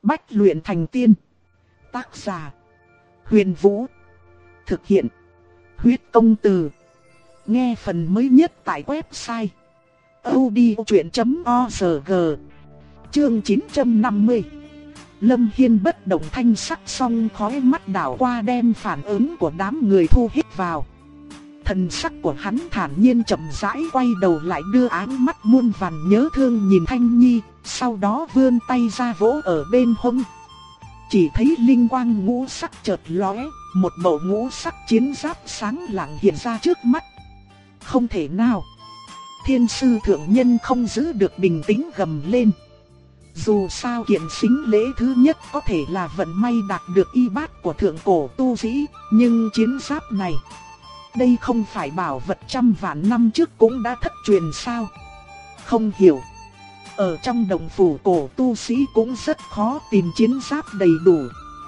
Bách luyện thành tiên. Tác giả: Huyền Vũ. Thực hiện: Huyết Công Từ. Nghe phần mới nhất tại website audiochuyện.org. Chương 950. Lâm Hiên bất động thanh sắc, song khói mắt đảo qua đem phản ứng của đám người thu hít vào. Thần sắc của hắn thản nhiên chậm rãi quay đầu lại, đưa áng mắt muôn vàn nhớ thương nhìn Thanh Nhi, sau đó vươn tay ra vỗ ở bên hông. Chỉ thấy linh quang ngũ sắc chợt lóe, một bộ ngũ sắc chiến giáp sáng lạng hiện ra trước mắt. Không thể nào! Thiên sư thượng nhân không giữ được bình tĩnh gầm lên. Dù sao kiện xính lễ thứ nhất có thể là vận may đạt được y bát của thượng cổ tu sĩ, nhưng chiến giáp này, đây không phải bảo vật trăm vạn năm trước cũng đã thất truyền sao? Không hiểu. Ở trong đồng phủ cổ tu sĩ cũng rất khó tìm chiến giáp đầy đủ.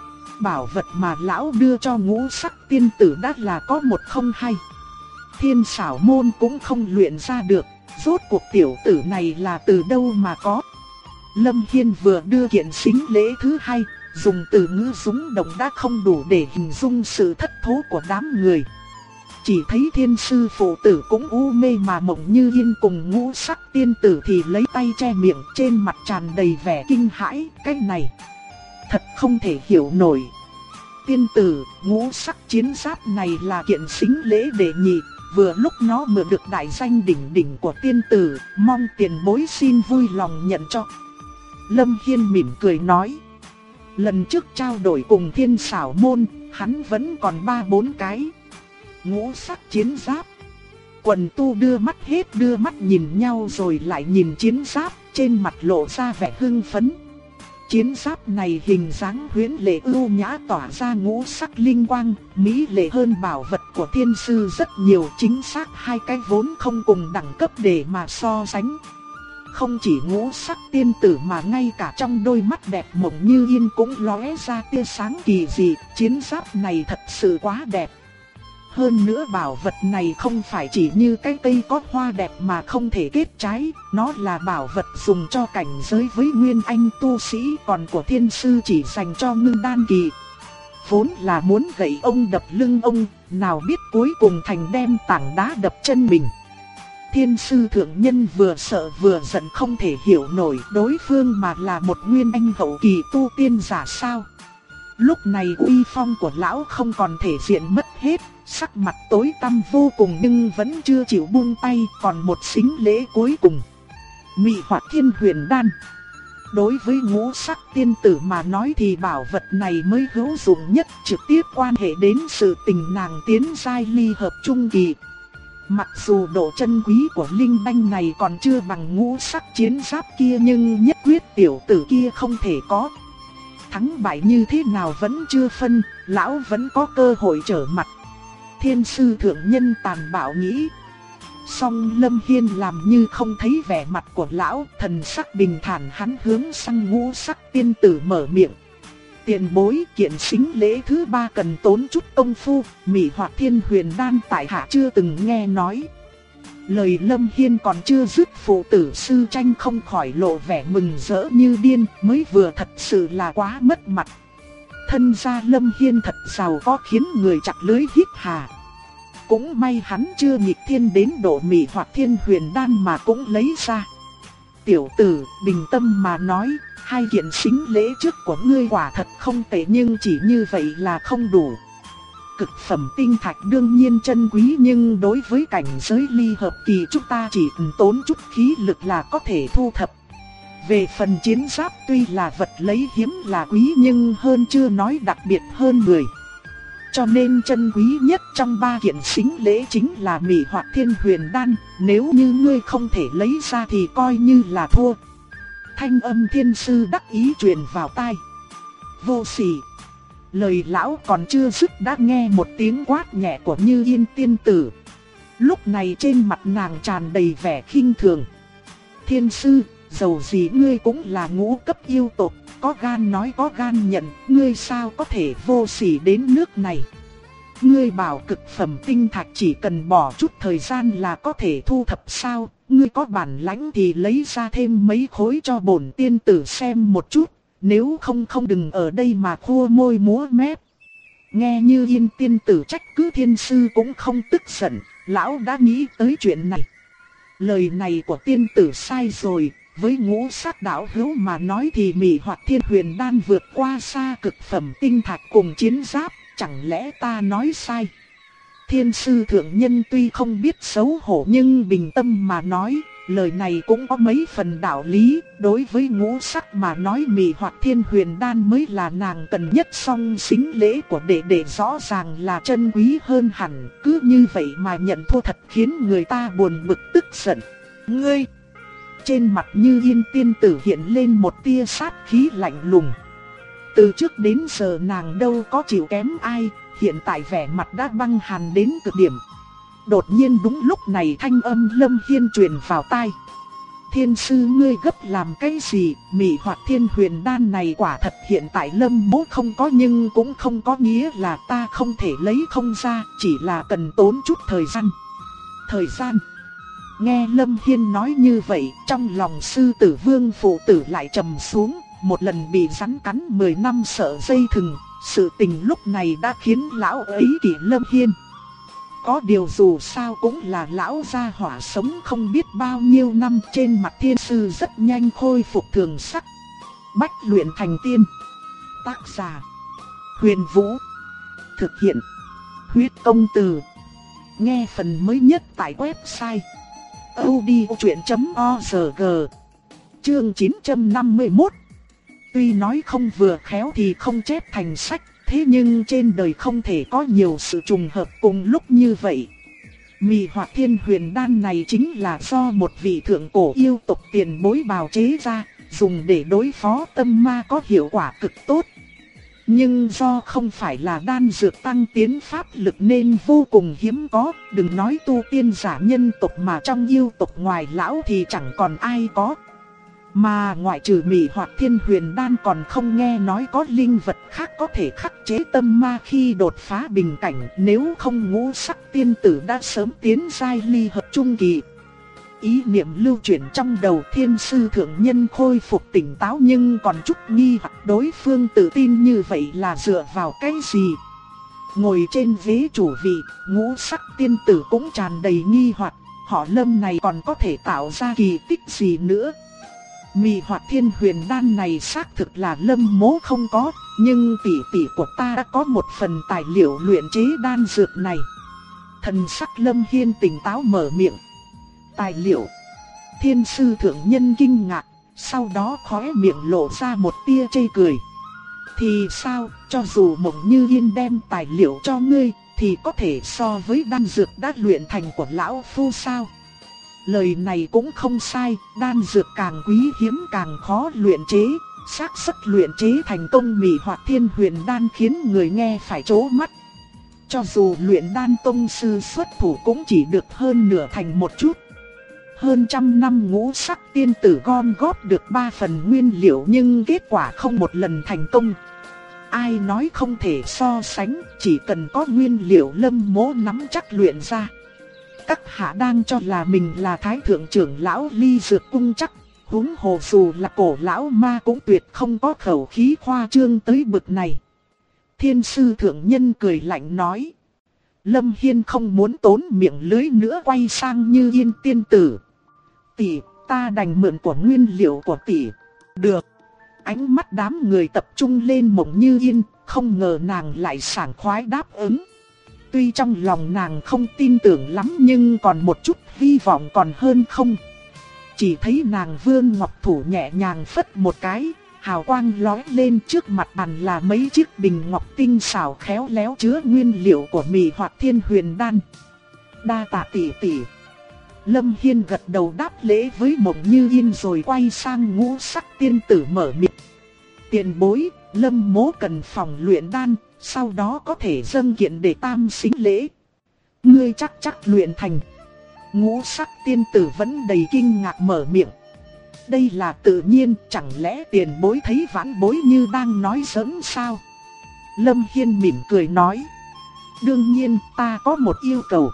Bảo vật mà lão đưa cho ngũ sắc tiên tử đã là có một không hai. Thiên xảo môn cũng không luyện ra được, rốt cuộc tiểu tử này là từ đâu mà có. Lâm Hiên vừa đưa kiện xính lễ thứ hai, dùng từ ngữ rúng động đã không đủ để hình dung sự thất thố của đám người. Chỉ thấy thiên sư phụ tử cũng u mê mà mộng như yên, cùng ngũ sắc tiên tử thì lấy tay che miệng, trên mặt tràn đầy vẻ kinh hãi. Cái này thật không thể hiểu nổi. Tiên tử, ngũ sắc chiến giáp này là kiện xính lễ đệ nhị, vừa lúc nó mượn được đại danh đỉnh đỉnh của tiên tử, mong tiền bối xin vui lòng nhận cho. Lâm Hiên mỉm cười nói. Lần trước trao đổi cùng thiên xảo môn, hắn vẫn còn 3-4 cái ngũ sắc chiến giáp. Quần tu đưa mắt nhìn nhau rồi lại nhìn chiến giáp, trên mặt lộ ra vẻ hưng phấn. Chiến giáp này hình dáng huyễn lệ ưu nhã, tỏa ra ngũ sắc linh quang, mỹ lệ hơn bảo vật của thiên sư rất nhiều, chính xác hai cái vốn không cùng đẳng cấp để mà so sánh. Không chỉ ngũ sắc tiên tử mà ngay cả trong đôi mắt đẹp mộng như yên cũng lóe ra tia sáng kỳ dị, chiến giáp này thật sự quá đẹp. Hơn nữa bảo vật này không phải chỉ như cái cây có hoa đẹp mà không thể kết trái, nó là bảo vật dùng cho cảnh giới với nguyên anh tu sĩ, còn của thiên sư chỉ dành cho ngưng đan kỳ. Vốn là muốn gậy ông đập lưng ông, nào biết cuối cùng thành đem tảng đá đập chân mình. Thiên sư thượng nhân vừa sợ vừa giận, không thể hiểu nổi đối phương mà là một nguyên anh hậu kỳ tu tiên giả sao. Lúc này uy phong của lão không còn thể diện mất hết, sắc mặt tối tăm vô cùng nhưng vẫn chưa chịu buông tay. Còn một xính lễ cuối cùng, Mị Hoạt Thiên Huyền Đan. Đối với ngũ sắc tiên tử mà nói thì bảo vật này mới hữu dụng nhất, trực tiếp quan hệ đến sự tình nàng tiến giai ly hợp trung kỳ. Mặc dù độ chân quý của linh đanh này còn chưa bằng ngũ sắc chiến giáp kia, nhưng nhất quyết tiểu tử kia không thể có. Thắng bại như thế nào vẫn chưa phân, lão vẫn có cơ hội trở mặt. Thiên sư thượng nhân tàn bạo nghĩ. Song Lâm Hiên làm như không thấy vẻ mặt của lão, thần sắc bình thản, hắn hướng sang ngũ sắc tiên tử mở miệng. Tiền bối, kiện xính lễ thứ 3 cần tốn chút công phu, Mị Hoạt Thiên Huyền Đan tại hạ chưa từng nghe nói. Lời Lâm Hiên còn chưa dứt, phụ tử sư tranh không khỏi lộ vẻ mừng rỡ như điên, mới vừa thật sự là quá mất mặt. Thân gia Lâm Hiên thật giàu có, khiến người chặt lưới hít hà. Cũng may hắn chưa nghịch thiên đến độ Mị Hoạt Thiên Huyền Đan mà cũng lấy ra. Tiểu tử, bình tâm mà nói, hai kiện xính lễ trước của ngươi quả thật không tệ, nhưng chỉ như vậy là không đủ. Cực phẩm tinh thạch đương nhiên chân quý, nhưng đối với cảnh giới ly hợp kỳ chúng ta chỉ cần tốn chút khí lực là có thể thu thập. Về phần chiến giáp tuy là vật lấy hiếm là quý, nhưng hơn chưa nói đặc biệt hơn người. Cho nên chân quý nhất trong 3 kiện xính lễ chính là Mị Hoạt Thiên Huyền Đan, nếu như ngươi không thể lấy ra thì coi như là thua. Thanh âm thiên sư đắc ý truyền vào tai. Vô sỉ! Lời lão còn chưa dứt đã nghe một tiếng quát nhẹ của Như Yên tiên tử. Lúc này trên mặt nàng tràn đầy vẻ khinh thường. Thiên sư, dầu gì ngươi cũng là ngũ cấp yêu tộc, có gan nói có gan nhận, ngươi sao có thể vô sỉ đến nước này. Ngươi bảo cực phẩm tinh thạch chỉ cần bỏ chút thời gian là có thể thu thập sao? Ngươi có bản lãnh thì lấy ra thêm mấy khối cho bổn tiên tử xem một chút, nếu không đừng ở đây mà khua môi múa mép. Nghe Như Yên tiên tử trách cứ thiên sư cũng không tức giận, lão đã nghĩ tới chuyện này. Lời này của tiên tử sai rồi, với ngũ sắc đạo hữu mà nói thì Mị Hoạt Thiên Huyền Đan vượt qua xa cực phẩm tinh thạch cùng chiến giáp, chẳng lẽ ta nói sai? Thiên sư thượng nhân tuy không biết xấu hổ nhưng bình tâm mà nói, lời này cũng có mấy phần đạo lý. Đối với ngũ sắc mà nói Mị Hoạt Thiên Huyền Đan mới là nàng cần nhất, song xính lễ của đệ đệ rõ ràng là chân quý hơn hẳn. Cứ như vậy mà nhận thua thật khiến người ta buồn bực tức giận. Ngươi! Trên mặt Như Yên tiên tử hiện lên một tia sát khí lạnh lùng. Từ trước đến giờ nàng đâu có chịu kém ai, hiện tại vẻ mặt đã băng hàn đến cực điểm. Đột nhiên đúng lúc này thanh âm Lâm Hiên truyền vào tai. Thiên sư ngươi gấp làm cái gì? Mị Hoạt Thiên Huyền Đan này quả thật hiện tại Lâm mỗ không có, nhưng cũng không có nghĩa là ta không thể lấy không ra, chỉ là cần tốn chút thời gian. Thời gian? Nghe Lâm Hiên nói như vậy, trong lòng sư tử vương phụ tử lại trầm xuống. Một lần bị rắn cắn 10 năm sợ dây thừng, sự tình lúc này đã khiến lão ấy kỷ Lâm Hiên. Có điều dù sao cũng là lão gia hỏa sống không biết bao nhiêu năm, trên mặt thiên sư rất nhanh khôi phục thường sắc. Bách luyện thành tiên. Tác giả: Huyền Vũ. Thực hiện: Huyết Công Từ. Nghe phần mới nhất tại website audiochuyện.org. Chương 951. Tuy nói không vừa khéo thì không chép thành sách, thế nhưng trên đời không thể có nhiều sự trùng hợp cùng lúc như vậy. Mị Hoạt Thiên Huyền Đan này chính là do một vị thượng cổ yêu tộc tiền bối bào chế ra, dùng để đối phó tâm ma có hiệu quả cực tốt. Nhưng do không phải là đan dược tăng tiến pháp lực nên vô cùng hiếm có, đừng nói tu tiên giả nhân tộc mà trong yêu tộc ngoài lão thì chẳng còn ai có. Mà ngoại trừ Mị Hoạt Thiên Huyền Đan còn không nghe nói có linh vật khác có thể khắc chế tâm ma khi đột phá bình cảnh, nếu không ngũ sắc tiên tử đã sớm tiến giai ly hợp trung kỳ. Ý niệm lưu chuyển trong đầu thiên sư thượng nhân khôi phục tỉnh táo, nhưng còn chút nghi hoặc đối phương tự tin như vậy là dựa vào cái gì. Ngồi trên ghế chủ vị, ngũ sắc tiên tử cũng tràn đầy nghi hoặc, họ Lâm này còn có thể tạo ra kỳ tích gì nữa. Mị Hoạt Thiên Huyền Đan này xác thực là Lâm mỗ không có, nhưng tỷ tỷ của ta đã có một phần tài liệu luyện chế đan dược này. Thần sắc Lâm Hiên tỉnh táo mở miệng. Tài liệu? Thiên sư thượng nhân kinh ngạc, sau đó khóe miệng lộ ra một tia chê cười. Thì sao, cho dù Mộng Như Yên đem tài liệu cho ngươi, thì có thể so với đan dược đã luyện thành của lão phu sao? Lời này cũng không sai, đan dược càng quý hiếm càng khó luyện chế, xác suất luyện chế thành công Mị Hoạt Thiên Huyền Đan khiến người nghe phải trố mắt. Cho dù luyện đan tông sư xuất thủ cũng chỉ được hơn nửa thành một chút. Hơn trăm năm ngũ sắc tiên tử gom góp được 3 phần nguyên liệu nhưng kết quả không một lần thành công. Ai nói không thể so sánh, chỉ cần có nguyên liệu Lâm mỗ nắm chắc luyện ra. Các hạ đang cho là mình là thái thượng trưởng lão Ly Dược Cung chắc, huống hồ dù là cổ lão ma cũng tuyệt không có khẩu khí khoa trương tới bực này. Thiên sư thượng nhân cười lạnh nói. Lâm Hiên không muốn tốn miệng lưỡi nữa, quay sang Như Yên tiên tử. Tỷ, ta đành mượn của nguyên liệu của tỷ. Được. Ánh mắt đám người tập trung lên Mộng Như Yên, không ngờ nàng lại sảng khoái đáp ứng. Tuy trong lòng nàng không tin tưởng lắm nhưng còn một chút hy vọng còn hơn không. Chỉ thấy nàng vươn ngọc thủ nhẹ nhàng phất một cái, hào quang lóe lên, trước mặt bàn là mấy chiếc bình ngọc tinh xảo khéo léo chứa nguyên liệu của Mị Hoạt Thiên Huyền Đan. Đa tạ tỷ tỷ. Lâm Hiên gật đầu đáp lễ với Mộng Như Yên rồi quay sang ngũ sắc tiên tử mở miệng. Tiền bối, Lâm mỗ cần phòng luyện đan, sau đó có thể dâng kiện để tam xính lễ. Ngươi chắc luyện thành. Ngũ sắc tiên tử vẫn đầy kinh ngạc mở miệng. Đây là tự nhiên, chẳng lẽ tiền bối thấy vãn bối như đang nói giỡn sao? Lâm Hiên mỉm cười nói. Đương nhiên ta có một yêu cầu.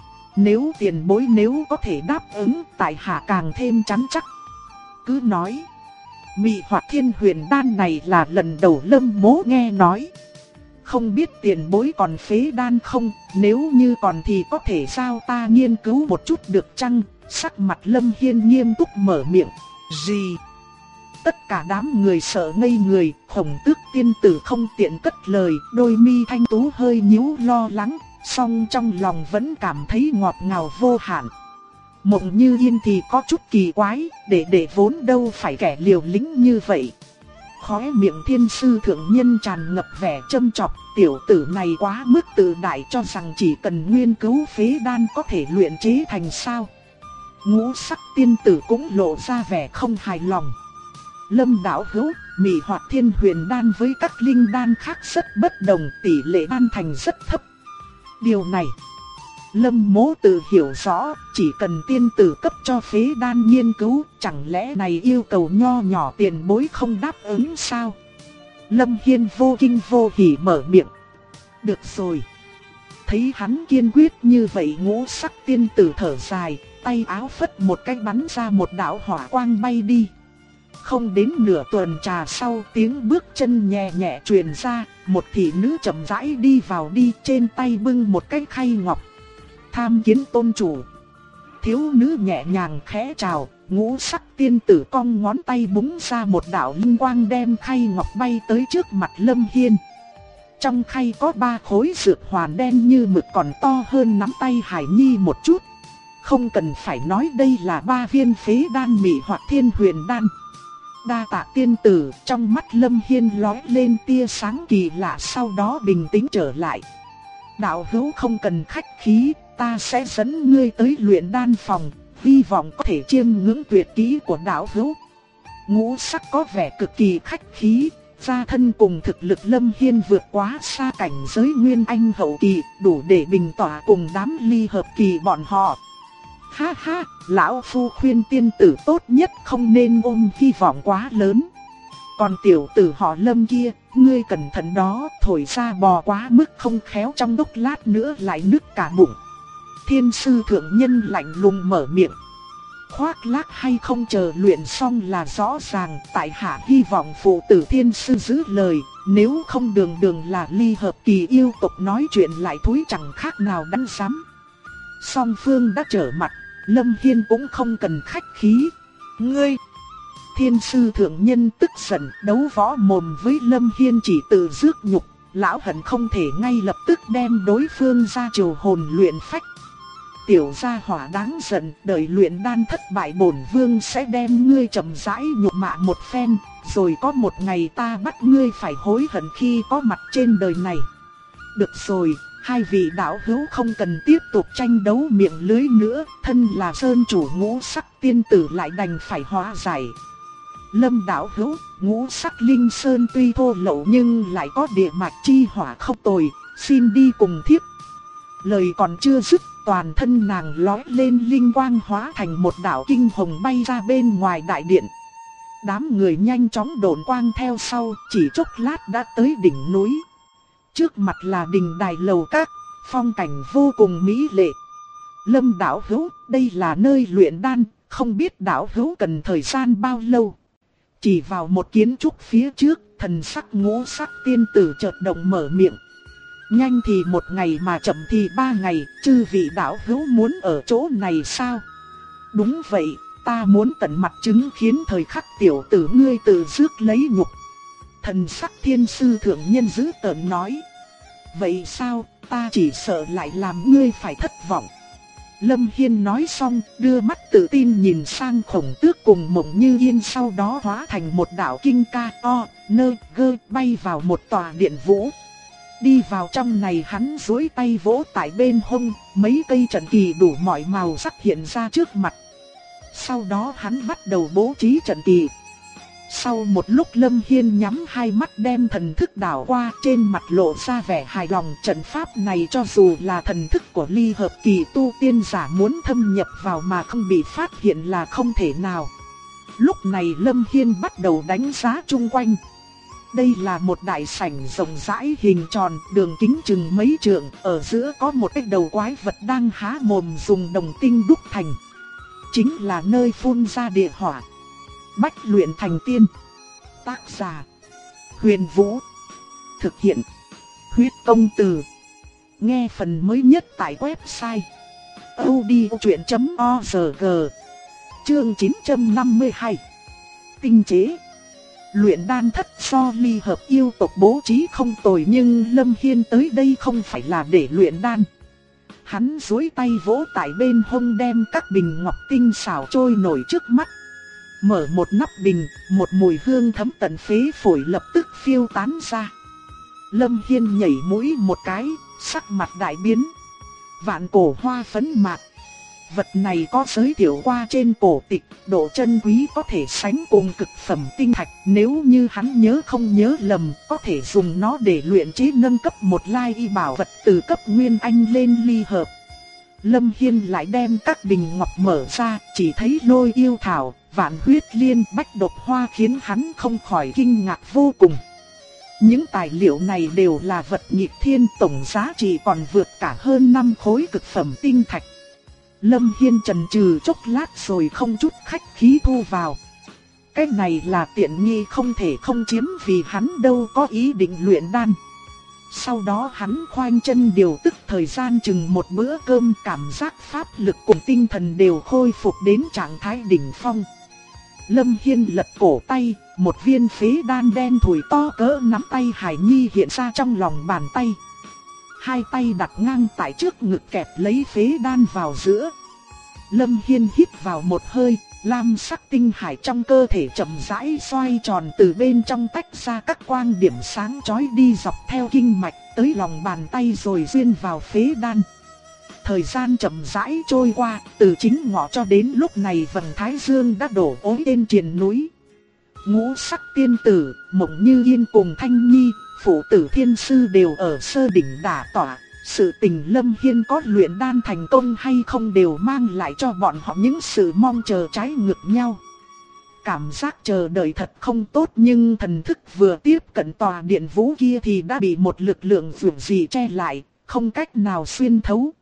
Nếu tiền bối có thể đáp ứng, tại hạ càng thêm chắn chắc. Cứ nói. Mị Hoạt Thiên Huyền Đan này là lần đầu Lâm Mỗ nghe nói. Không biết tiền bối còn phế đan không, nếu như còn thì có thể sao ta nghiên cứu một chút được chăng? Sắc mặt Lâm Hiên nghiêm túc mở miệng. Gì? Tất cả đám người sợ ngây người, Khổng Tước tiên tử không tiện cất lời, đôi mi thanh tú hơi nhíu lo lắng, song trong lòng vẫn cảm thấy ngọt ngào vô hạn. Mộng Như Yên thì có chút kỳ quái, để vốn đâu phải kẻ liều lĩnh như vậy. Khóe miệng Thiên Sư thượng nhân tràn ngập vẻ châm chọc, tiểu tử này quá mức tự đại cho rằng chỉ cần nghiên cứu phế đan có thể luyện chế thành sao. Ngũ Sắc tiên tử cũng lộ ra vẻ không hài lòng. Lâm đạo hữu, Mị Hoạt Thiên Huyền Đan với các linh đan khác rất bất đồng, tỷ lệ đan thành rất thấp. Điều này, Lâm Mỗ tự hiểu rõ, chỉ cần tiên tử cấp cho phế đan nghiên cứu, chẳng lẽ này yêu cầu nho nhỏ tiền bối không đáp ứng sao? Lâm Hiên vô kinh vô hỉ mở miệng. Được rồi. Thấy hắn kiên quyết như vậy, Ngũ Sắc tiên tử thở dài, tay áo phất một cái bắn ra một đạo hỏa quang bay đi. Không đến nửa tuần trà sau, tiếng bước chân nhẹ nhẹ truyền ra, một thị nữ chậm rãi đi vào đi, trên tay bưng một cái khay ngọc. Tham kiến tôn chủ. Thiếu nữ nhẹ nhàng khẽ chào, Ngũ Sắc tiên tử cong ngón tay búng ra một đạo linh quang đem khay ngọc bay tới trước mặt Lâm Hiên. Trong khay có 3 khối dược hoàn đen như mực, còn to hơn nắm tay Hải Nhi một chút. Không cần phải nói, đây là 3 viên phế đan Mị Hoạt Thiên Huyền Đan. Đa tạ tiên tử. Trong mắt Lâm Hiên lóe lên tia sáng kỳ lạ, sau đó bình tĩnh trở lại. Đạo hữu không cần khách khí, ta sẽ dẫn ngươi tới luyện đan phòng, hy vọng có thể chiêm ngưỡng tuyệt kỹ của đạo hữu. Ngũ Sắc có vẻ cực kỳ khách khí, gia thân cùng thực lực Lâm Hiên vượt quá xa cảnh giới Nguyên Anh hậu kỳ, đủ để bình tỏa cùng đám ly hợp kỳ bọn họ. Ha ha, lão phu khuyên tiên tử tốt nhất không nên ôm hy vọng quá lớn. Còn tiểu tử họ Lâm kia, ngươi cẩn thận đó, thổi ra bò quá mức không khéo trong chốc lát nữa lại nứt cả bụng. Thiên Sư thượng nhân lạnh lùng mở miệng. Khoác lác hay không chờ luyện xong là rõ ràng, tại hạ hy vọng phụ tử Thiên Sư giữ lời, nếu không đường đường là ly hợp kỳ yêu tộc nói chuyện lại thúi chẳng khác nào đánh giám. Song phương đã trở mặt, Lâm Hiên cũng không cần khách khí. Ngươi! Thiên Sư thượng nhân tức giận, đấu võ mồm với Lâm Hiên chỉ tự rước nhục, lão hận không thể ngay lập tức đem đối phương ra triều hồn luyện phách. Tiểu gia hỏa đáng giận, đợi luyện đan thất bại bổn vương sẽ đem ngươi chậm rãi nhục mạ một phen, rồi có một ngày ta bắt ngươi phải hối hận khi có mặt trên đời này. Được rồi, hai vị đạo hữu không cần tiếp tục tranh đấu miệng lưới nữa, thân là sơn chủ Ngũ Sắc tiên tử lại đành phải hóa giải. Lâm đạo hữu, Ngũ Sắc linh sơn tuy thô lậu nhưng lại có địa mạch chi hỏa không tồi, xin đi cùng thiếp. Lời còn chưa dứt, toàn thân nàng lói lên linh quang hóa thành một đạo kinh hồng bay ra bên ngoài đại điện. Đám người nhanh chóng độn quang theo sau, chỉ chốc lát đã tới đỉnh núi. Trước mặt là đình đài lầu các, phong cảnh vô cùng mỹ lệ. Lâm đạo hữu, đây là nơi luyện đan, không biết đạo hữu cần thời gian bao lâu. Chỉ vào một kiến trúc phía trước, thần sắc Ngũ Sắc tiên tử chợt động mở miệng. Nhanh thì 1 ngày mà chậm thì 3 ngày, chư vị đạo hữu muốn ở chỗ này sao? Đúng vậy, ta muốn tận mặt chứng khiến thời khắc tiểu tử ngươi tự rước lấy nhục. Thần sắc Thiên Sư thượng nhân dữ tợn nói. Vậy sao, ta chỉ sợ lại làm ngươi phải thất vọng. Lâm Hiên nói xong, đưa mắt tự tin nhìn sang Khổng Tước cùng Mộng Như Yên, sau đó hóa thành một đạo kinh ca o, nơ, gơ bay vào một tòa điện vũ. Đi vào trong này, hắn duỗi tay vỗ tại bên hông, mấy cây trận kỳ đủ mọi màu sắc hiện ra trước mặt. Sau đó hắn bắt đầu bố trí trận kỳ. Sau một lúc Lâm Hiên nhắm hai mắt đem thần thức đảo qua, trên mặt lộ ra vẻ hài lòng. Trận pháp này cho dù là thần thức của ly hợp kỳ tu tiên giả muốn thâm nhập vào mà không bị phát hiện là không thể nào. Lúc này Lâm Hiên bắt đầu đánh giá chung quanh. Đây là một đại sảnh rộng rãi hình tròn, đường kính chừng mấy trượng, ở giữa có một cái đầu quái vật đang há mồm dùng đồng tinh đúc thành. Chính là nơi phun ra địa hỏa. Bách luyện thành tiên. Tác giả: Huyền Vũ. Thực hiện: Huyết Công Từ. Nghe phần mới nhất tại website audiochuyện.org. Chương 952. Tinh chế. Luyện đan thất do ly hợp yêu tộc bố trí không tồi, nhưng Lâm Hiên tới đây không phải là để luyện đan. Hắn duỗi tay vỗ tại bên hông, đem các bình ngọc tinh xảo trôi nổi trước mắt. Mở một nắp bình, một mùi hương thấm tận phế phổi lập tức phiêu tán ra. Lâm Hiên nhảy mũi một cái, sắc mặt đại biến. Vạn cổ hoa phấn mạc. Vật này có giới thiệu qua trên cổ tịch, độ chân quý có thể sánh cùng cực phẩm tinh thạch. Nếu như hắn nhớ không nhớ lầm, có thể dùng nó để luyện chế nâng cấp một lai y bảo vật từ cấp nguyên anh lên ly hợp. Lâm Hiên lại đem các bình ngọc mở ra, chỉ thấy lôi yêu thảo, vạn huyết liên, bách độc hoa khiến hắn không khỏi kinh ngạc vô cùng. Những tài liệu này đều là vật nghịch thiên, tổng giá trị còn vượt cả hơn 5 khối cực phẩm tinh thạch. Lâm Hiên chần chừ chốc lát rồi không chút khách khí thu vào. Cái này là tiện nghi không thể không chiếm, vì hắn đâu có ý định luyện đan. Sau đó hắn khoanh chân điều tức thời gian chừng một bữa cơm, cảm giác pháp lực cùng tinh thần đều khôi phục đến trạng thái đỉnh phong. Lâm Hiên lật cổ tay, một viên phế đan đen thùi to cỡ nắm tay Hải Nhi hiện ra trong lòng bàn tay. Hai tay đặt ngang tại trước ngực kẹp lấy phế đan vào giữa. Lâm Hiên hít vào một hơi, lam sắc tinh hải trong cơ thể chậm rãi xoay tròn, từ bên trong tách ra các quang điểm sáng chói đi dọc theo kinh mạch tới lòng bàn tay rồi xuyên vào phế đan. Thời gian chậm rãi trôi qua, từ chính ngọ cho đến lúc này vầng thái dương đã đổ ối trên triền núi. Ngũ sắc tiên tử, Mộng Như Yên cùng Thanh Nhi, phụ tử thiên sư đều ở sơ đỉnh đả tỏa. Sự tình Lâm Hiên có luyện đan thành công hay không đều mang lại cho bọn họ những sự mong chờ trái ngược nhau. Cảm giác chờ đợi thật không tốt, nhưng thần thức vừa tiếp cận tòa điện vũ kia thì đã bị một lực lượng dường gì che lại, không cách nào xuyên thấu.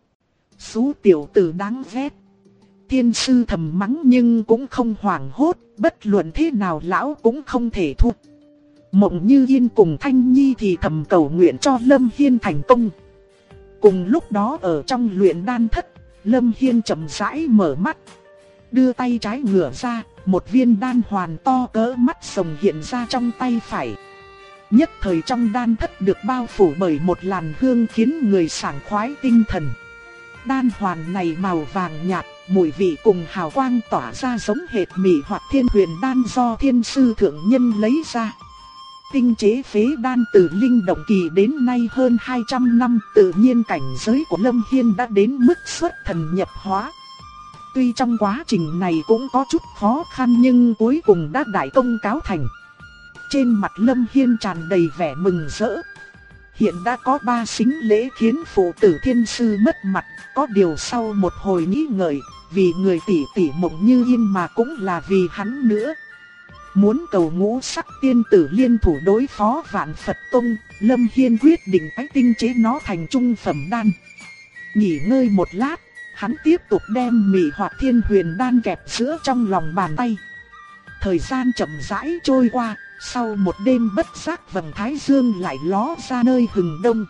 Xú tiểu tử đáng ghét. Thiên sư thầm mắng nhưng cũng không hoảng hốt, bất luận thế nào lão cũng không thể thua. Mộng Như Yên cùng Thanh Nhi thì thầm cầu nguyện cho Lâm Hiên thành công. Cùng lúc đó ở trong luyện đan thất, Lâm Hiên chậm rãi mở mắt. Đưa tay trái ngửa ra, một viên đan hoàn to cỡ mắt rồng hiện ra trong tay phải. Nhất thời trong đan thất được bao phủ bởi một làn hương khiến người sảng khoái tinh thần. Đan hoàn này màu vàng nhạt, mùi vị cùng hào quang tỏa ra giống hệt Mị Hoạt Thiên Huyền đan do thiên sư thượng nhân lấy ra. Tinh chế phế đan từ linh động kỳ đến nay hơn 200 năm, tự nhiên cảnh giới của Lâm Hiên đã đến mức xuất thần nhập hóa. Tuy trong quá trình này cũng có chút khó khăn nhưng cuối cùng đã đại công cáo thành. Trên mặt Lâm Hiên tràn đầy vẻ mừng rỡ. Hiện đã có 3 sính lễ khiến phụ tử thiên sư mất mặt, có điều sau một hồi nghĩ ngợi, vì người tỷ tỷ Mộng Như Yên mà cũng là vì hắn nữa. Muốn cầu ngũ sắc tiên tử liên thủ đối phó Vạn Phật Tông, Lâm Hiên quyết định phải tinh chế nó thành trung phẩm đan. Nghỉ ngơi một lát, hắn tiếp tục đem Mị Hoạt Thiên Huyền đan kẹp giữa trong lòng bàn tay. Thời gian chậm rãi trôi qua, sau một đêm bất giác vầng thái dương lại ló ra nơi hừng đông.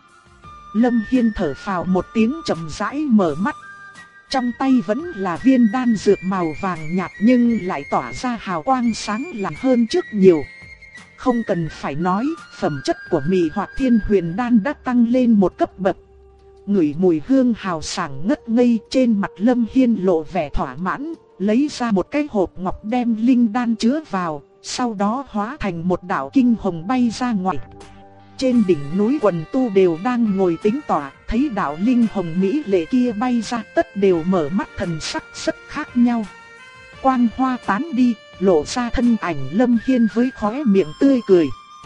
Lâm Hiên thở phào một tiếng chậm rãi mở mắt. Trong tay vẫn là viên đan dược màu vàng nhạt nhưng lại tỏa ra hào quang sáng lạng hơn trước nhiều. Không cần phải nói, phẩm chất của Mị Hoạt Thiên Huyền đan đã tăng lên một cấp bậc. Ngửi mùi hương hào sảng ngất ngây, trên mặt Lâm Hiên lộ vẻ thỏa mãn, lấy ra một cái hộp ngọc đem linh đan chứa vào, sau đó hóa thành một đạo kinh hồng bay ra ngoài. Trên đỉnh núi quần tu đều đang ngồi tĩnh tọa, thấy đạo linh hồng mỹ lệ kia bay ra tất đều mở mắt thần sắc rất khác nhau. Quang hoa tán đi, lộ ra thân ảnh Lâm Hiên với khóe miệng tươi cười.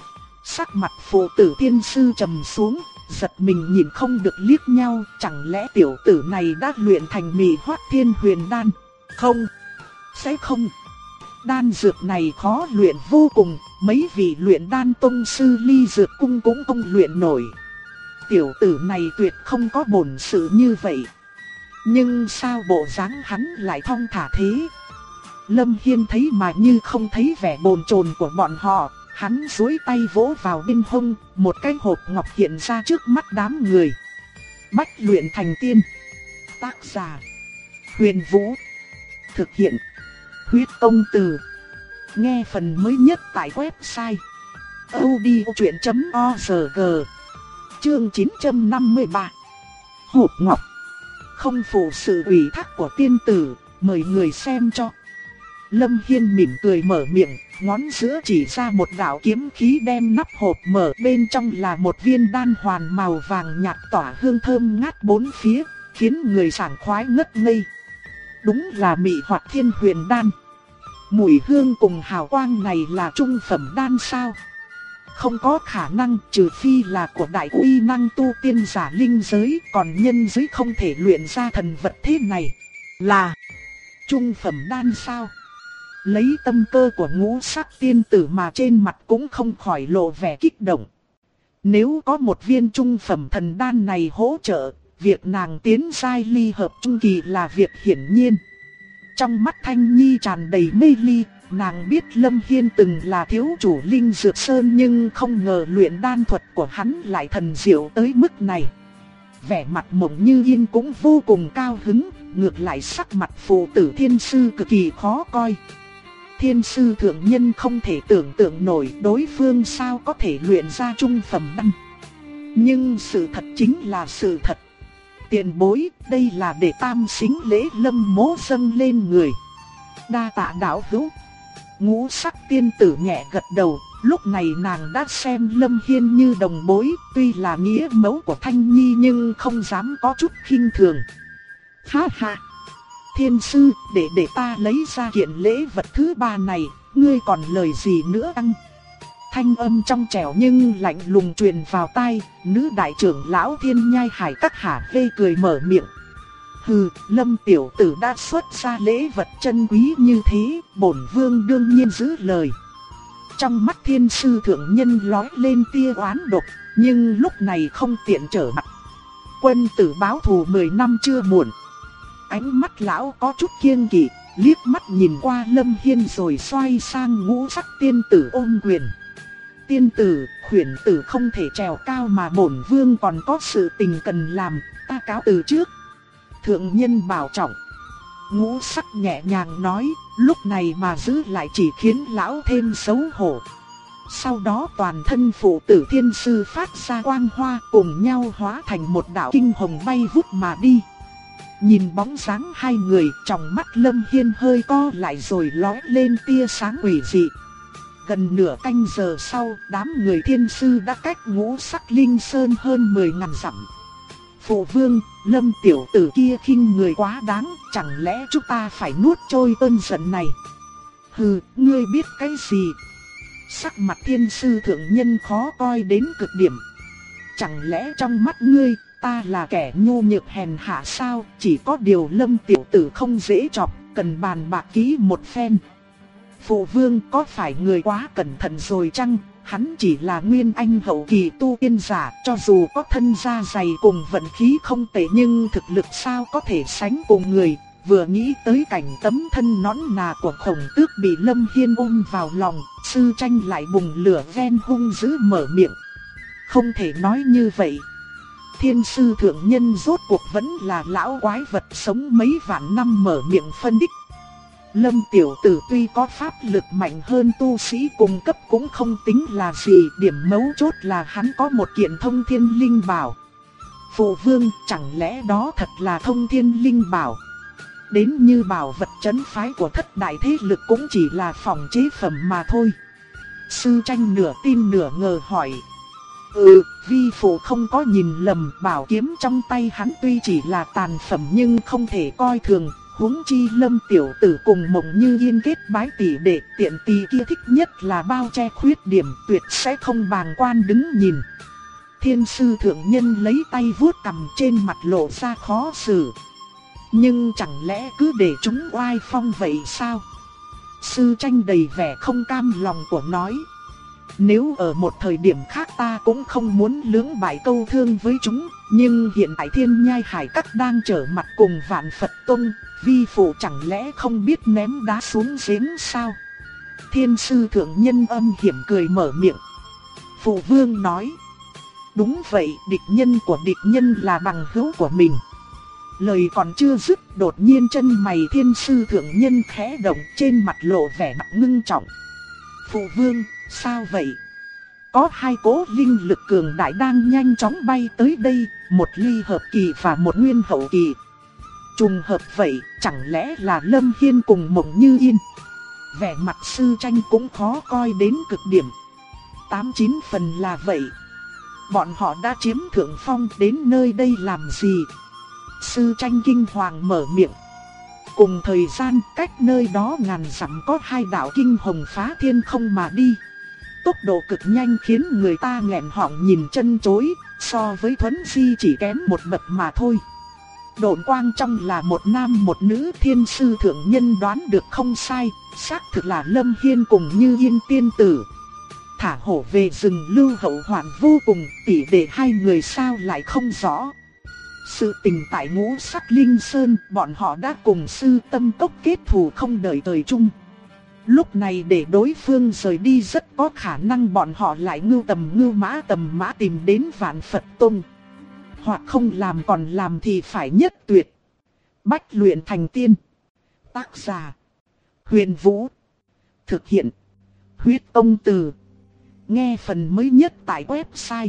Sắc mặt phụ tử thiên sư trầm xuống, giật mình nhìn không được liếc nhau, chẳng lẽ tiểu tử này đã luyện thành Mị Hoạt Thiên Huyền đan? Không, sẽ không. Đan dược này khó luyện vô cùng, mấy vị luyện đan tông sư Ly Dược Cung cũng không luyện nổi. Tiểu tử này tuyệt không có bổn sự như vậy. Nhưng sao bộ dáng hắn lại thong thả thế? Lâm Hiên thấy mà như không thấy vẻ bồn chồn của bọn họ. Hắn duỗi tay vỗ vào bên hông, một cái hộp ngọc hiện ra trước mắt đám người. Bách luyện thành tiên. Tác giả: Huyền Vũ. Thực hiện: Huyết Công Từ. Nghe phần mới nhất tại website audiochuyện.org. Chương 953. Hộp ngọc. Không phụ sự ủy thác của tiên tử, mời người xem cho. Lâm Hiên mỉm cười mở miệng, ngón giữa chỉ ra một đạo kiếm khí đem nắp hộp mở, bên trong là một viên đan hoàn màu vàng nhạt tỏa hương thơm ngát bốn phía, khiến người sảng khoái ngất ngây. Đúng là Mị Hoạt Thiên Huyền Đan. Mùi hương cùng hào quang này là trung phẩm đan sao? Không có khả năng, trừ phi là của đại uy năng tu tiên giả linh giới, còn nhân giới không thể luyện ra thần vật thế này. Là trung phẩm đan sao? Lấy tâm cơ của ngũ sắc tiên tử mà trên mặt cũng không khỏi lộ vẻ kích động. Nếu có một viên trung phẩm thần đan này hỗ trợ, việc nàng tiến giai ly hợp trung kỳ là việc hiển nhiên. Trong mắt Thanh Nhi tràn đầy mê ly, nàng biết Lâm Hiên từng là thiếu chủ Linh Dược Sơn nhưng không ngờ luyện đan thuật của hắn lại thần diệu tới mức này. Vẻ mặt Mộng Như Yên cũng vô cùng cao hứng, ngược lại sắc mặt phụ tử thiên sư cực kỳ khó coi. Thiên sư thượng nhân không thể tưởng tượng nổi đối phương sao có thể luyện ra trung phẩm đan. Nhưng sự thật chính là sự thật. Tiền bối, đây là để tam xính lễ Lâm mỗ dâng lên người. Đa tạ đạo hữu. Ngũ sắc tiên tử nhẹ gật đầu, lúc này nàng đã xem Lâm Hiên như đồng bối, tuy là nghĩa mẫu của Thanh Nhi nhưng không dám có chút khinh thường. Ha ha! Thiên sư, để ta lấy ra kiện lễ vật thứ ba này, ngươi còn lời gì nữa ăn? Thanh âm trong trẻo nhưng lạnh lùng truyền vào tai, nữ đại trưởng lão Thiên Nhai Hải Các hả hê cười mở miệng. Hừ, Lâm tiểu tử đã xuất ra lễ vật chân quý như thế, bổn vương đương nhiên giữ lời. Trong mắt thiên sư thượng nhân lóe lên tia oán độc, nhưng lúc này không tiện trở mặt. Quân tử báo thù 10 năm chưa muộn. Ánh mắt lão có chút kiêng kỵ, liếc mắt nhìn qua Lâm Hiên rồi xoay sang ngũ sắc tiên tử ôm quyền. Tiên tử, khuyển tử không thể trèo cao mà bổn vương còn có sự tình cần làm, ta cáo từ trước. Thượng nhân bảo trọng. Ngũ sắc nhẹ nhàng nói, lúc này mà giữ lại chỉ khiến lão thêm xấu hổ. Sau đó toàn thân phụ tử thiên sư phát ra quang hoa cùng nhau hóa thành một đạo kinh hồng bay vút mà đi. Nhìn bóng dáng hai người, trong mắt Lâm Hiên hơi co lại rồi lóe lên tia sáng quỷ dị. Gần nửa canh giờ sau, đám người thiên sư đã cách ngũ sắc linh sơn hơn 10.000 dặm. Phụ vương, Lâm tiểu tử kia khinh người quá đáng, chẳng lẽ chúng ta phải nuốt trôi cơn giận này? Hừ, ngươi biết cái gì? Sắc mặt thiên sư thượng nhân khó coi đến cực điểm. Chẳng lẽ trong mắt ngươi, ta là kẻ nhu nhược hèn hạ sao? Chỉ có điều Lâm tiểu tử không dễ chọc, cần bàn bạc kỹ một phen. Phụ vương, có phải người quá cẩn thận rồi chăng? Hắn chỉ là nguyên anh hậu kỳ tu tiên giả, cho dù có thân da dày cùng vận khí không tệ nhưng thực lực sao có thể sánh cùng người. Vừa nghĩ tới cảnh tấm thân nõn nà của Khổng Tước bị Lâm Hiên ôm vào lòng, sư tranh lại bùng lửa ghen hung dữ mở miệng. Không thể nói như vậy. Thiên sư thượng nhân rốt cuộc vẫn là lão quái vật sống mấy vạn năm mở miệng phân tích. Lâm tiểu tử tuy có pháp lực mạnh hơn tu sĩ cùng cấp cũng không tính là gì, điểm mấu chốt là hắn có một kiện thông thiên linh bảo. Phụ vương, chẳng lẽ đó thật là thông thiên linh bảo? Đến như bảo vật trấn phái của thất đại thế lực cũng chỉ là phòng chế phẩm mà thôi. Sư tranh nửa tin nửa ngờ hỏi. Vi phụ không có nhìn lầm, bảo kiếm trong tay hắn tuy chỉ là tàn phẩm nhưng không thể coi thường. Huống chi Lâm tiểu tử cùng Mộng Như Yên kết bái tỷ đệ, tiện tỳ kia thích nhất là bao che khuyết điểm, tuyệt sẽ không bàng quan đứng nhìn. Thiên sư thượng nhân lấy tay vuốt cằm, trên mặt lộ ra khó xử. Nhưng chẳng lẽ cứ để chúng oai phong vậy sao? Sư tranh đầy vẻ không cam lòng của nói. Nếu ở một thời điểm khác ta cũng không muốn lưỡng bại câu thương với chúng, Nhưng hiện tại Thiên Nhai Hải Các đang trở mặt cùng Vạn Phật Tông, vi phụ chẳng lẽ không biết ném đá xuống giếng sao? Thiên sư thượng nhân âm hiểm cười mở miệng. Phụ vương nói. Đúng vậy, địch nhân của địch nhân là bằng hữu của mình. Lời còn chưa dứt, đột nhiên chân mày thiên sư thượng nhân khẽ động, trên mặt lộ vẻ mặt ngưng trọng. Phụ vương, sao vậy? Có hai cỗ linh lực cường đại đang nhanh chóng bay tới đây, một ly hợp kỳ và một nguyên hậu kỳ. Trùng hợp vậy, chẳng lẽ là Lâm Hiên cùng Mộng Như Yên? Vẻ mặt sư tranh cũng khó coi đến cực điểm. 89 phần là vậy. Bọn họ đã chiếm thượng phong, đến nơi đây làm gì? Sư tranh kinh hoàng mở miệng. Cùng thời gian, cách nơi đó ngàn dặm có hai đạo kinh hồng phá thiên không mà đi. Tốc độ cực nhanh khiến người ta nghẹn họng nhìn chân chối, so với Thuấn Di chỉ kém một bậc mà thôi. Độn quang trong là một nam một nữ, thiên sư thượng nhân đoán được không sai, xác thực là Lâm Hiên cùng Như Yên tiên tử. Thả hổ về rừng lưu hậu hoạn vô cùng, tỷ đệ hai người sao lại không rõ. Sự tình tại Ngũ Sắc Linh Sơn, bọn họ đã cùng sư tâm tốc kết thù không đợi thời chung. Lúc này để đối phương rời đi rất có khả năng bọn họ lại ngưu tầm mã tìm đến Vạn Phật Tông. Hoặc không làm còn làm thì phải nhất tuyệt. Bách luyện thành tiên. Tác giả: Huyền Vũ. Thực hiện: Huyết Công Từ. Nghe phần mới nhất tại website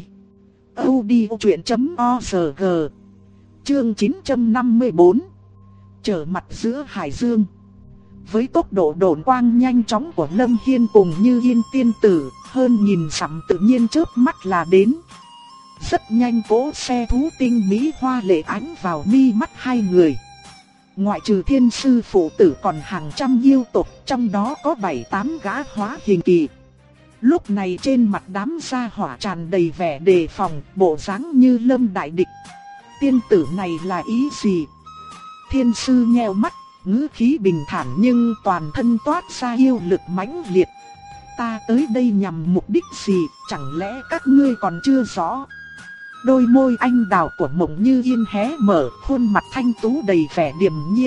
audiochuyện.org. Chương 954. Trở mặt giữa hải dương. Với tốc độ độn quang nhanh chóng của Lâm Hiên cùng Như Yên tiên tử, hơn nghìn dặm tự nhiên chớp mắt là đến. Rất nhanh cỗ xe thú tinh mỹ hoa lệ ánh vào mi mắt hai người. Ngoại trừ thiên sư phụ tử còn hàng trăm yêu tộc, trong đó có 7-8 gã hóa hình kỳ. Lúc này trên mặt đám gia hỏa tràn đầy vẻ đề phòng, bộ dáng như lâm đại địch. Tiên tử này là ý gì? Thiên sư nheo mắt, ngữ khí bình thản nhưng toàn thân toát ra yêu lực mãnh liệt. Ta tới đây nhằm mục đích gì, chẳng lẽ các ngươi còn chưa rõ? Đôi môi anh đào của Mộng Như Yên hé mở, khuôn mặt thanh tú đầy vẻ điềm nhiên.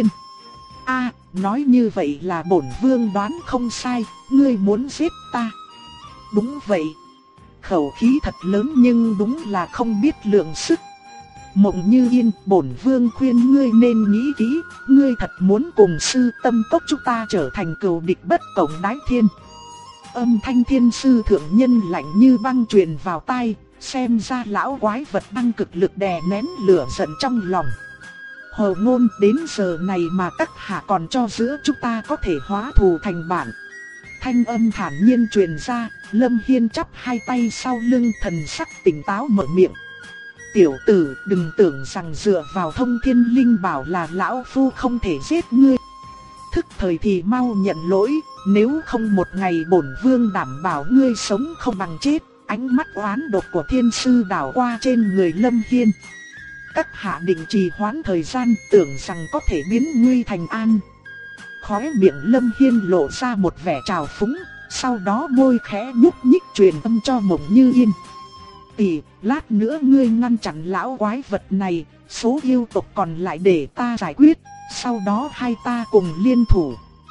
Nói như vậy là bổn vương đoán không sai, ngươi muốn giết ta. Đúng vậy. Khẩu khí thật lớn nhưng đúng là không biết lượng sức. Mộng Như Yên, bổn vương khuyên ngươi nên nghĩ kỹ, ngươi thật muốn cùng sư tâm tốc chúng ta trở thành cừu địch bất cộng đái thiên. Âm thanh thiên sư thượng nhân lạnh như băng truyền vào tai, xem ra lão quái vật đang cực lực đè nén lửa giận trong lòng. Hồ ngôn, đến giờ này mà các hạ còn cho giữa chúng ta có thể hóa thù thành bạn. Thanh âm thản nhiên truyền ra, Lâm Hiên chắp hai tay sau lưng, thần sắc tỉnh táo mở miệng. Tiểu tử, đừng tưởng rằng dựa vào thông thiên linh bảo là lão phu không thể giết ngươi. Thức thời thì mau nhận lỗi, nếu không một ngày bổn vương đảm bảo ngươi sống không bằng chết. Ánh mắt oán độc của thiên sư đảo qua trên người Lâm Hiên. Các hạ định trì hoãn thời gian, tưởng rằng có thể biến nguy thành an. Khóe miệng Lâm Hiên lộ ra một vẻ trào phúng, sau đó môi khẽ nhúc nhích truyền âm cho Mộng Như Yên. Tỷ, lát nữa ngươi ngăn chặn lão quái vật này, số yêu tộc còn lại để ta giải quyết, sau đó hai ta cùng liên thủ.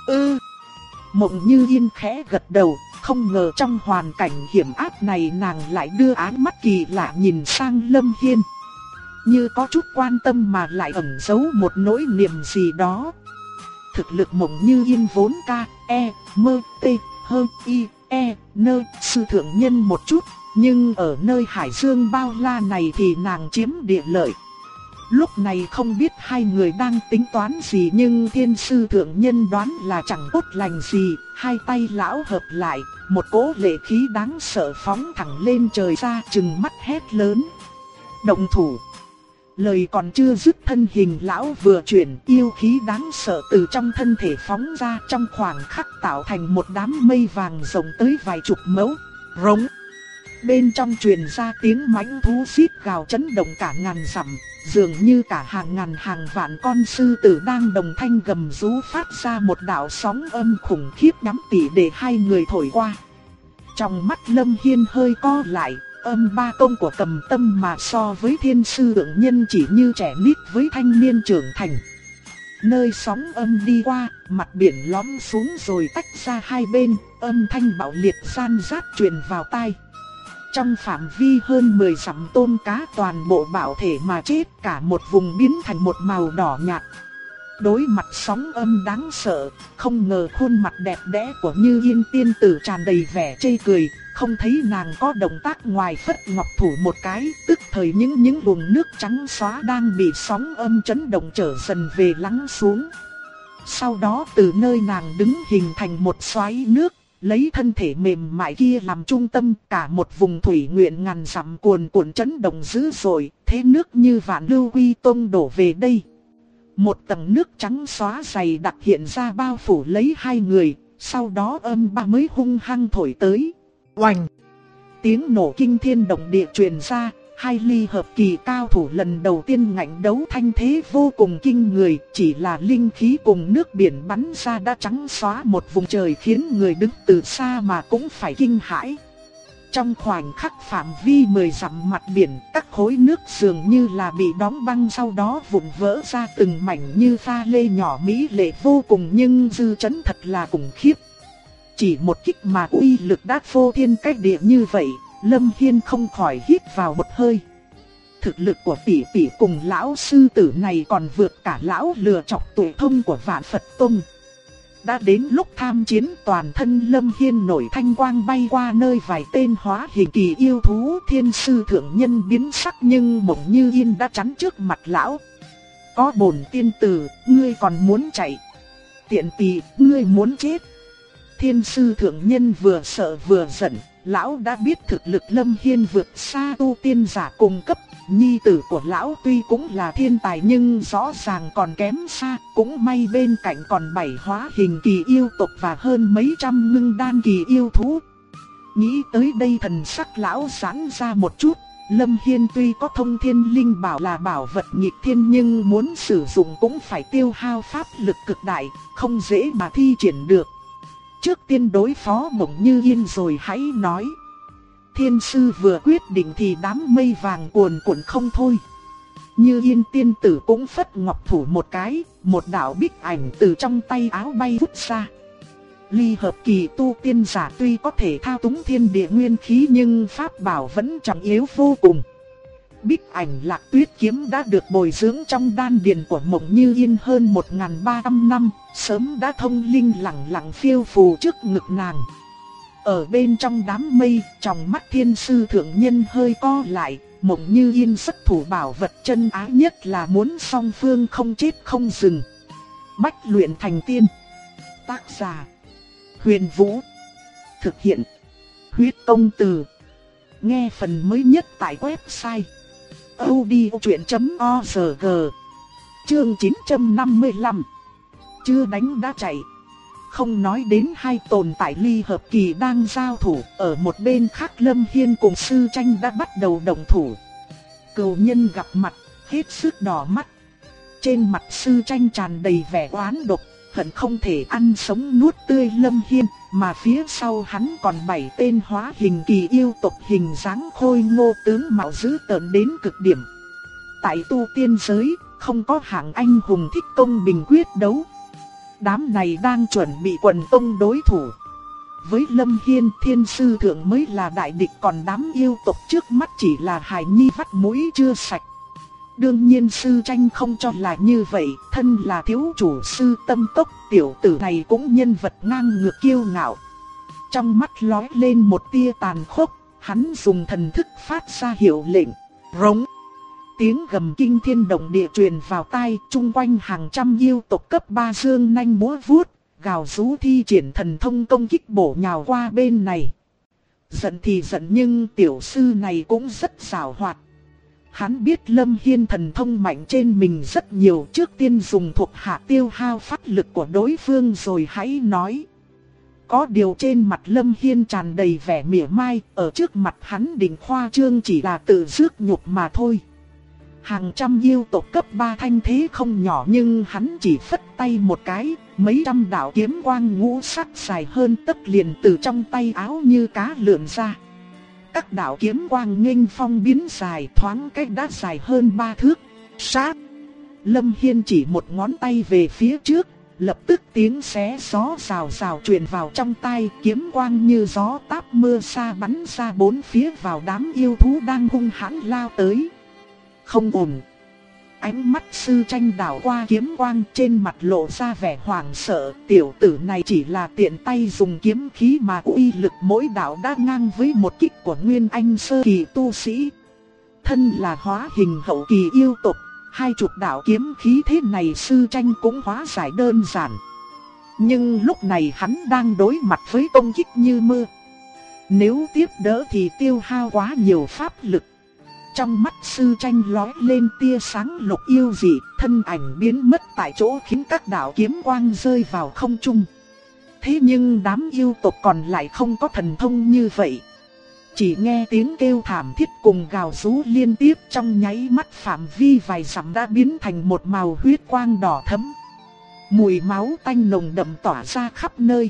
Mộng Như Yên khẽ gật đầu, không ngờ trong hoàn cảnh hiểm ác này nàng lại đưa áng mắt kỳ lạ nhìn sang Lâm Hiên. Như có chút quan tâm mà lại ẩn giấu một nỗi niềm gì đó. Thực lực Mộng Như Yên vốn sư thượng nhân một chút, nhưng ở nơi hải dương bao la này thì nàng chiếm địa lợi. Lúc này không biết hai người đang tính toán gì, nhưng thiên sư thượng nhân đoán là chẳng tốt lành gì. Hai tay lão hợp lại, một cỗ lệ khí đáng sợ phóng thẳng lên trời ra, trừng mắt hét lớn. Động thủ! Lời còn chưa dứt, thân hình lão vừa chuyển, yêu khí đáng sợ từ trong thân thể phóng ra, trong khoảng khắc tạo thành một đám mây vàng rộng tới vài chục mẫu. Rống! Bên trong truyền ra tiếng mãnh thú xít gào chấn động cả ngàn dặm, dường như cả hàng ngàn hàng vạn con sư tử đang đồng thanh gầm rú, phát ra một đạo sóng âm khủng khiếp nhắm tỉ để hai người thổi qua. Trong mắt Lâm Hiên hơi co lại, âm ba công của Cầm Tâm mà so với Thiên Sư Thượng Nhân chỉ như trẻ nít với thanh niên trưởng thành. Nơi sóng âm đi qua, mặt biển lõm xuống rồi tách ra hai bên, âm thanh bạo liệt san rát truyền vào tai. Trong phạm vi hơn 10 dặm tôm cá toàn bộ bạo thể mà chết, cả một vùng biến thành một màu đỏ nhạt. Đối mặt sóng âm đáng sợ, không ngờ khuôn mặt đẹp đẽ của Như Yên tiên tử tràn đầy vẻ chê cười, không thấy nàng có động tác ngoài phất ngọc thủ một cái, tức thời những luồng nước trắng xóa đang bị sóng âm chấn động trở dần về lắng xuống. Sau đó từ nơi nàng đứng hình thành một xoáy nước, lấy thân thể mềm mại kia làm trung tâm, cả một vùng thủy nguyện ngàn dặm cuồn cuộn chấn động dữ dội, thế nước như vạn lưu quy tông đổ về đây. Một tầng nước trắng xóa dày đặc hiện ra bao phủ lấy hai người, sau đó âm ba mới hung hăng thổi tới. Oành! Tiếng nổ kinh thiên động địa truyền ra, hai ly hợp kỳ cao thủ lần đầu tiên ngạnh đấu thanh thế vô cùng kinh người, chỉ là linh khí cùng nước biển bắn ra đã trắng xóa một vùng trời khiến người đứng từ xa mà cũng phải kinh hãi. Trong khoảnh khắc phạm vi 10 dặm mặt biển, các khối nước dường như là bị đóng băng, sau đó vụn vỡ ra từng mảnh như pha lê nhỏ mỹ lệ vô cùng, nhưng dư chấn thật là khủng khiếp. Chỉ một kích mà uy lực đã phô thiên cách địa như vậy, Lâm Hiên không khỏi hít vào một hơi. Thực lực của tỷ tỷ cùng lão sư tử này còn vượt cả lão lừa chọc tuổi thông của Vạn Phật Tông. Đã đến lúc tham chiến, toàn thân Lâm Hiên nổi thanh quang bay qua nơi vài tên hóa hình kỳ yêu thú. Thiên Sư Thượng Nhân biến sắc nhưng Mộng Như Yên đã chắn trước mặt lão. Có bổn tiên tử, ngươi còn muốn chạy? Tiện tỳ, ngươi muốn chết? Thiên Sư Thượng Nhân vừa sợ vừa giận. Lão đã biết thực lực Lâm Hiên vượt xa tu tiên giả cùng cấp. Nhi tử của lão tuy cũng là thiên tài nhưng rõ ràng còn kém xa. Cũng may bên cạnh còn 7 hóa hình kỳ yêu tộc và hơn mấy trăm ngưng đan kỳ yêu thú. Nghĩ tới đây thần sắc lão giãn ra một chút. Lâm Hiên tuy có thông thiên linh bảo là bảo vật nghịch thiên nhưng muốn sử dụng cũng phải tiêu hao pháp lực cực đại, không dễ mà thi triển được. Trước tiên đối phó Mộng Như Yên rồi hãy nói. Thiên sư vừa quyết định thì đám mây vàng cuồn cuộn không thôi. Như Yên tiên tử cũng phất ngọc thủ một cái, một đạo bích ảnh từ trong tay áo bay vút ra. Ly hợp kỳ tu tiên giả tuy có thể thao túng thiên địa nguyên khí nhưng pháp bảo vẫn trọng yếu vô cùng. Bích ảnh Lạc Tuyết kiếm đã được bồi dưỡng trong đan điền của Mộng Như Yên hơn 1300 năm, sớm đã thông linh lẳng lặng phiêu phù trước ngực nàng. Ở bên trong đám mây, trong mắt Thiên Sư Thượng Nhân hơi co lại, Mộng Như Yên xuất thủ bảo vật chân ái nhất là muốn song phương không chết không dừng. Bách luyện thành tiên. Tác giả: Huyền Vũ. Thực hiện: Huyết Công Từ. Nghe phần mới nhất tại website audiochuyện.org. Chương 955. Chưa đánh đã chạy. Không nói đến hai tồn tại ly hợp kỳ đang giao thủ, ở một bên khác Lâm Hiên cùng Sư Tranh đã bắt đầu động thủ. Cừu nhân gặp mặt, hết sức đỏ mắt. Trên mặt Sư Tranh tràn đầy vẻ oán độc, hận không thể ăn sống nuốt tươi Lâm Hiên, mà phía sau hắn còn 7 tên hóa hình kỳ yêu tộc hình dáng khôi ngô tướng mạo dữ tợn đến cực điểm. Tại tu tiên giới, không có hạng anh hùng thích công bình quyết đấu. Đám này đang chuẩn bị quần công đối thủ. Với Lâm Hiên, Thiên Sư Thượng mới là đại địch, còn đám yêu tộc trước mắt chỉ là hài nhi vắt mũi chưa sạch. Đương nhiên Sư Tranh không cho là như vậy, thân là thiếu chủ sư tâm tốc, tiểu tử này cũng nhân vật ngang ngược kiêu ngạo. Trong mắt lóe lên một tia tàn khốc, hắn dùng thần thức phát ra hiệu lệnh, rống. Tiếng gầm kinh thiên động địa truyền vào tai, chung quanh hàng trăm yêu tộc cấp 3 dương nanh múa vuốt, gào rú thi triển thần thông công kích bổ nhào qua bên này. Giận thì giận nhưng tiểu sư này cũng rất xảo hoạt. Hắn biết Lâm Hiên thần thông mạnh trên mình rất nhiều, trước tiên dùng thuộc hạ tiêu hao pháp lực của đối phương rồi hãy nói. Có điều trên mặt Lâm Hiên tràn đầy vẻ mỉa mai, ở trước mặt hắn định khoa trương chỉ là tự rước nhục mà thôi. Hàng trăm yêu tộc cấp 3 thanh thế không nhỏ nhưng hắn chỉ phất tay một cái, mấy trăm đạo kiếm quang ngũ sắc dài hơn tấc liền từ trong tay áo như cá lượn ra. các đạo kiếm quang nghênh phong biến dài, thoáng cách đã dài hơn 3 thước. Sát! Lâm Hiên chỉ một ngón tay về phía trước, lập tức tiếng xé gió rào rào truyền vào trong tai, kiếm quang như gió táp mưa sa bắn ra bốn phía vào đám yêu thú đang hung hãn lao tới. Không ổn. Ánh mắt sư tranh đảo qua kiếm quang, trên mặt lộ ra vẻ hoảng sợ. Tiểu tử này chỉ là tiện tay dùng kiếm khí mà uy lực mỗi đạo đã ngang với một kích của Nguyên Anh sơ kỳ tu sĩ. Thân là hóa hình hậu kỳ yêu tộc, 20 đạo kiếm khí thế này sư tranh cũng hóa giải đơn giản. Nhưng lúc này hắn đang đối mặt với công kích như mưa. Nếu tiếp đỡ thì tiêu hao quá nhiều pháp lực. Trong mắt sư tranh lóe lên tia sáng lục yêu dị, thân ảnh biến mất tại chỗ khiến các đạo kiếm quang rơi vào không trung. Thế nhưng đám yêu tộc còn lại không có thần thông như vậy. Chỉ nghe tiếng kêu thảm thiết cùng gào rú liên tiếp, trong nháy mắt phạm vi vài dặm đã biến thành một màu huyết quang đỏ thẫm. Mùi máu tanh nồng đậm tỏa ra khắp nơi.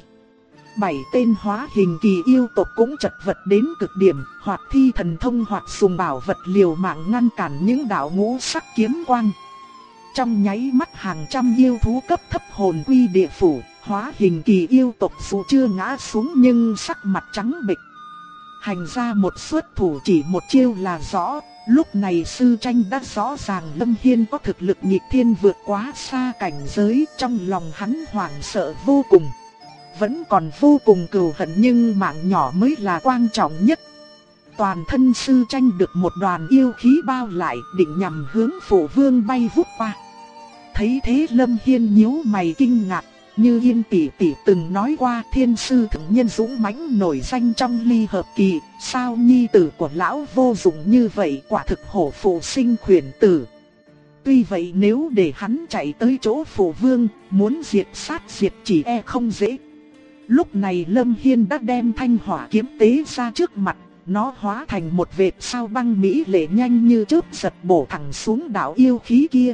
7 tên hóa hình kỳ yêu tộc cũng chật vật đến cực điểm, hoặc thi thần thông hoặc dùng bảo vật liều mạng ngăn cản những đạo ngũ sắc kiếm quang. Trong nháy mắt hàng trăm yêu thú cấp thấp hồn quy địa phủ, hóa hình kỳ yêu tộc dù chưa ngã xuống nhưng sắc mặt trắng bệch. Hành ra một xuất thủ chỉ một chiêu là rõ, lúc này sư tranh đã rõ ràng Lâm Hiên có thực lực nghịch thiên vượt quá xa cảnh giới, trong lòng hắn hoảng sợ vô cùng. Vẫn còn vô cùng cừu hận nhưng mạng nhỏ mới là quan trọng nhất. Toàn thân sư tranh được một đoàn yêu khí bao lại, định nhằm hướng Phổ Vương bay vút qua. Thấy thế Lâm Hiên nhíu mày kinh ngạc. Như Yên tỷ tỷ từng nói qua, thiên sư thượng nhân dũng mãnh nổi danh trong ly hợp kỳ, sao nhi tử của lão vô dụng như vậy, quả thực hổ phụ sinh khuyển tử. Tuy vậy nếu để hắn chạy tới chỗ Phổ Vương, muốn diệt sát diệt chỉ e không dễ. Lúc này Lâm Hiên đã đem thanh hỏa kiếm tế ra trước mặt, nó hóa thành một vệt sao băng mỹ lệ nhanh như chớp giật bổ thẳng xuống đạo yêu khí kia.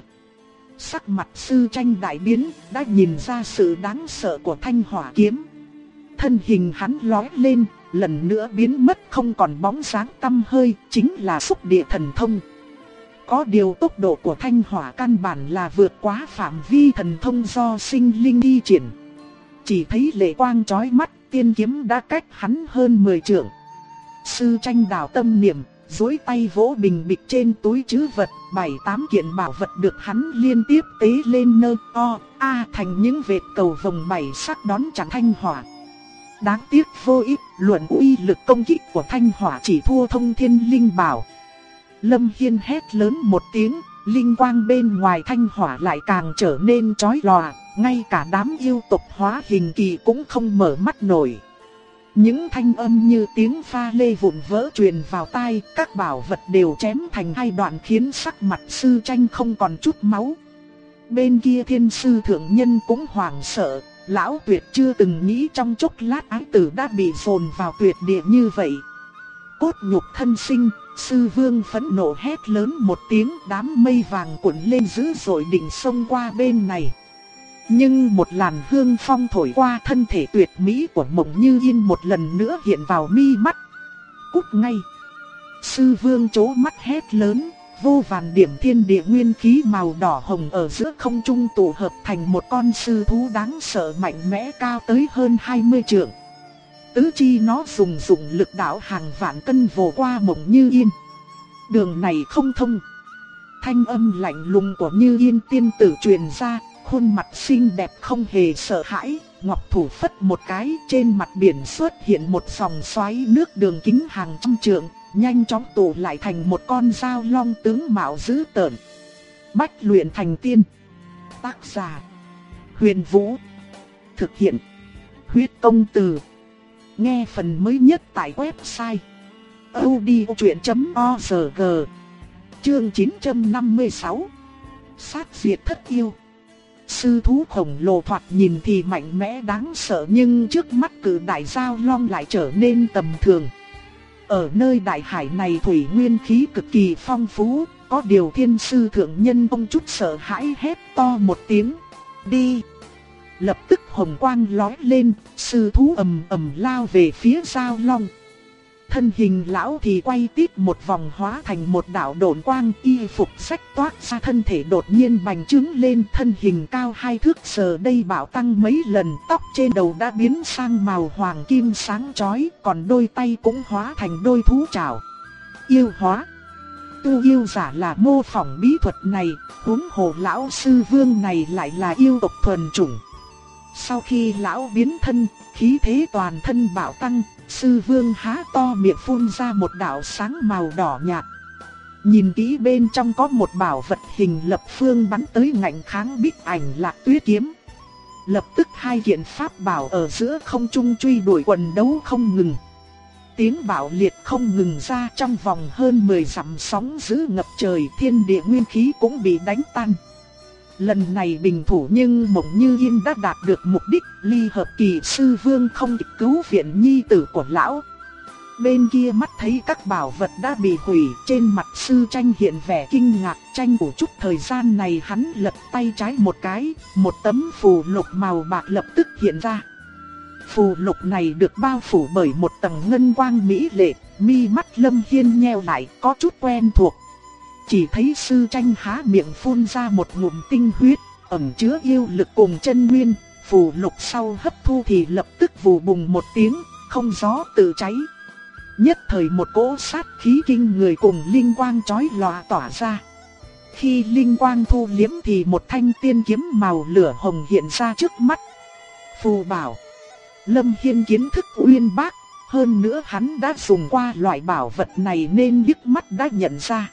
Sắc mặt sư tranh đại biến, đã nhìn ra sự đáng sợ của thanh hỏa kiếm. Thân hình hắn lói lên, lần nữa biến mất không còn bóng dáng tăm hơi, chính là xúc địa thần thông. Có điều tốc độ của thanh hỏa căn bản là vượt quá phạm vi thần thông do sinh linh thi triển. Chỉ thấy lệ quang chói mắt, tiên kiếm đã cách hắn hơn 10 trượng. Sư tranh đảo tâm niệm, duỗi tay vỗ bình bịch trên túi trữ vật, 7-8 kiện bảo vật được hắn liên tiếp tế lên nơ o a thành những vệt cầu vồng 7 sắc đón chặn thanh hỏa. Đáng tiếc vô ích, luận uy lực công kích của thanh hỏa chỉ thua thông thiên linh bảo. Lâm Hiên hét lớn một tiếng, linh quang bên ngoài thanh hỏa lại càng trở nên chói lòa, ngay cả đám yêu tộc hóa hình kỳ cũng không mở mắt nổi. Những thanh âm như tiếng pha lê vụn vỡ truyền vào tai, các bảo vật đều chém thành hai đoạn khiến sắc mặt sư tranh không còn chút máu. Bên kia thiên sư thượng nhân cũng hoảng sợ, lão tuyệt chưa từng nghĩ trong chốc lát ái tử đã bị dồn vào tuyệt địa như vậy. Cốt nhục thân sinh, sư vương phẫn nộ hét lớn một tiếng, đám mây vàng cuộn lên dữ dội định xông qua bên này. Nhưng một làn hương phong thổi qua, thân thể tuyệt mỹ của Mộng Như Yên một lần nữa hiện vào mi mắt. Cút ngay! Sư vương trố mắt hét lớn, vô vàn điểm thiên địa nguyên khí màu đỏ hồng ở giữa không trung tụ hợp thành một con sư thú đáng sợ mạnh mẽ cao tới hơn 20 trượng. Tứ chi nó dùng lực đạo hàng vạn cân vồ qua Mộng Như Yên. Đường này không thông. Thanh âm lạnh lùng của Như Yên tiên tử truyền ra. Khuôn mặt xinh đẹp không hề sợ hãi, ngọc thủ phất một cái, trên mặt biển xuất hiện một dòng xoáy nước đường kính hàng trăm trượng, nhanh chóng tụ lại thành một con dao long tướng mạo dữ tợn. Bách luyện thành tiên. Tác giả: Huyền Vũ. Thực hiện: Huyết Công Từ. Nghe phần mới nhất tại website audiochuyện.org. Chương 956. Sát diệt thất yêu. Sư thú khổng lồ thoạt nhìn thì mạnh mẽ đáng sợ, nhưng trước mắt cự đại giao long lại trở nên tầm thường. Ở nơi đại hải này thủy nguyên khí cực kỳ phong phú, có điều thiên sư thượng nhân không chút sợ hãi hét to một tiếng, đi. Lập tức hồng quang lóe lên, sư thú ầm ầm lao về phía giao long. Thân hình lão thì quay tít một vòng hóa thành một đạo độn quang, y phục rách toát ra, thân thể đột nhiên bành trướng lên, thân hình cao 2 thước giờ đây bạo tăng mấy lần, tóc trên đầu đã biến sang màu hoàng kim sáng chói, còn đôi tay cũng hóa thành đôi thú trảo. Yêu hóa. Tu yêu giả là mô phỏng bí thuật này, huống hồ lão sư vương này lại là yêu tộc thuần chủng. Sau khi lão biến thân, khí thế toàn thân bạo tăng, sư vương há to miệng phun ra một đạo sáng màu đỏ nhạt. Nhìn kỹ bên trong có một bảo vật hình lập phương bắn tới ngạnh kháng Bích Ảnh Lạc Tuyết kiếm. Lập tức 2 kiện pháp bảo ở giữa không trung truy đuổi quần đấu không ngừng. Tiếng bạo liệt không ngừng ra, trong vòng hơn 10 dặm sóng dữ ngập trời, thiên địa nguyên khí cũng bị đánh tan. Lần này bình thủ nhưng Mộng Như Yên đã đạt được mục đích, ly hợp kỳ sư vương không kịp cứu viện nhi tử của lão. Bên kia mắt thấy các bảo vật đã bị hủy, trên mặt sư Tranh hiện vẻ kinh ngạc. Tranh của chút thời gian này hắn lật tay trái một cái, một tấm phù lục màu bạc lập tức hiện ra. Phù lục này được bao phủ bởi một tầng ngân quang mỹ lệ, mi mắt Lâm Hiên nheo lại, có chút quen thuộc. Chỉ thấy sư Tranh há miệng phun ra một ngụm tinh huyết, ẩn chứa yêu lực cùng chân nguyên, phù lục sau hấp thu thì lập tức vù bùng một tiếng, không gió tự cháy. Nhất thời một cỗ sát khí kinh người cùng linh quang chói lòa tỏa ra. Khi linh quang thu liếm thì một thanh tiên kiếm màu lửa hồng hiện ra trước mắt. Phù bảo. Lâm Hiên kiến thức uyên bác, hơn nữa hắn đã dùng qua loại bảo vật này nên liếc mắt đã nhận ra.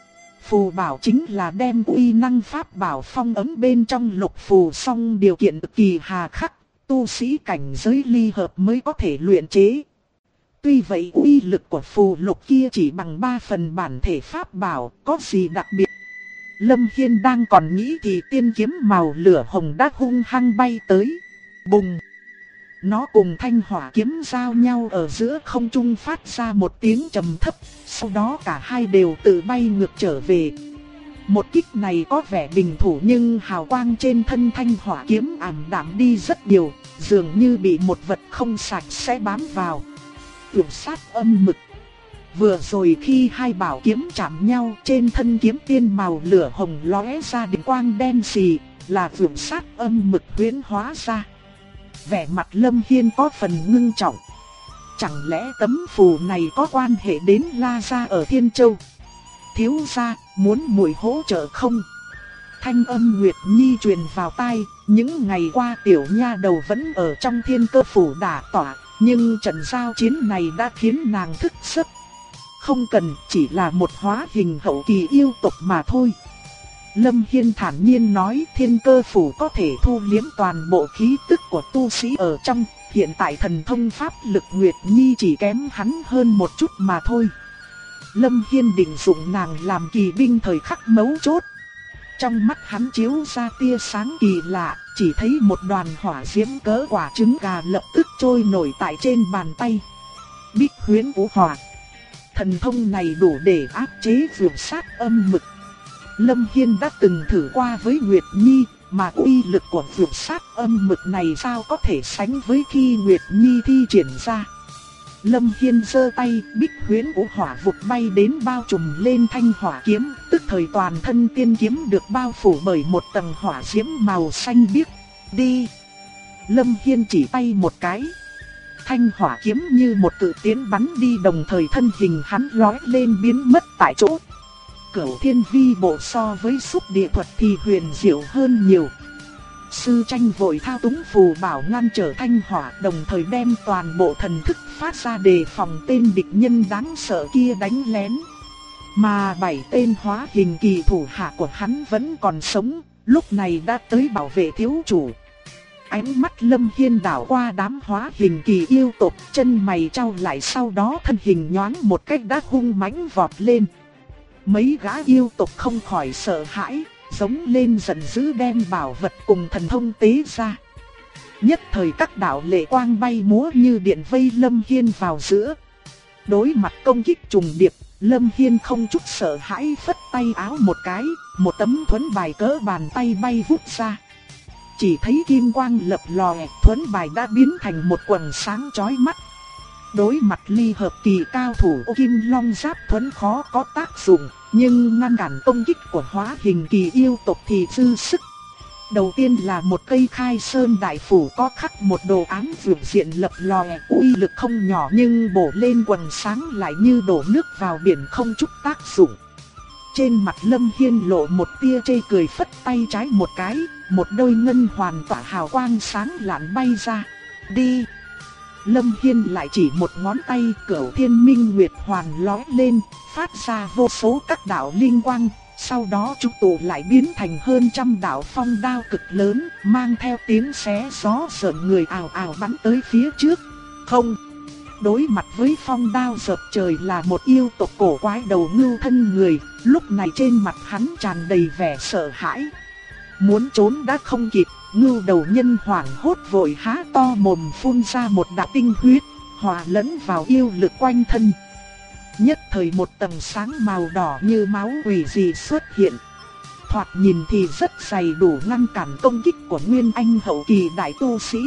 Phù bảo chính là đem uy năng pháp bảo phong ấn bên trong lục phù, song điều kiện cực kỳ hà khắc, tu sĩ cảnh giới ly hợp mới có thể luyện chế. Tuy vậy uy lực của phù lục kia chỉ bằng 3 phần bản thể pháp bảo, có gì đặc biệt. Lâm Hiên đang còn nghĩ thì tiên kiếm màu lửa hồng đã hung hăng bay tới. Bùng! Nó cùng thanh hỏa kiếm giao nhau ở giữa không trung phát ra một tiếng trầm thấp, sau đó cả hai đều tự bay ngược trở về. Một kích này có vẻ bình thủ nhưng hào quang trên thân thanh hỏa kiếm ảm đạm đi rất nhiều, dường như bị một vật không sạch sẽ bám vào. Tuyệt sát âm mực. Vừa rồi khi hai bảo kiếm chạm nhau, trên thân kiếm tiên màu lửa hồng lóe ra điện quang đen sì, là tuyệt sát âm mực huyễn hóa ra. Vẻ mặt Lâm Hiên có phần ngưng trọng. Chẳng lẽ tấm phù này có quan hệ đến La gia ở Thiên Châu? Thiếu gia, muốn muội hỗ trợ không? Thanh âm Nguyệt Nhi truyền vào tai. Những ngày qua tiểu nha đầu vẫn ở trong Thiên Cơ phủ đả tọa, nhưng trận giao chiến này đã khiến nàng thức giấc. Không cần, chỉ là một hóa hình hậu kỳ yêu tộc mà thôi. Lâm Hiên thản nhiên nói, Thiên Cơ phủ có thể thu liếm toàn bộ khí tức của tu sĩ ở trong, hiện tại thần thông pháp lực Nguyệt Nhi chỉ kém hắn hơn một chút mà thôi. Lâm Hiên định dụng nàng làm kỳ binh thời khắc mấu chốt. Trong mắt hắn chiếu ra tia sáng kỳ lạ, chỉ thấy một đoàn hỏa diễm cỡ quả trứng gà lập tức trôi nổi tại trên bàn tay. Bích huyễn vũ hỏa. Thần thông này đủ để áp chế vượt sát âm mực. Lâm Hiên đã từng thử qua với Nguyệt Nhi, mà uy lực của vượt sát âm mực này sao có thể sánh với khi Nguyệt Nhi thi triển ra. Lâm Hiên giơ tay, bích huyễn vũ hỏa vụt bay đến bao trùm lên thanh hỏa kiếm, tức thời toàn thân tiên kiếm được bao phủ bởi một tầng hỏa diễm màu xanh biếc. Đi! Lâm Hiên chỉ tay một cái. Thanh hỏa kiếm như một cự tiến bắn đi, đồng thời thân hình hắn lói lên biến mất tại chỗ. Cửu thiên vi bộ so với xúc địa thuật thì huyền diệu hơn nhiều. Sư Tranh vội thao túng phù bảo ngăn trở thanh hỏa, đồng thời đem toàn bộ thần thức phát ra đề phòng tên địch nhân đáng sợ kia đánh lén. Mà 7 tên hóa hình kỳ thủ hạ của hắn vẫn còn sống, lúc này đã tới bảo vệ thiếu chủ. Ánh mắt Lâm Hiên đảo qua đám hóa hình kỳ yêu tộc, chân mày trao lại, sau đó thân hình nhoáng một cách đã hung mãnh vọt lên. Mấy gã yêu tộc không khỏi sợ hãi, giống lên giận dữ đem bảo vật cùng thần thông tế ra. Nhất thời các đạo lệ quang bay múa như điện vây Lâm Hiên vào giữa. Đối mặt công kích trùng điệp, Lâm Hiên không chút sợ hãi phất tay áo một cái, một tấm thuẫn bài cỡ bàn tay bay vút ra. Chỉ thấy kim quang lập lòe, thuẫn bài đã biến thành một quầng sáng chói mắt. Đối mặt ly hợp kỳ cao thủ Kim Long Giáp Thuẫn khó có tác dụng, nhưng ngăn cản công kích của hóa hình kỳ yêu tộc thì dư sức. Đầu tiên là một cây khai sơn đại phủ có khắc một đồ án vượt diện lập lòe, uy lực không nhỏ nhưng bổ lên quần sáng lại như đổ nước vào biển không chút tác dụng. Trên mặt Lâm Hiên lộ một tia chê cười, phất tay trái một cái, một đôi ngân hoàn tỏa hào quang sáng lạn bay ra. Đi! Lâm Hiên lại chỉ một ngón tay, Cửu Thiên Minh Nguyệt Hoàn lóe lên, phát ra vô số các đạo linh quang. Sau đó chúng tụ lại biến thành hơn trăm đạo phong đao cực lớn, mang theo tiếng xé gió rợn người ào ào bắn tới phía trước. Không! Đối mặt với phong đao dợp trời là một yêu tộc cổ quái đầu ngưu thân người, lúc này trên mặt hắn tràn đầy vẻ sợ hãi. Muốn trốn đã không kịp, ngưu đầu nhân hoảng hốt vội há to mồm phun ra một đạo tinh huyết, hòa lẫn vào yêu lực quanh thân. Nhất thời một tầng sáng màu đỏ như máu quỷ dị xuất hiện. Thoạt nhìn thì rất dày, đủ ngăn cản công kích của Nguyên Anh hậu kỳ đại tu sĩ.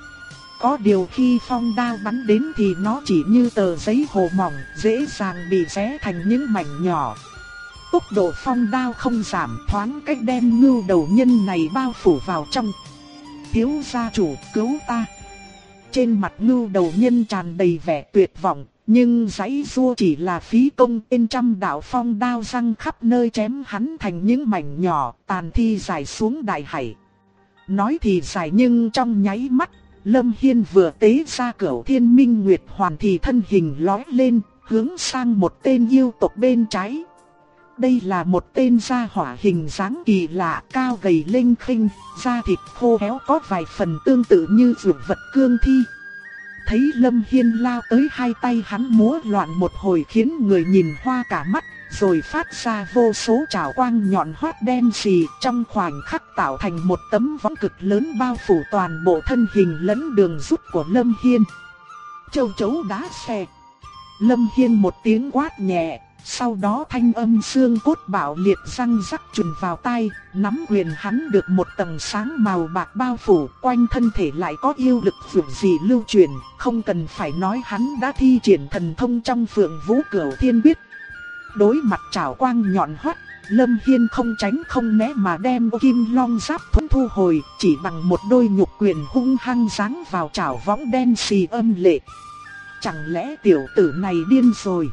Có điều khi phong đao bắn đến thì nó chỉ như tờ giấy hồ mỏng, dễ dàng bị xé thành những mảnh nhỏ. Tốc độ phong đao không giảm, thoáng cách đem ngưu đầu nhân này bao phủ vào trong. Thiếu gia chủ, cứu ta! Trên mặt ngưu đầu nhân tràn đầy vẻ tuyệt vọng, nhưng giãy giụa chỉ là phí công, trên trăm đạo phong đao răng khắp nơi chém hắn thành những mảnh nhỏ, tàn thi rải xuống đại hải. Nói thì dài nhưng trong nháy mắt, Lâm Hiên vừa tế ra Cửu Thiên Minh Nguyệt Hoàn thì thân hình lóe lên, hướng sang một tên yêu tộc bên trái. Đây là một tên gia hỏa hình dáng kỳ lạ, cao gầy lênh khênh, da thịt khô héo có vài phần tương tự như dược vật cương thi. Thấy Lâm Hiên lao tới, hai tay hắn múa loạn một hồi khiến người nhìn hoa cả mắt, rồi phát ra vô số trảo quang nhọn hoắt đen xì, trong khoảnh khắc tạo thành một tấm võng cực lớn bao phủ toàn bộ thân hình lẫn đường rút của Lâm Hiên. Châu chấu đá xe. Lâm Hiên một tiếng quát nhẹ, sau đó thanh âm xương cốt bạo liệt răng rắc truyền vào tai, nắm quyền hắn được một tầng sáng màu bạc bao phủ, quanh thân thể lại có yêu lực dường gì lưu truyền, không cần phải nói hắn đã thi triển thần thông trong Phượng Vũ Cửu Thiên Quyết. Đối mặt trảo quang nhọn hoắt, Lâm Hiên không tránh không né mà đem Kim Long Giáp Thuẫn thu hồi, chỉ bằng một đôi nhục quyền hung hăng giáng vào trảo võng đen xì âm lệ. Chẳng lẽ tiểu tử này điên rồi?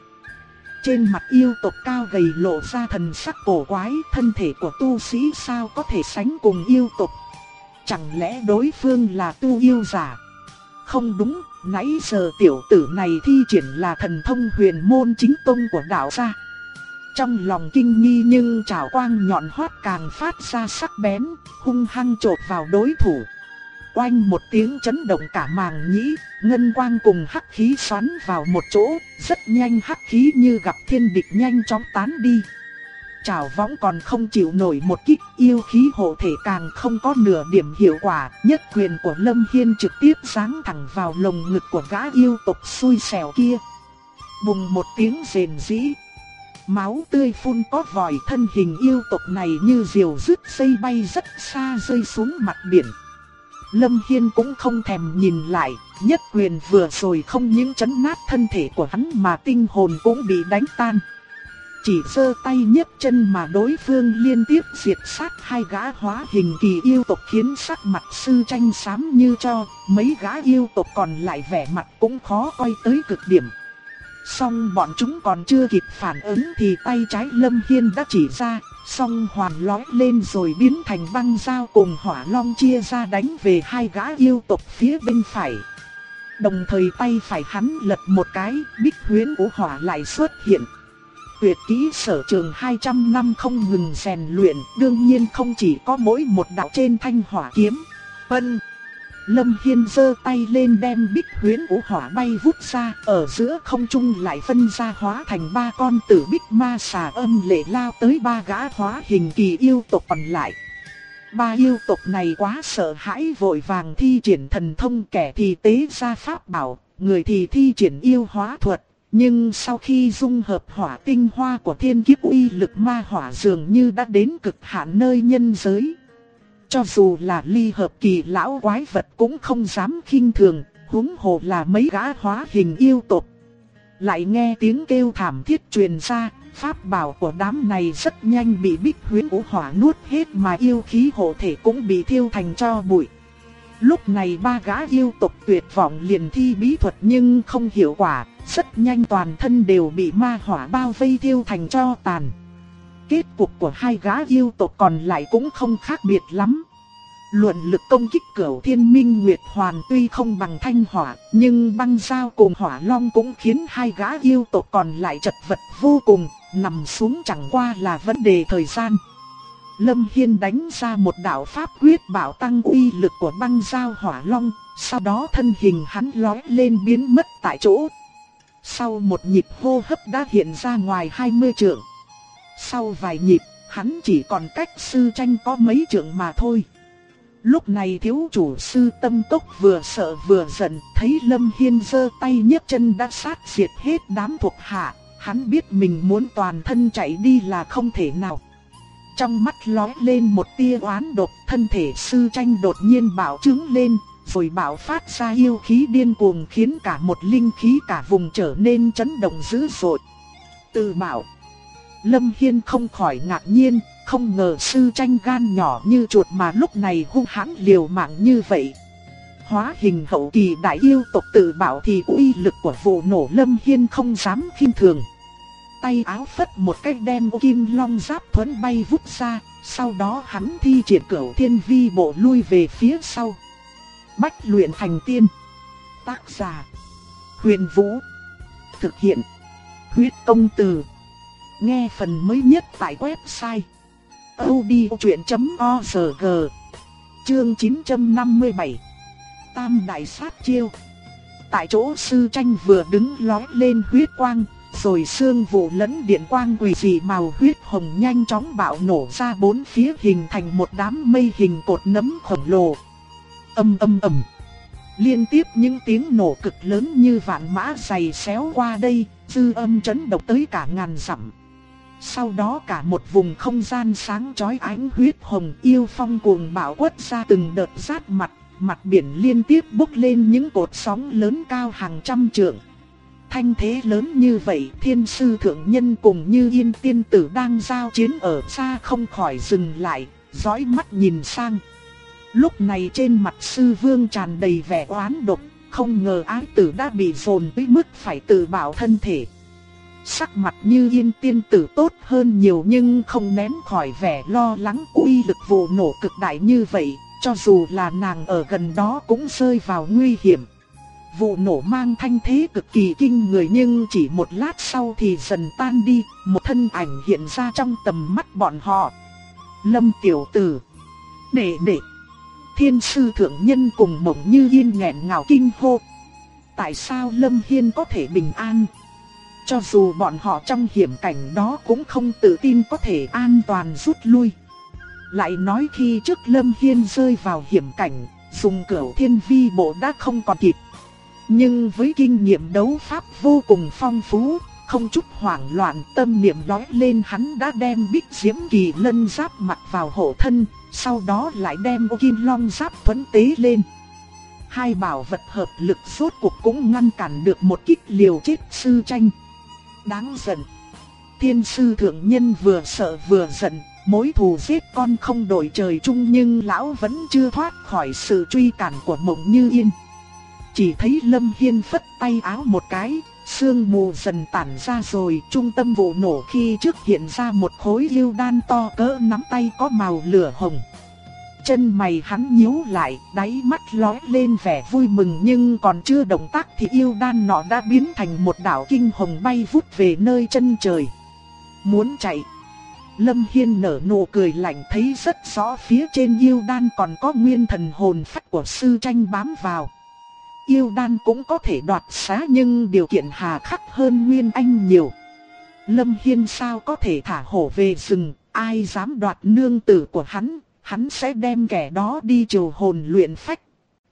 Trên mặt yêu tộc cao gầy lộ ra thần sắc cổ quái, thân thể của tu sĩ sao có thể sánh cùng yêu tộc? Chẳng lẽ đối phương là tu yêu giả? Không đúng, nãy giờ tiểu tử này thi triển là thần thông huyền môn chính tông của đạo gia. Trong lòng kinh nghi nhưng trảo quang nhọn hoắt càng phát ra sắc bén, hung hăng chộp vào đối thủ. Oanh một tiếng chấn động cả màng nhĩ, ngân quang cùng hắc khí xoắn vào một chỗ, rất nhanh hắc khí như gặp thiên địch nhanh chóng tán đi. Trảo võng còn không chịu nổi một kích, yêu khí hộ thể càng không có nửa điểm hiệu quả, nhất quyền của Lâm Hiên trực tiếp giáng thẳng vào lồng ngực của gã yêu tộc xui xẻo kia. Bùng một tiếng rền rĩ, máu tươi phun có vòi, thân hình yêu tộc này như diều dứt dây bay rất xa rơi xuống mặt biển. Lâm Hiên cũng không thèm nhìn lại, nhất quyền vừa rồi không những chấn nát thân thể của hắn mà tinh hồn cũng bị đánh tan. Chỉ giơ tay nhấc chân mà đối phương liên tiếp diệt sát hai gã hóa hình kỳ yêu tộc khiến sắc mặt sư tranh xám như cho, mấy gã yêu tộc còn lại vẻ mặt cũng khó coi tới cực điểm. Song bọn chúng còn chưa kịp phản ứng thì tay trái Lâm Hiên đã chỉ ra, song hoàn lói lên rồi biến thành băng dao cùng hỏa long chia ra đánh về hai gã yêu tộc phía bên phải. Đồng thời tay phải hắn lật một cái, bích huyễn của hỏa lại xuất hiện. Tuyệt kỹ sở trường 200 năm không ngừng rèn luyện, đương nhiên không chỉ có mỗi một đạo trên thanh hỏa kiếm. Vân. Lâm Hiên giơ tay lên đem bích huyễn của hỏa bay vút ra, ở giữa không trung lại phân ra hóa thành ba con tử bích ma xà âm lệ lao tới ba gã hóa hình kỳ yêu tộc còn lại. Ba yêu tộc này quá sợ hãi vội vàng thi triển thần thông, kẻ thì tế ra pháp bảo, người thì thi triển yêu hóa thuật. Nhưng sau khi dung hợp hỏa tinh hoa của thiên kiếp, uy lực ma hỏa dường như đã đến cực hạn nơi nhân giới. Cho dù là ly hợp kỳ lão quái vật cũng không dám khinh thường, huống hồ là mấy gã hóa hình yêu tộc. Lại nghe tiếng kêu thảm thiết truyền ra, pháp bảo của đám này rất nhanh bị Bích Huyễn Vũ Hỏa nuốt hết mà yêu khí hộ thể cũng bị thiêu thành tro bụi. Lúc này ba gã yêu tộc tuyệt vọng liền thi bí thuật nhưng không hiệu quả, rất nhanh toàn thân đều bị ma hỏa bao vây thiêu thành tro tàn. Kết cục của hai gã yêu tộc còn lại cũng không khác biệt lắm. Luận lực công kích Cửu Thiên Minh Nguyệt Hoàn tuy không bằng Thanh Hỏa, nhưng băng dao cùng Hỏa Long cũng khiến hai gã yêu tộc còn lại chật vật vô cùng, nằm xuống chẳng qua là vấn đề thời gian. Lâm Hiên đánh ra một đạo pháp quyết bảo tăng uy lực của băng dao Hỏa Long, sau đó thân hình hắn lóe lên biến mất tại chỗ. Sau một nhịp hô hấp đã hiện ra ngoài 20 trượng. Sau vài nhịp, hắn chỉ còn cách Sư Tranh có mấy trượng mà thôi. Lúc này thiếu chủ Sư Tâm Cốc vừa sợ vừa giận, thấy Lâm Hiên giơ tay nhấc chân đã sát diệt hết đám thuộc hạ, hắn biết mình muốn toàn thân chạy đi là không thể nào. Trong mắt lóe lên một tia oán độc, thân thể Sư Tranh đột nhiên bạo trướng lên, rồi bạo phát ra yêu khí điên cuồng khiến cả một linh khí cả vùng trở nên chấn động dữ dội. Tự bảo, Lâm Hiên không khỏi ngạc nhiên, không ngờ Sư Tranh gan nhỏ như chuột mà lúc này hung hãn liều mạng như vậy. Hóa hình hậu kỳ đại yêu tộc tự bảo thì uy lực của vụ nổ Lâm Hiên không dám khinh thường. Tay áo phất một cái đem kim long giáp thuẫn bay vút ra, sau đó hắn thi triển Cửu Thiên Vi bộ lui về phía sau. Bách luyện thành tiên. Tác giả: Huyền Vũ. Thực hiện: Huyết Công Từ. Nghe phần mới nhất tại website audiochuyện.org. Chương 957. Tam đại sát chiêu. Tại chỗ Sư Tranh vừa đứng lóe lên huyết quang, rồi sương vụ lẫn điện quang quỷ dị màu huyết hồng nhanh chóng bạo nổ ra bốn phía hình thành một đám mây hình cột nấm khổng lồ. Ầm ầm ầm. Liên tiếp những tiếng nổ cực lớn như vạn mã giày xéo qua đây, dư âm chấn động tới cả ngàn dặm. Sau đó cả một vùng không gian sáng chói ánh huyết hồng, yêu phong cuồng bạo quất ra từng đợt rát mặt, mặt biển liên tiếp bốc lên những cột sóng lớn cao hàng trăm trượng. Thanh thế lớn như vậy, Thiên Sư Thượng Nhân cùng Như Yên Tiên Tử đang giao chiến ở xa không khỏi dừng lại, dõi mắt nhìn sang. Lúc này trên mặt Sư Vương tràn đầy vẻ oán độc, không ngờ ái tử đã bị dồn tới mức phải tự bảo thân thể. Sắc mặt Như Yên Tiên Tử tốt hơn nhiều nhưng không nén khỏi vẻ lo lắng, uy lực vụ nổ cực đại như vậy, cho dù là nàng ở gần đó cũng rơi vào nguy hiểm. Vụ nổ mang thanh thế cực kỳ kinh người nhưng chỉ một lát sau thì dần tan đi, một thân ảnh hiện ra trong tầm mắt bọn họ. Lâm tiểu tử, đệ. Thiên Sư Thượng Nhân cùng Mộng Như Yên nghẹn ngào kinh hô. Tại sao Lâm Hiên có thể bình an? Cho dù bọn họ trong hiểm cảnh đó cũng không tự tin có thể an toàn rút lui. Lại nói khi trước Lâm Hiên rơi vào hiểm cảnh, dùng Cửu Thiên Vi bộ đã không còn kịp. Nhưng với kinh nghiệm đấu pháp vô cùng phong phú, không chút hoảng loạn, tâm niệm lóe lên, hắn đã đem Bích Diễm Kỳ Lân giáp mặc vào hộ thân, sau đó lại đem Kim Long giáp thuẫn tế lên. Hai bảo vật hợp lực rốt cuộc cũng ngăn cản được một kích liều chết Sư Tranh. Đáng giận. Thiên Sư Thượng Nhân vừa sợ vừa giận, mối thù giết con không đổi trời chung nhưng lão vẫn chưa thoát khỏi sự truy cản của Mộng Như Yên. Chỉ thấy Lâm Hiên phất tay áo một cái, sương mù dần tản ra rồi trung tâm vụ nổ khi trước hiện ra một khối yêu đan to cỡ nắm tay có màu lửa hồng. Chân mày hắn nhíu lại, đáy mắt lóe lên vẻ vui mừng nhưng còn chưa động tác thì yêu đan nọ đã biến thành một đạo kinh hồng bay vút về nơi chân trời. Muốn chạy. Lâm Hiên nở nụ cười lạnh, thấy rất rõ phía trên yêu đan còn có nguyên thần hồn phách của Sư Tranh bám vào. Yêu đan cũng có thể đoạt xá nhưng điều kiện hà khắc hơn Nguyên Anh nhiều. Lâm Hiên sao có thể thả hổ về rừng, ai dám đoạt nương tử của hắn sẽ đem kẻ đó đi trừ hồn luyện phách.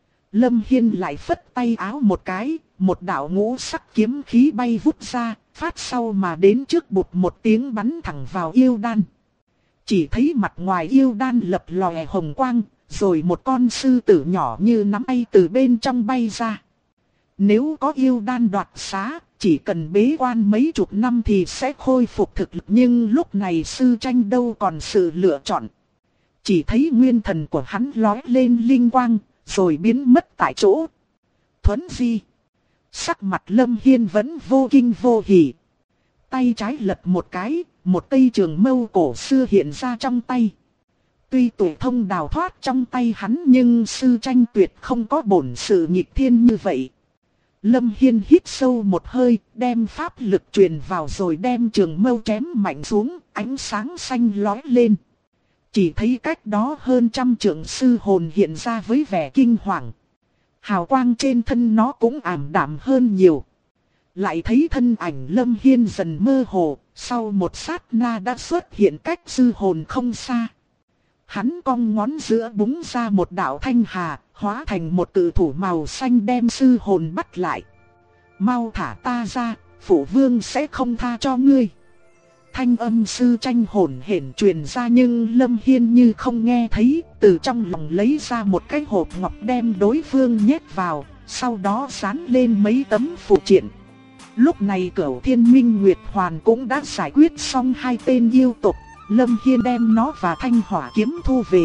Lâm Hiên lại phất tay áo một cái, một đạo ngũ sắc kiếm khí bay vút ra, phát sau mà đến trước bụt một tiếng bắn thẳng vào yêu đan. Chỉ thấy mặt ngoài yêu đan lập lòe hồng quang, rồi một con sư tử nhỏ như nắm tay từ bên trong bay ra. Nếu có yêu đan đoạt xá, chỉ cần bế quan mấy chục năm thì sẽ khôi phục thực lực. Nhưng lúc này sư tranh đâu còn sự lựa chọn. Chỉ thấy nguyên thần của hắn lóe lên linh quang, rồi biến mất tại chỗ. Thuấn di. Sắc mặt Lâm Hiên vẫn vô kinh vô hỉ. Tay trái lật một cái, một cây trường mâu cổ xưa hiện ra trong tay. Tuy tuổi thông đào thoát trong tay hắn nhưng sư tranh tuyệt không có bổn sự nghịch thiên như vậy. Lâm Hiên hít sâu một hơi, đem pháp lực truyền vào rồi đem trường mâu chém mạnh xuống, ánh sáng xanh lóe lên. Chỉ thấy cách đó hơn trăm trượng sư hồn hiện ra với vẻ kinh hoàng. Hào quang trên thân nó cũng ảm đạm hơn nhiều. Lại thấy thân ảnh Lâm Hiên dần mơ hồ, sau một sát na đã xuất hiện cách sư hồn không xa. Hắn cong ngón giữa búng ra một đạo thanh hà, hóa thành một cự thủ màu xanh đem sư hồn bắt lại. Mau thả ta ra, phụ vương sẽ không tha cho ngươi. Thanh âm sư tranh hồn hển truyền ra nhưng Lâm Hiên như không nghe thấy, từ trong lòng lấy ra một cái hộp ngọc đem đối phương nhét vào, sau đó dán lên mấy tấm phù triện. Lúc này Cửu Thiên Minh Nguyệt Hoàn cũng đã giải quyết xong hai tên yêu tộc, Lâm Hiên đem nó và thanh hỏa kiếm thu về.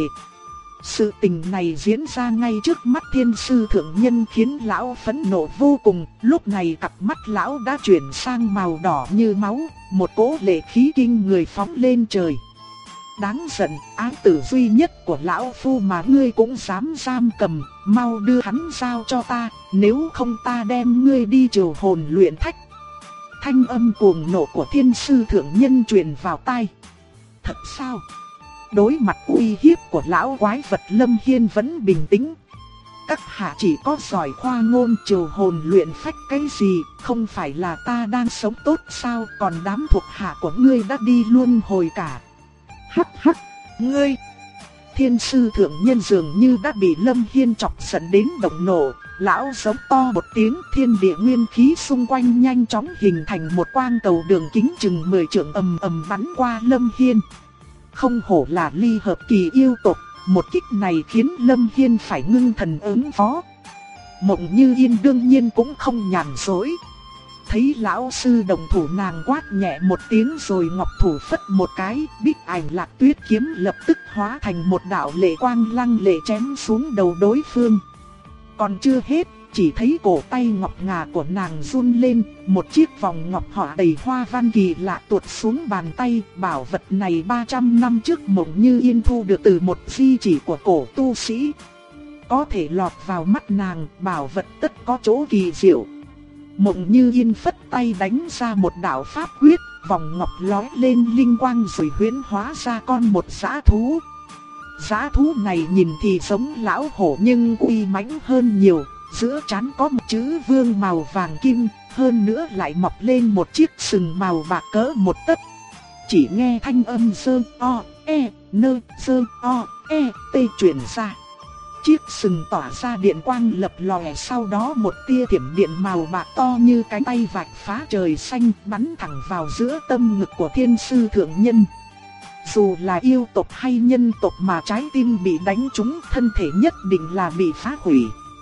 Sự tình này diễn ra ngay trước mắt Thiên Sư Thượng Nhân khiến lão phẫn nộ vô cùng. Lúc này cặp mắt lão đã chuyển sang màu đỏ như máu, một cỗ lệ khí kinh người phóng lên trời. Đáng giận, ái tử duy nhất của lão phu mà ngươi cũng dám giam cầm, mau đưa hắn giao cho ta, nếu không ta đem ngươi đi triều hồn luyện thách. Thanh âm cuồng nộ của Thiên Sư Thượng Nhân truyền vào tai. Thật sao? Đối mặt uy hiếp của lão quái vật, Lâm Hiên vẫn bình tĩnh. Các hạ chỉ có giỏi khoa ngôn, triều hồn luyện phách cái gì, không phải là ta đang sống tốt sao, còn đám thuộc hạ của ngươi đã đi luân hồi cả. Hắc hắc, ngươi! Thiên Sư Thượng Nhân dường như đã bị Lâm Hiên chọc giận đến động nộ, lão giống to một tiếng, thiên địa nguyên khí xung quanh nhanh chóng hình thành một quang cầu đường kính chừng 10 trượng ầm ầm bắn qua Lâm Hiên. Không hổ là ly hợp kỳ yêu tộc, một kích này khiến Lâm Hiên phải ngưng thần ứng phó. Mộng Như Yên đương nhiên cũng không nhàn rỗi. Thấy lão sư đồng thủ, nàng quát nhẹ một tiếng rồi ngọc thủ phất một cái, bích ảnh Lạc Tuyết kiếm lập tức hóa thành một đạo lệ quang lăng lệ chém xuống đầu đối phương. Còn chưa hết, chỉ thấy cổ tay ngọc ngà của nàng run lên, một chiếc vòng ngọc họa đầy hoa văn kỳ lạ tuột xuống bàn tay. Bảo vật này 300 năm trước Mộng Như Yên thu được từ một di chỉ của cổ tu sĩ. Có thể lọt vào mắt nàng, bảo vật tất có chỗ kỳ diệu. Mộng Như Yên phất tay đánh ra một đạo pháp quyết, vòng ngọc lóe lên linh quang rồi huyễn hóa ra con một dã thú. Dã thú này nhìn thì giống lão hổ nhưng uy mãnh hơn nhiều, giữa trán có một chữ vương màu vàng kim, hơn nữa lại mọc lên một chiếc sừng màu bạc cỡ một tấc. Chỉ nghe thanh âm sơ o e nơ sơ o e t truyền ra. Chiếc sừng tỏa ra điện quang lập lòe, sau đó một tia thiểm điện màu bạc to như cánh tay vạch phá trời xanh bắn thẳng vào giữa tâm ngực của Thiên Sư Thượng Nhân. Dù là yêu tộc hay nhân tộc mà trái tim bị đánh trúng, thân thể nhất định là bị phá hủy.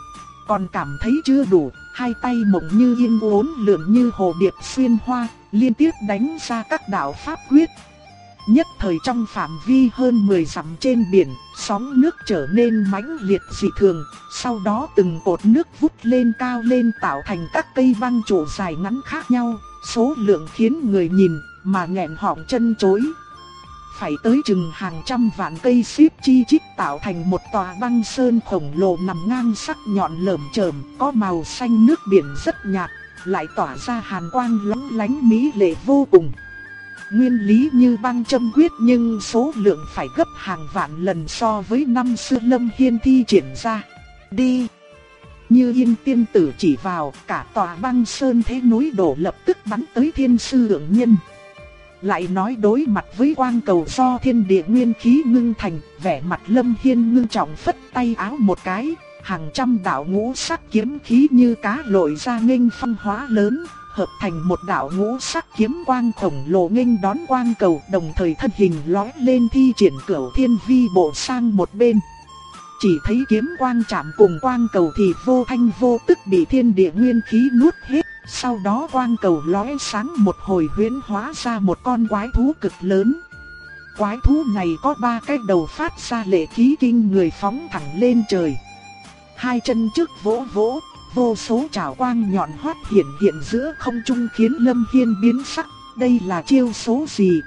Còn cảm thấy chưa đủ, hai tay Mộng Như Yên uốn lượn như hồ điệp xuyên hoa, liên tiếp đánh ra các đạo pháp quyết. Nhất thời trong phạm vi hơn 10 dặm trên biển, sóng nước trở nên mãnh liệt dị thường, sau đó từng cột nước vút lên cao lên tạo thành các cây băng trụ dài ngắn khác nhau, số lượng khiến người nhìn mà nghẹn họng chân chối. Phải tới chừng hàng trăm vạn cây xếp chi chít tạo thành một tòa băng sơn khổng lồ nằm ngang, sắc nhọn lởm chởm, có màu xanh nước biển rất nhạt, lại tỏa ra hàn quang lóng lánh mỹ lệ vô cùng. Nguyên lý như băng châm quyết nhưng số lượng phải gấp hàng vạn lần so với năm xưa Lâm Hiên thi triển ra. Đi! Như Yên tiên tử chỉ vào, cả tòa băng sơn thế núi đổ lập tức bắn tới Thiên Sư Thượng Nhân. Lại nói đối mặt với quang cầu do thiên địa nguyên khí ngưng thành, vẻ mặt Lâm Hiên ngưng trọng phất tay áo một cái, hàng trăm đạo ngũ sắc kiếm khí như cá lội ra nghênh phong hóa lớn, hợp thành một đạo ngũ sắc kiếm quang khổng lồ nghênh đón quang cầu, đồng thời thân hình lóe lên thi triển Cửu Thiên Vi bộ sang một bên. chỉ thấy kiếm quang chạm cùng quang cầu thì vô thanh vô tức bị thiên địa nguyên khí nuốt hết. Sau đó quang cầu lóe sáng một hồi huyễn hóa ra một con quái thú cực lớn. Quái thú này có 3 cái đầu phát ra lệ khí kinh người phóng thẳng lên trời. 2 chân trước vỗ vỗ, vô số chảo quang nhọn hoắt hiện hiện giữa không trung khiến Lâm Hiên biến sắc. Đây là chiêu số gì?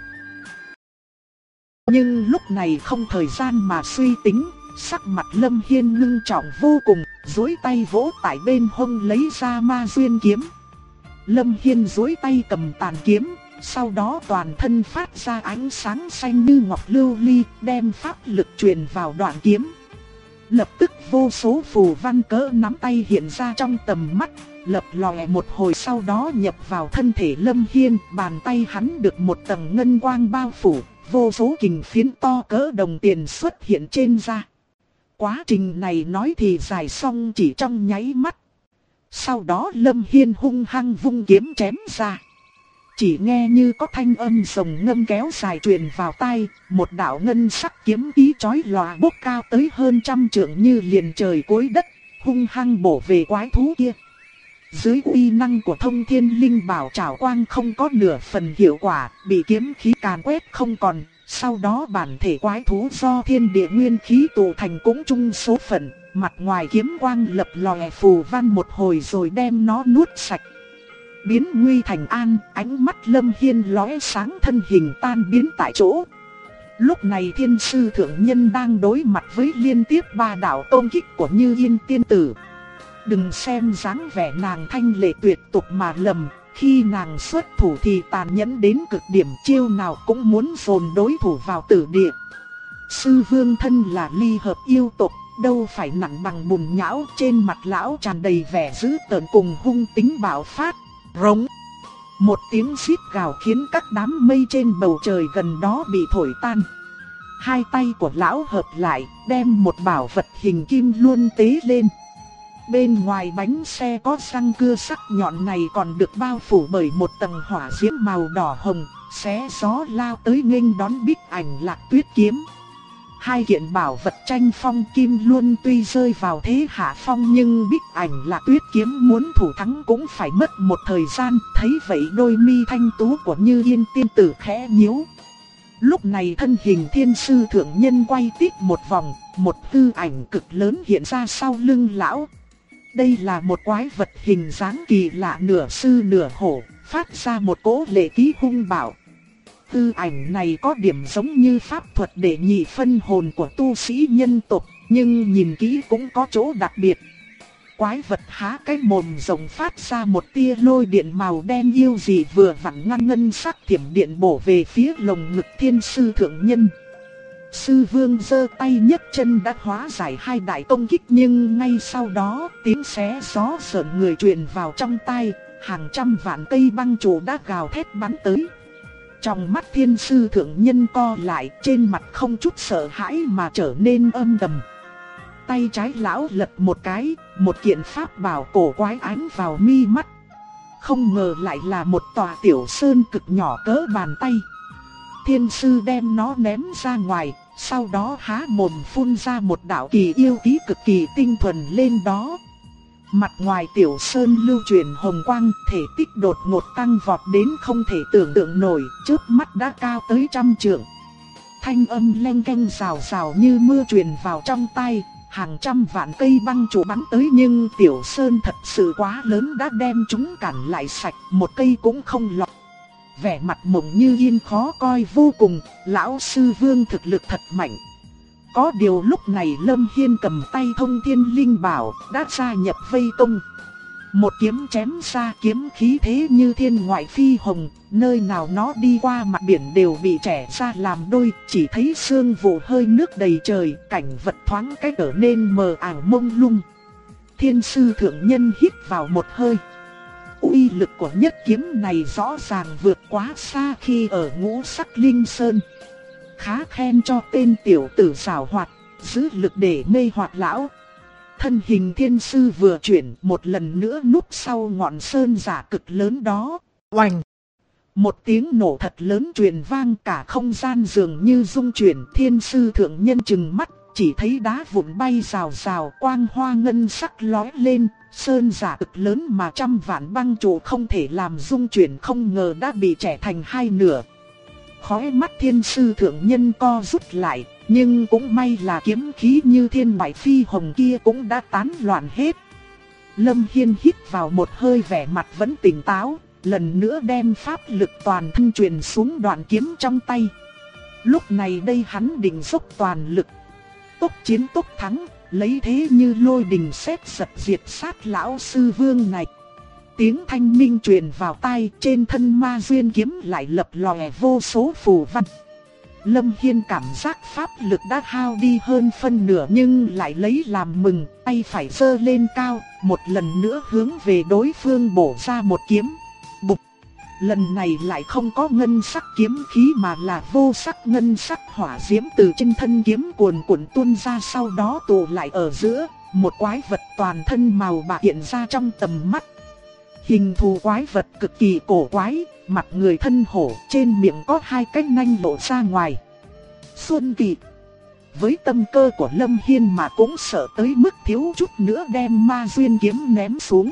Nhưng lúc này không thời gian mà suy tính, sắc mặt Lâm Hiên ngưng trọng vô cùng, duỗi tay vỗ tại bên hông lấy ra ma duyên kiếm. Lâm Hiên duỗi tay cầm tàn kiếm, sau đó toàn thân phát ra ánh sáng xanh như ngọc lưu ly, đem pháp lực truyền vào đoạn kiếm. Lập tức vô số phù văn cỡ nắm tay hiện ra trong tầm mắt, lập lòe một hồi sau đó nhập vào thân thể Lâm Hiên. Bàn tay hắn được một tầng ngân quang bao phủ, vô số kình phiến to cỡ đồng tiền xuất hiện trên da. Quá trình này nói thì dài xong chỉ trong nháy mắt. Sau đó Lâm Hiên hung hăng vung kiếm chém ra. Chỉ nghe như có thanh âm rồng ngâm kéo dài truyền vào tai, một đạo ngân sắc kiếm ý chói lòa bốc cao tới hơn 100 trượng như liền trời cuối đất, hung hăng bổ về quái thú kia. Dưới uy năng của Thông Thiên Linh Bảo trảo quang không có nửa phần hiệu quả, bị kiếm khí càn quét không còn. Sau đó bản thể quái thú do thiên địa nguyên khí tụ thành cũng chung số phận, mặt ngoài kiếm quang lập lòe phù văn một hồi rồi đem nó nuốt sạch. Biến nguy thành an, ánh mắt Lâm Hiên lóe sáng, thân hình tan biến tại chỗ. Lúc này Thiên Sư Thượng Nhân đang đối mặt với liên tiếp 3 đạo công kích của Như Yên tiên tử. Đừng xem dáng vẻ nàng thanh lệ tuyệt tục mà lầm, khi nàng xuất thủ thì tàn nhẫn đến cực điểm, chiêu nào cũng muốn dồn đối thủ vào tử địa. Sư Vương thân là ly hợp yêu tộc, đâu phải nặng bằng bùn nhão, trên mặt lão tràn đầy vẻ dữ tợn cùng hung tính bạo phát. Rống. Một tiếng xít gào khiến các đám mây trên bầu trời gần đó bị thổi tan. 2 tay của lão hợp lại, đem một bảo vật hình kim luân tế lên. Bên ngoài bánh xe có răng cưa sắc nhọn này còn được bao phủ bởi một tầng hỏa diễm màu đỏ hồng, xé gió lao tới nghênh đón Bích Ảnh Lạc Tuyết kiếm. 2 kiện bảo vật tranh phong kim luân tuy rơi vào thế hạ phong, nhưng Bích Ảnh Lạc Tuyết kiếm muốn thủ thắng cũng phải mất một thời gian. Thấy vậy đôi mi thanh tú của Như Yên tiên tử khẽ nhíu. Lúc này thân hình Thiên Sư Thượng Nhân quay tít một vòng, một hư ảnh cực lớn hiện ra sau lưng lão. Đây là một quái vật hình dáng kỳ lạ, nửa sư nửa hổ, phát ra một cỗ lệ khí hung bạo. Hư ảnh này có điểm giống như pháp thuật để nhị phân hồn của tu sĩ nhân tộc, nhưng nhìn kỹ cũng có chỗ đặc biệt. Quái vật há cái mồm rộng phát ra một tia lôi điện màu đen yêu dị, vừa vặn ngăn ngân sắc thiểm điện bổ về phía lồng ngực Thiên Sư Thượng Nhân. Sư Vương giơ tay nhấc chân đã hóa giải 2 đại công kích, nhưng ngay sau đó tiếng xé gió sợn người truyền vào trong tai, hàng trăm vạn cây băng trụ đã gào thét bắn tới. Trong mắt Thiên Sư Thượng Nhân co lại, trên mặt không chút sợ hãi mà trở nên âm trầm. Tay trái lão lật một cái, một kiện pháp bảo cổ quái ánh vào mi mắt. Không ngờ lại là một tòa tiểu sơn cực nhỏ cỡ bàn tay. Thiên sư đem nó ném ra ngoài, sau đó há mồm phun ra một đạo kỳ yêu khí cực kỳ tinh thuần lên đó. Mặt ngoài tiểu sơn lưu truyền hồng quang, thể tích đột ngột tăng vọt đến không thể tưởng tượng nổi, trước mắt đã cao tới 100 trượng. Thanh âm leng keng rào rào như mưa truyền vào trong tai, hàng trăm vạn cây băng trụ bắn tới, nhưng tiểu sơn thật sự quá lớn đã đem chúng cản lại sạch, một cây cũng không lọt. Vẻ mặt Mộng Như Yên khó coi vô cùng, lão sư Vương thực lực thật mạnh. Có điều lúc này Lâm Hiên cầm tay Thông Thiên Linh Bảo đã gia nhập vây công. Một kiếm chém ra, kiếm khí thế như thiên ngoại phi hồng, nơi nào nó đi qua mặt biển đều bị chẻ ra làm đôi, chỉ thấy sương vụ hơi nước đầy trời, cảnh vật thoáng cái trở nên mờ ảo mông lung. Thiên Sư Thượng Nhân hít vào một hơi. Uy lực của nhất kiếm này rõ ràng vượt quá xa khi ở Ngũ Sắc Linh Sơn. Khá khen cho tên tiểu tử xảo hoạt, giữ lực để mê hoặc lão. Thân hình Thiên Sư vừa chuyển, một lần nữa núp sau ngọn sơn giả cực lớn đó. Oành! Một tiếng nổ thật lớn truyền vang, cả không gian dường như rung chuyển. Thiên Sư Thượng Nhân trừng mắt, chỉ thấy đá vụn bay rào rào, quang hoa ngân sắc lóe lên, sơn giả cực lớn mà trăm vạn băng trụ không thể làm rung chuyển không ngờ đã bị chẻ thành hai nửa. Khóe mắt thiên sư thượng nhân co rút lại, nhưng cũng may là kiếm khí như thiên bại phi hồng kia cũng đã tán loạn hết. Lâm Hiên hít vào một hơi, vẻ mặt vẫn tỉnh táo, lần nữa đem pháp lực toàn thân truyền xuống đoạn kiếm trong tay. Lúc này đây hắn định dốc toàn lực, tốc chiến tốc thắng, lấy thế như lôi đình sét giật diệt sát lão sư vương này. Tiếng thanh minh truyền vào tai, trên thân ma duyên kiếm lại lập lòe vô số phù văn. Lâm Hiên cảm giác pháp lực đã hao đi hơn phân nửa nhưng lại lấy làm mừng, tay phải giơ lên cao, một lần nữa hướng về đối phương bổ ra một kiếm. Bụp! Lần này lại không có ngân sắc kiếm khí mà là vô sắc ngân sắc hỏa diễm từ trên thân kiếm cuồn cuộn tuôn ra, sau đó tụ lại ở giữa, một quái vật toàn thân màu bạc hiện ra trong tầm mắt. Hình thù quái vật cực kỳ cổ quái, mặt người thân hổ, trên miệng có hai cái nanh lộ ra ngoài. Xuân Kỳ với tâm cơ của Lâm Hiên mà cũng sợ tới mức thiếu chút nữa đem ma duyên kiếm ném xuống.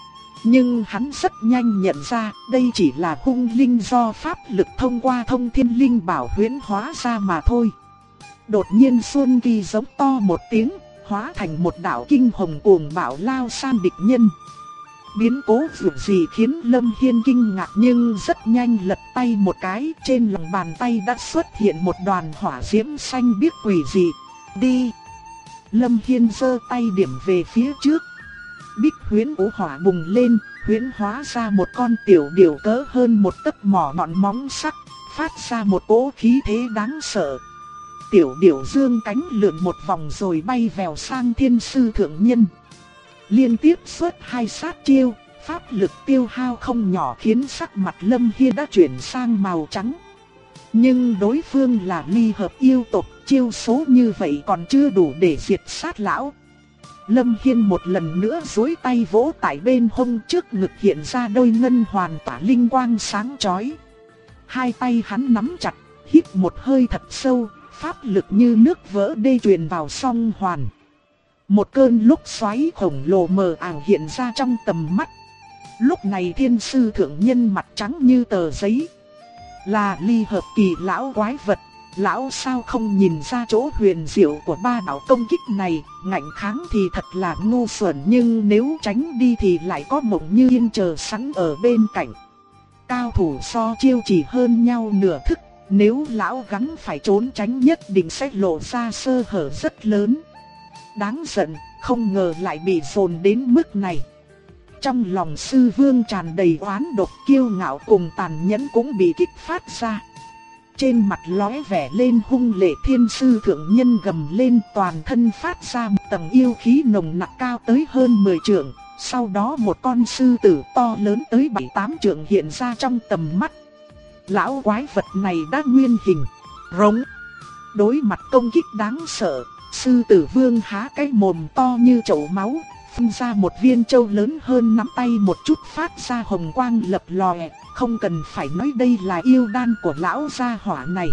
Nhưng hắn rất nhanh nhận ra đây chỉ là hung linh do pháp lực thông qua thông thiên linh bảo huyễn hóa ra mà thôi. Đột nhiên Xuân Kỳ giống to một tiếng, hóa thành một đạo kinh hồng cuồng bạo lao sang địch nhân. Biến cố dù gì khiến Lâm Hiên kinh ngạc nhưng rất nhanh lật tay một cái, trên lòng bàn tay đã xuất hiện một đoàn hỏa diễm xanh biếc quỷ dị. Đi! Lâm Hiên giơ tay điểm về phía trước. Bích huyễn của hỏa bùng lên, huyễn hóa ra một con tiểu điểu cỡ hơn một tấc mỏ nhọn móng sắc, phát ra một cỗ khí thế đáng sợ. Tiểu điểu dương cánh lượn một vòng rồi bay vèo sang thiên sư thượng nhân. Liên tiếp xuất hai sát chiêu, pháp lực tiêu hao không nhỏ khiến sắc mặt Lâm Hiên đã chuyển sang màu trắng. Nhưng đối phương là ly hợp yêu tộc, chiêu số như vậy còn chưa đủ để diệt sát lão. Lâm Hiên một lần nữa duỗi tay vỗ tại bên hông, trước ngực hiện ra đôi ngân hoàn tỏa linh quang sáng chói. Hai tay hắn nắm chặt, hít một hơi thật sâu, pháp lực như nước vỡ đê truyền vào song hoàn. Một cơn lốc xoáy khổng lồ mờ ảo hiện ra trong tầm mắt. Lúc này thiên sư thượng nhân mặt trắng như tờ giấy. Là ly hợp kỳ lão quái vật, lão sao không nhìn ra chỗ huyền diệu của ba đạo công kích này, ngạnh kháng thì thật là ngu xuẩn nhưng nếu tránh đi thì lại có Mộng Như Yên chờ sẵn ở bên cạnh. Cao thủ so chiêu chỉ hơn nhau nửa thức, nếu lão gắng phải trốn tránh nhất định sẽ lộ ra sơ hở rất lớn. Đáng giận, không ngờ lại bị dồn đến mức này. Trong lòng sư vương tràn đầy oán độc, kiêu ngạo cùng tàn nhẫn cũng bị kích phát ra. Trên mặt lóe vẻ lên hung lệ, thiên sư thượng nhân gầm lên, toàn thân phát ra một tầng yêu khí nồng nặc cao tới hơn 10 trượng. Sau đó một con sư tử to lớn tới 7-8 trượng hiện ra trong tầm mắt. Lão quái vật này đã nguyên hình. Rống. Đối mặt công kích đáng sợ, sư tử vương há cái mồm to như chậu máu, phun ra một viên châu lớn hơn nắm tay một chút, phát ra hồng quang lập lòe. Không cần phải nói đây là yêu đan của lão gia hỏa này.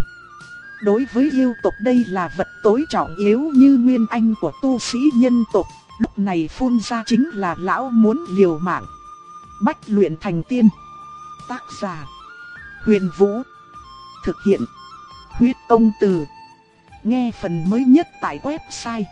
Đối với yêu tộc đây là vật tối trọng yếu như nguyên anh của tu sĩ nhân tộc. Lúc này phun ra chính là lão muốn liều mạng. Bách luyện thành tiên. Tác giả Huyền Vũ. Thực hiện Huyết Công Từ. Nghe phần mới nhất tại website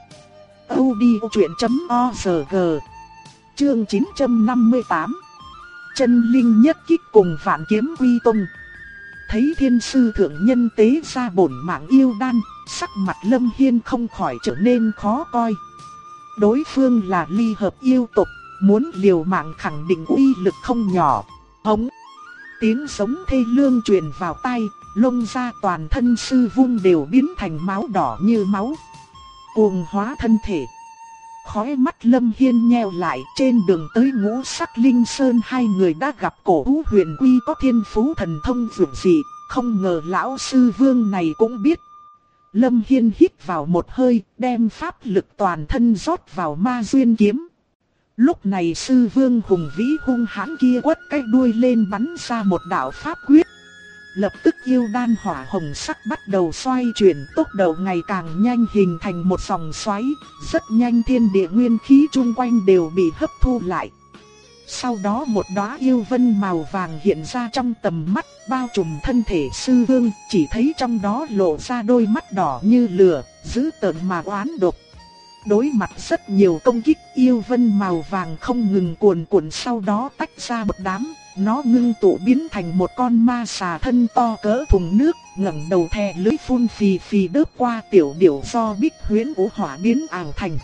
audiochuyện.org. Chương 958. Chân linh nhất kích cùng Vạn Kiếm Quy Tông. Thấy thiên sư thượng nhân tế ra bổn mạng yêu đan, sắc mặt Lâm Hiên không khỏi trở nên khó coi. Đối phương là ly hợp yêu tộc, muốn liều mạng khẳng định uy lực không nhỏ. Hống! Tiếng sống thê lương truyền vào tai, lông da toàn thân sư vung đều biến thành máu đỏ như máu. Cuồng hóa thân thể. Khóe mắt Lâm Hiên nheo lại, trên đường tới Ngũ Sắc Linh Sơn hai người đã gặp cổ thú huyền quy có thiên phú thần thông dường dị, không ngờ lão sư vương này cũng biết. Lâm Hiên hít vào một hơi, đem pháp lực toàn thân rót vào ma duyên kiếm. Lúc này sư vương hùng vĩ hung hãn kia quất cái đuôi lên bắn ra một đạo pháp quyết. Lập tức yêu đan hỏa hồng sắc bắt đầu xoay chuyển, tốc độ ngày càng nhanh, hình thành một dòng xoáy. Rất nhanh thiên địa nguyên khí chung quanh đều bị hấp thu lại. Sau đó một đóa yêu vân màu vàng hiện ra trong tầm mắt, bao trùm thân thể sư vương, chỉ thấy trong đó lộ ra đôi mắt đỏ như lửa, dữ tợn mà oán độc. Đối mặt rất nhiều công kích, yêu vân màu vàng không ngừng cuồn cuộn, sau đó tách ra một đám, nó ngưng tụ biến thành một con ma xà thân to cỡ thùng nước, ngẩng đầu thè lưỡi phun phì phì đớp qua tiểu điểu do Bích Huyễn Vũ Hỏa biến ảo thành.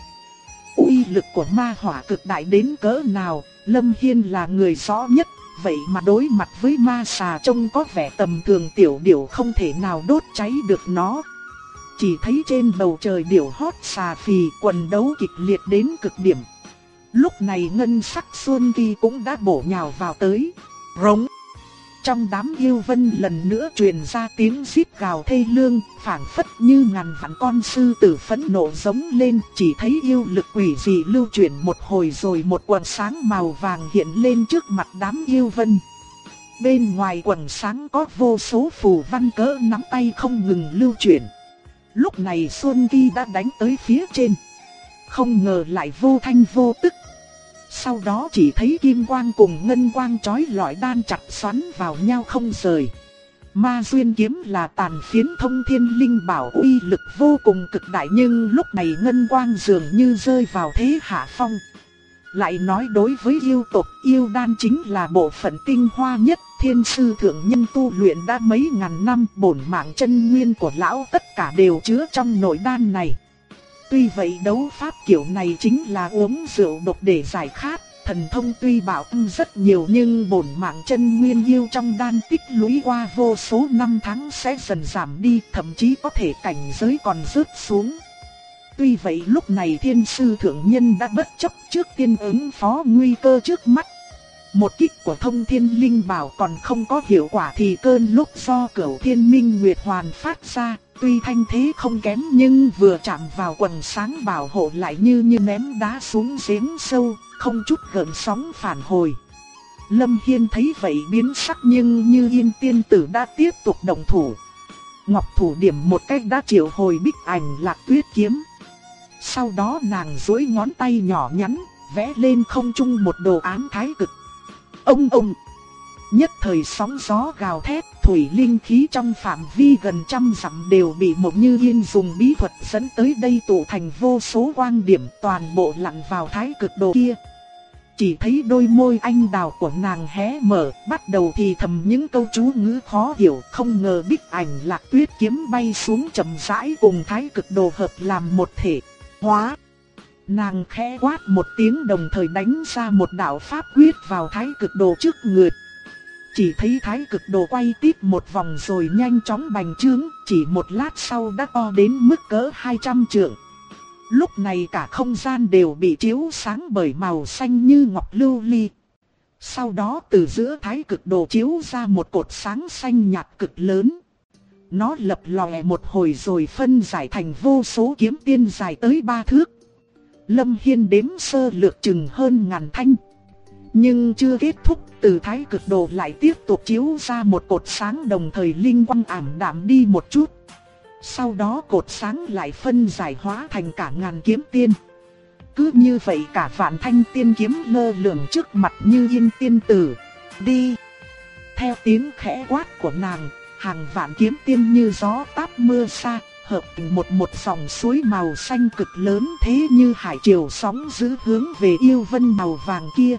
Uy lực của ma hỏa cực đại đến cỡ nào, Lâm Hiên là người rõ nhất, vậy mà đối mặt với ma xà trông có vẻ tầm thường, tiểu điểu không thể nào đốt cháy được nó. Chỉ thấy trên bầu trời điểu hót xà phì, quần đấu kịch liệt đến cực điểm. Lúc này ngân sắc Xuân Kỳ cũng đã bổ nhào vào tới. Rống. Trong đám yêu vân lần nữa truyền ra tiếng rít gào thê lương, phảng phất như ngàn vạn con sư tử phẫn nộ giống lên. Chỉ thấy yêu lực quỷ dị lưu chuyển một hồi rồi một quầng sáng màu vàng hiện lên trước mặt đám yêu vân. Bên ngoài quầng sáng có vô số phù văn cỡ nắm tay không ngừng lưu chuyển. Lúc này Xuân Kỳ đã đánh tới phía trên, không ngờ lại vô thanh vô tức. Sau đó chỉ thấy kim quang cùng ngân quang chói lọi đan chặt xoắn vào nhau không rời. Ma duyên kiếm là tàn phiến thông thiên linh bảo, uy lực vô cùng cực đại, nhưng lúc này ngân quang dường như rơi vào thế hạ phong. Lại nói đối với yêu tộc, yêu đan chính là bộ phận tinh hoa nhất. Thiên sư thượng nhân tu luyện đã mấy ngàn năm, bổn mạng chân nguyên của lão tất cả đều chứa trong nội đan này. Tuy vậy đấu pháp kiểu này chính là uống rượu độc để giải khát, thần thông tuy bảo tăng rất nhiều nhưng bổn mạng chân nguyên yêu trong đan tích lũy qua vô số năm tháng sẽ dần giảm đi, thậm chí có thể cảnh giới còn rớt xuống. Tuy vậy lúc này thiên sư thượng nhân đã bất chấp trước tiên ứng phó nguy cơ trước mắt. Một kích của thông thiên linh bảo còn không có hiệu quả thì cơn lốc do Cửu Thiên Minh Nguyệt Hoàn phát ra, tuy thanh thế không kém nhưng vừa chạm vào quầng sáng bảo hộ lại như ném đá xuống giếng sâu, không chút gợn sóng phản hồi. Lâm Hiên thấy vậy biến sắc, nhưng Như Yên tiên tử đã tiếp tục động thủ. Ngọc thủ điểm một cách đã triệu hồi Bích Ảnh Lạc Tuyết kiếm. Sau đó nàng duỗi ngón tay nhỏ nhắn, vẽ lên không trung một đồ án thái cực. Ông! Nhất thời sóng gió gào thét, thủy linh khí trong phạm vi gần trăm dặm đều bị Mộng Như Yên dùng bí thuật dẫn tới đây tụ thành vô số quang điểm, toàn bộ lặn vào thái cực đồ kia. Chỉ thấy đôi môi anh đào của nàng hé mở, bắt đầu thì thầm những câu chú ngữ khó hiểu, không ngờ Bích Ảnh Lạc Tuyết kiếm bay xuống chậm rãi cùng thái cực đồ hợp làm một thể. Hóa! Nàng khẽ quát một tiếng, đồng thời đánh ra một đạo pháp quyết vào thái cực đồ trước người. Chỉ thấy thái cực đồ quay tít một vòng rồi nhanh chóng bành trướng, chỉ một lát sau đã to đến mức cỡ 200 trượng. Lúc này cả không gian đều bị chiếu sáng bởi màu xanh như ngọc lưu ly. Sau đó từ giữa thái cực đồ chiếu ra một cột sáng xanh nhạt cực lớn. Nó lập lòe một hồi rồi phân giải thành vô số kiếm tiên dài tới 3 thước. Lâm Hiên đếm sơ lược chừng hơn ngàn thanh. Nhưng chưa kết thúc, từ thái cực đồ lại tiếp tục chiếu ra một cột sáng, đồng thời linh quang ảm đạm đi một chút. Sau đó cột sáng lại phân giải hóa thành cả ngàn kiếm tiên. Cứ như vậy cả vạn thanh tiên kiếm lơ lửng trước mặt Như Yên tiên tử. Đi! Theo tiếng khẽ quát của nàng, hàng vạn kiếm tiên như gió táp mưa xa, hợp thành một dòng suối màu xanh cực lớn, thế như hải triều sóng dữ hướng về yêu vân màu vàng kia.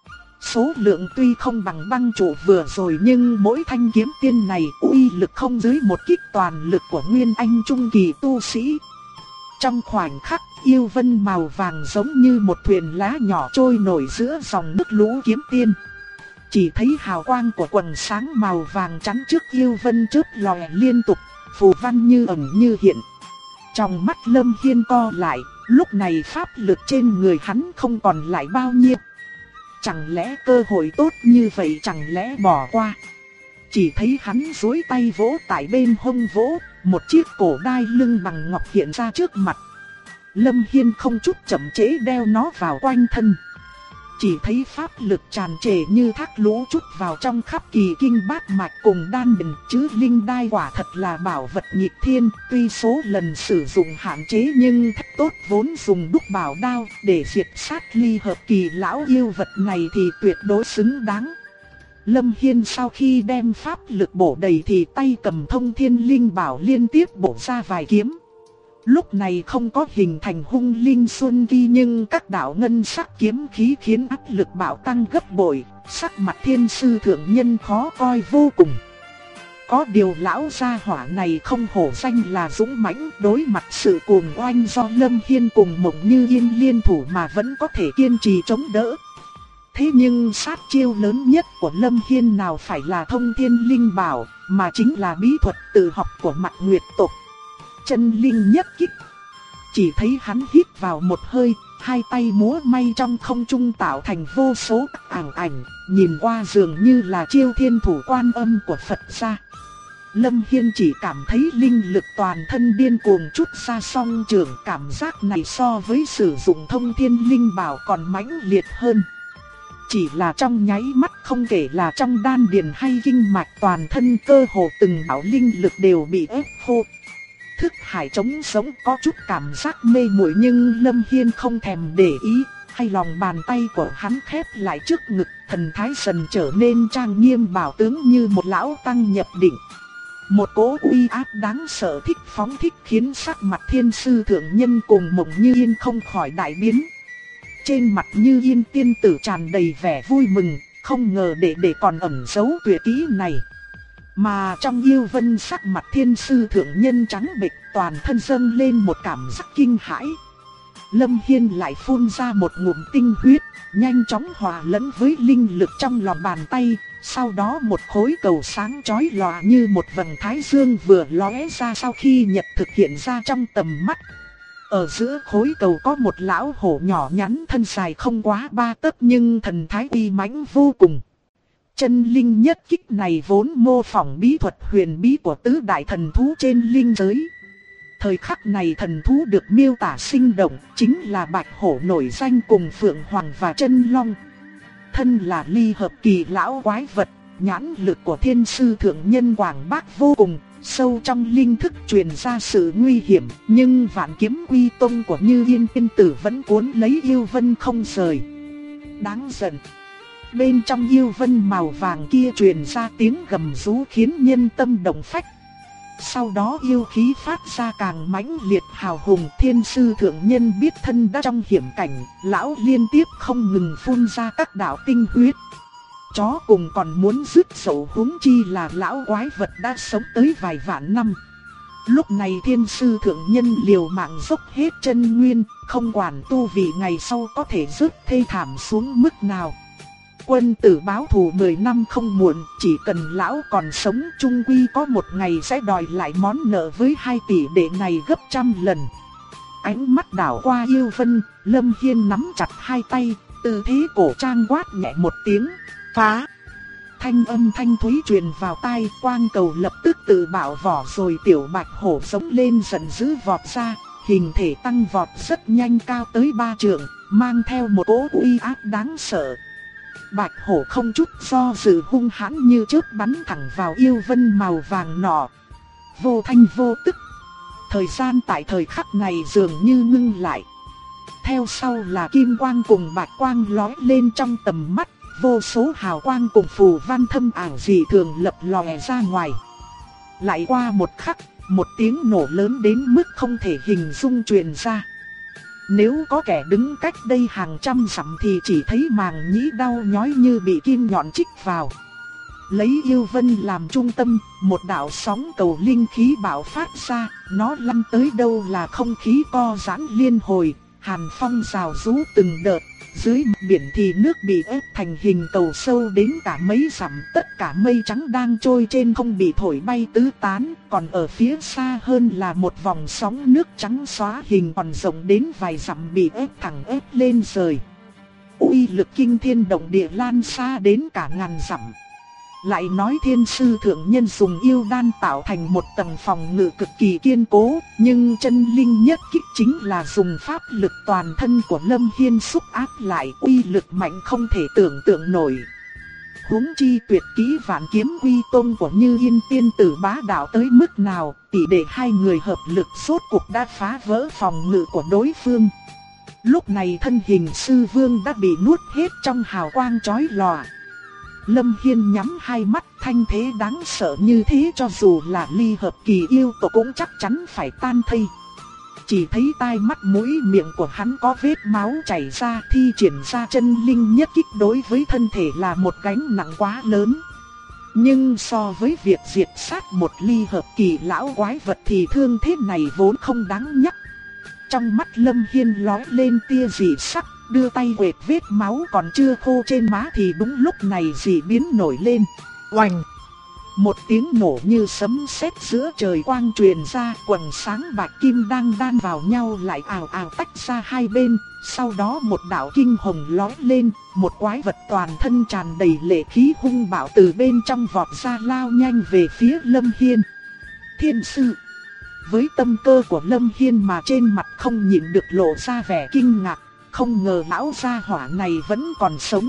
Số lượng tuy không bằng băng trụ vừa rồi nhưng mỗi thanh kiếm tiên này uy lực không dưới một kích toàn lực của Nguyên Anh trung kỳ tu sĩ. Trong khoảnh khắc, yêu vân màu vàng giống như một thuyền lá nhỏ trôi nổi giữa dòng nước lũ kiếm tiên. Chỉ thấy hào quang của quần sáng màu vàng chắn trước yêu vân chớp lòe liên tục, phù văn như ẩn như hiện. Trong mắt Lâm Hiên co lại, lúc này pháp lực trên người hắn không còn lại bao nhiêu. Chẳng lẽ cơ hội tốt như vậy chẳng lẽ bỏ qua? Chỉ thấy hắn duỗi tay vỗ tại bên hông vỗ, một chiếc cổ đai lưng bằng ngọc hiện ra trước mặt. Lâm Hiên không chút chậm trễ đeo nó vào quanh thân. chỉ thấy pháp lực tràn trề như thác lũ trút vào trong khắp kỳ kinh bát mạch cùng đan điền, chứ linh đai quả thật là bảo vật nghịch thiên, tuy số lần sử dụng hạn chế nhưng thất tốt vốn dùng đúc bảo đao để diệt sát ly hợp kỳ lão yêu vật này thì tuyệt đối xứng đáng. Lâm Hiên sau khi đem pháp lực bổ đầy thì tay cầm thông thiên linh bảo liên tiếp bổ ra vài kiếm. Lúc này không có hình thành hung linh xuân vi nhưng các đạo ngân sắc kiếm khí khiến áp lực bạo tăng gấp bội, sắc mặt thiên sư thượng nhân khó coi vô cùng. Có điều lão gia hỏa này không hổ danh là dũng mãnh, đối mặt sự cuồng oanh do Lâm Hiên cùng Mộng Như Yên liên thủ mà vẫn có thể kiên trì chống đỡ. Thế nhưng sát chiêu lớn nhất của Lâm Hiên nào phải là thông thiên linh bảo, mà chính là bí thuật tự học của Mạc Nguyệt tộc. Chân linh nhất kích. Chỉ thấy hắn hít vào một hơi, hai tay múa may trong không trung tạo thành vô số ảo ảnh, nhìn qua dường như là chiêu thiên thủ quan âm của Phật gia. Lâm Hiên chỉ cảm thấy linh lực toàn thân điên cuồng trút ra song trường, cảm giác này so với sử dụng thông thiên linh bảo còn mãnh liệt hơn. Chỉ là trong nháy mắt, không kể là trong đan điền hay kinh mạch, toàn thân cơ hồ từng đạo linh lực đều bị ép khô. Thức hải trống sống có chút cảm giác mê muội nhưng Lâm Hiên không thèm để ý, hay lòng bàn tay của hắn khép lại trước ngực, thần thái dần trở nên trang nghiêm bảo tướng như một lão tăng nhập định. Một cỗ uy áp đáng sợ thích phóng thích khiến sắc mặt thiên sư thượng nhân cùng Mộng Như Yên không khỏi đại biến. Trên mặt Như Yên tiên tử tràn đầy vẻ vui mừng, không ngờ để còn ẩn giấu tuyệt kỹ này. Mà trong yêu vân sắc mặt thiên sư thượng nhân trắng bệch, toàn thân dâng lên một cảm giác kinh hãi. Lâm Hiên lại phun ra một ngụm tinh huyết, nhanh chóng hòa lẫn với linh lực trong lòng bàn tay. Sau đó một khối cầu sáng chói lòa như một vầng thái dương vừa lóe ra sau khi nhật thực hiện ra trong tầm mắt. Ở giữa khối cầu có một lão hổ nhỏ nhắn, thân dài không quá 3 tấc nhưng thần thái uy mãnh vô cùng. Chân linh nhất kích này vốn mô phỏng bí thuật huyền bí của tứ đại thần thú trên linh giới. Thời khắc này thần thú được miêu tả sinh động, chính là bạch hổ nổi danh cùng phượng hoàng và chân long. Thân là ly hợp kỳ lão quái vật, nhãn lực của thiên sư thượng nhân quảng bác vô cùng, sâu trong linh thức truyền ra sự nguy hiểm, nhưng vạn kiếm quy tông của Như Yên tiên tử vẫn cuốn lấy yêu vân không rời. Đáng giận. Bên trong yêu vân màu vàng kia truyền ra tiếng gầm rú khiến nhân tâm động phách. Sau đó yêu khí phát ra càng mãnh liệt hào hùng, thiên sư thượng nhân biết thân đã trong hiểm cảnh, lão liên tiếp không ngừng phun ra các đạo tinh huyết. Chó cùng còn muốn dứt sầu, huống chi là lão quái vật đã sống tới vài vạn năm. Lúc này thiên sư thượng nhân liều mạng dốc hết chân nguyên, không quản tu vì ngày sau có thể rớt thê thảm xuống mức nào. Quân tử báo thù 10 năm không muộn, chỉ cần lão còn sống chung quy có một ngày sẽ đòi lại món nợ với 2 tỷ đệ này gấp trăm lần. Ánh mắt đảo qua yêu vân, Lâm Hiên nắm chặt hai tay, tư thế cổ trang quát nhẹ một tiếng, phá. Thanh âm thanh thúy truyền vào tai, quang cầu lập tức tự bạo vỏ rồi tiểu bạch hổ sống lên giận dữ vọt ra, hình thể tăng vọt rất nhanh cao tới 3 trượng, mang theo một cỗ uy áp đáng sợ. Bạch hổ không chút do dự hung hãn như chớp bắn thẳng vào yêu vân màu vàng nọ. Vô thanh vô tức. Thời gian tại thời khắc này dường như ngưng lại. Theo sau là kim quang cùng bạch quang lóe lên trong tầm mắt, vô số hào quang cùng phù văn thâm ảo dị thường lập lòe ra ngoài. Lại qua một khắc, một tiếng nổ lớn đến mức không thể hình dung truyền ra. Nếu có kẻ đứng cách đây hàng trăm dặm thì chỉ thấy màng nhĩ đau nhói như bị kim nhọn chích vào. Lấy yêu vân làm trung tâm, một đạo sóng cầu linh khí bạo phát ra, nó lăn tới đâu là không khí co giãn liên hồi, hàn phong rào rú từng đợt. Dưới mặt biển thì nước bị ép thành hình cầu sâu đến cả mấy dặm, tất cả mây trắng đang trôi trên không bị thổi bay tứ tán, còn ở phía xa hơn là một vòng sóng nước trắng xóa hình còn rộng đến vài dặm bị ép thẳng ép lên rời. Uy lực kinh thiên động địa lan xa đến cả ngàn dặm. Lại nói thiên sư thượng nhân dùng yêu đan tạo thành một tầng phòng ngự cực kỳ kiên cố, nhưng chân linh nhất kích chính là dùng pháp lực toàn thân của Lâm Hiên xúc áp lại, uy lực mạnh không thể tưởng tượng nổi. Huống chi tuyệt kỹ Vạn Kiếm Quy Tôn của Như Yên tiên tử bá đạo tới mức nào, tỷ đệ hai người hợp lực rốt cuộc đã phá vỡ phòng ngự của đối phương. Lúc này thân hình sư vương đã bị nuốt hết trong hào quang chói lòa. Lâm Hiên nhắm hai mắt, thanh thế đáng sợ như thế cho dù là ly hợp kỳ yêu tộc cũng chắc chắn phải tan thây. Chỉ thấy tai mắt mũi miệng của hắn có vết máu chảy ra, thi triển ra chân linh nhất kích đối với thân thể là một gánh nặng quá lớn. Nhưng so với việc diệt sát một ly hợp kỳ lão quái vật thì thương thế này vốn không đáng nhắc. Trong mắt Lâm Hiên lóe lên tia dị sắc, đưa tay quệt vết máu còn chưa khô trên má thì đúng lúc này dị biến nổi lên. Oành! Một tiếng nổ như sấm sét giữa trời quang truyền ra, quầng sáng bạch kim đang đan vào nhau lại ào ào tách ra hai bên. Sau đó một đạo kinh hồng lóe lên, một quái vật toàn thân tràn đầy lệ khí hung bạo từ bên trong vọt ra lao nhanh về phía Lâm Hiên. Thiên sư! Với tâm cơ của Lâm Hiên mà trên mặt không nhịn được lộ ra vẻ kinh ngạc, không ngờ lão gia hỏa này vẫn còn sống.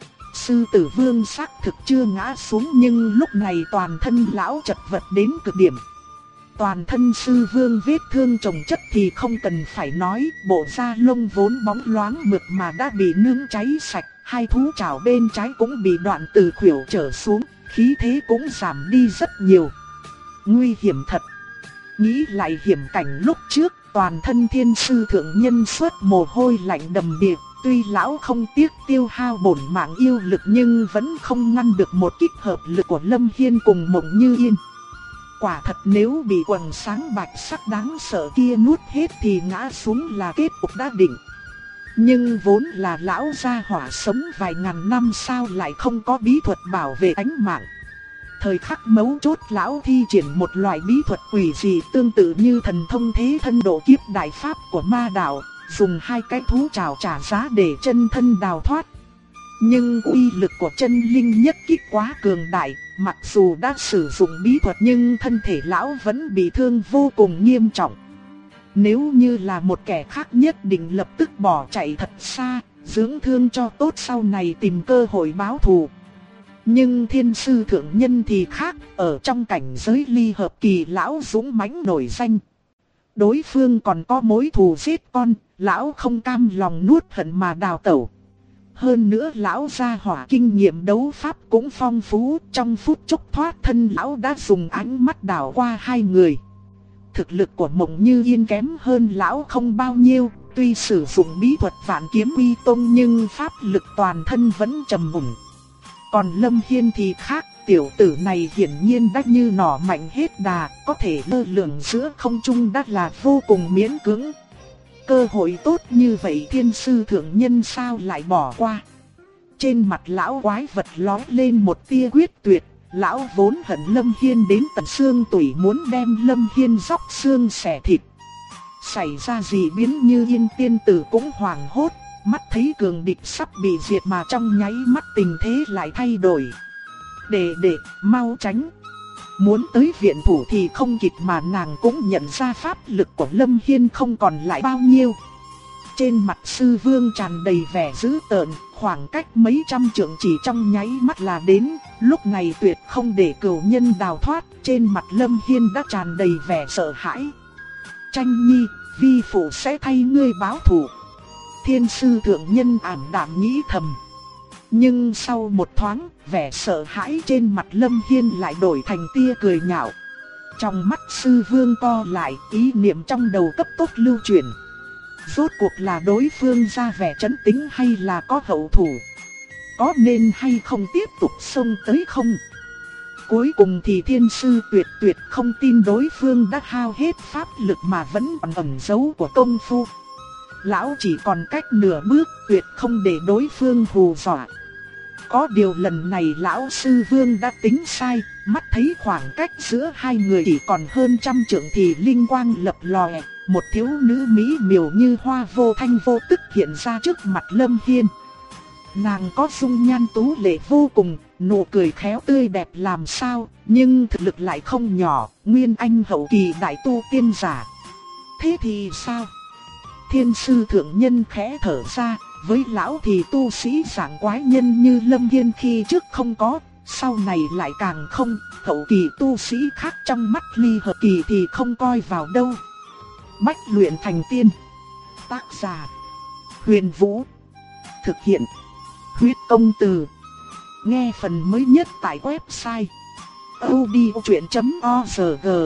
Sư tử vương xác thực chưa ngã xuống nhưng lúc này toàn thân lão chật vật đến cực điểm. Toàn thân sư vương vết thương chồng chất thì không cần phải nói, bộ da lông vốn bóng loáng mượt mà đã bị nướng cháy sạch, hai thú trảo bên trái cũng bị đoạn từ khuỷu trở xuống, khí thế cũng giảm đi rất nhiều. Nguy hiểm thật. Nghĩ lại hiểm cảnh lúc trước, toàn thân thiên sư thượng nhân xuất mồ hôi lạnh đầm đìa. Tuy lão không tiếc tiêu hao bổn mạng yêu lực nhưng vẫn không ngăn được một kích hợp lực của Lâm Hiên cùng Mộng Như Yên. Quả thật nếu bị quầng sáng bạch sắc đáng sợ kia nuốt hết thì ngã xuống là kết cục đã định. Nhưng vốn là lão gia hỏa sống vài ngàn năm sao lại không có bí thuật bảo vệ tính mạng. Thời khắc mấu chốt lão thi triển một loại bí thuật quỷ dị tương tự như thần thông thế thân độ kiếp đại pháp của ma đạo, dùng hai cái thú trảo trả giá để chân thân đào thoát. Nhưng uy lực của chân linh nhất kích quá cường đại, mặc dù đã sử dụng bí thuật nhưng thân thể lão vẫn bị thương vô cùng nghiêm trọng. Nếu như là một kẻ khác nhất định lập tức bỏ chạy thật xa, dưỡng thương cho tốt sau này tìm cơ hội báo thù. Nhưng thiên sư thượng nhân thì khác, ở trong cảnh giới ly hợp kỳ lão dũng mãnh nổi danh. Đối phương còn có mối thù giết con, lão không cam lòng nuốt hận mà đào tẩu. Hơn nữa lão gia hỏa kinh nghiệm đấu pháp cũng phong phú, trong phút chốc thoát thân lão đã dùng ánh mắt đảo qua hai người. Thực lực của Mộng Như Yên kém hơn lão không bao nhiêu, tuy sử dụng bí thuật Vạn Kiếm Quy Tôn nhưng pháp lực toàn thân vẫn trầm mùng. Còn Lâm Hiên thì khác, tiểu tử này hiển nhiên đã như nỏ mạnh hết đà, có thể lơ lửng giữa không trung đã là vô cùng miễn cưỡng. Cơ hội tốt như vậy thiên sư thượng nhân sao lại bỏ qua. Trên mặt lão quái vật lóe lên một tia quyết tuyệt, lão vốn hận Lâm Hiên đến tận xương tủy muốn đem Lâm Hiên róc xương xẻ thịt. Xảy ra gì biến Như Yên tiên tử cũng hoảng hốt, mắt thấy cường địch sắp bị diệt mà trong nháy mắt tình thế lại thay đổi. Đệ, mau tránh. Muốn tới viện thủ thì không kịp mà nàng cũng nhận ra pháp lực của Lâm Hiên không còn lại bao nhiêu. Trên mặt sư vương tràn đầy vẻ dữ tợn, khoảng cách mấy trăm trượng chỉ trong nháy mắt là đến, lúc này tuyệt không để cửu nhân đào thoát, trên mặt Lâm Hiên đã tràn đầy vẻ sợ hãi. Tranh nhi, vi phụ sẽ thay ngươi báo thù. Thiên sư thượng nhân ảm đạm nghĩ thầm. Nhưng sau một thoáng, vẻ sợ hãi trên mặt Lâm Hiên lại đổi thành tia cười nhạo. Trong mắt sư vương co lại, ý niệm trong đầu cấp tốc lưu chuyển. Rốt cuộc là đối phương ra vẻ trấn tĩnh hay là có hậu thủ? Có nên hay không tiếp tục xông tới không? Cuối cùng thì thiên sư tuyệt không tin đối phương đã hao hết pháp lực mà vẫn còn ẩn giấu của công phu. Lão chỉ còn cách nửa bước, tuyệt không để đối phương hù dọa. Có điều lần này lão sư vương đã tính sai, mắt thấy khoảng cách giữa hai người chỉ còn hơn trăm trượng thì linh quang lập lòe, một thiếu nữ mỹ miều như hoa vô thanh vô tức hiện ra trước mặt Lâm Hiên. Nàng có dung nhan tú lệ vô cùng, nụ cười khéo tươi đẹp làm sao, nhưng thực lực lại không nhỏ, nguyên anh hậu kỳ đại tu tiên giả. Thế thì sao? Thiên sư thượng nhân khẽ thở ra, với lão thì tu sĩ dạng quái nhân như Lâm Hiên khi trước không có, sau này lại càng không, hậu kỳ tu sĩ khác trong mắt ly hợp kỳ thì không coi vào đâu. Bách luyện thành tiên. Tác giả: Huyền Vũ. Thực hiện: Huyết Công Từ. Nghe phần mới nhất tại website audiochuyện.org.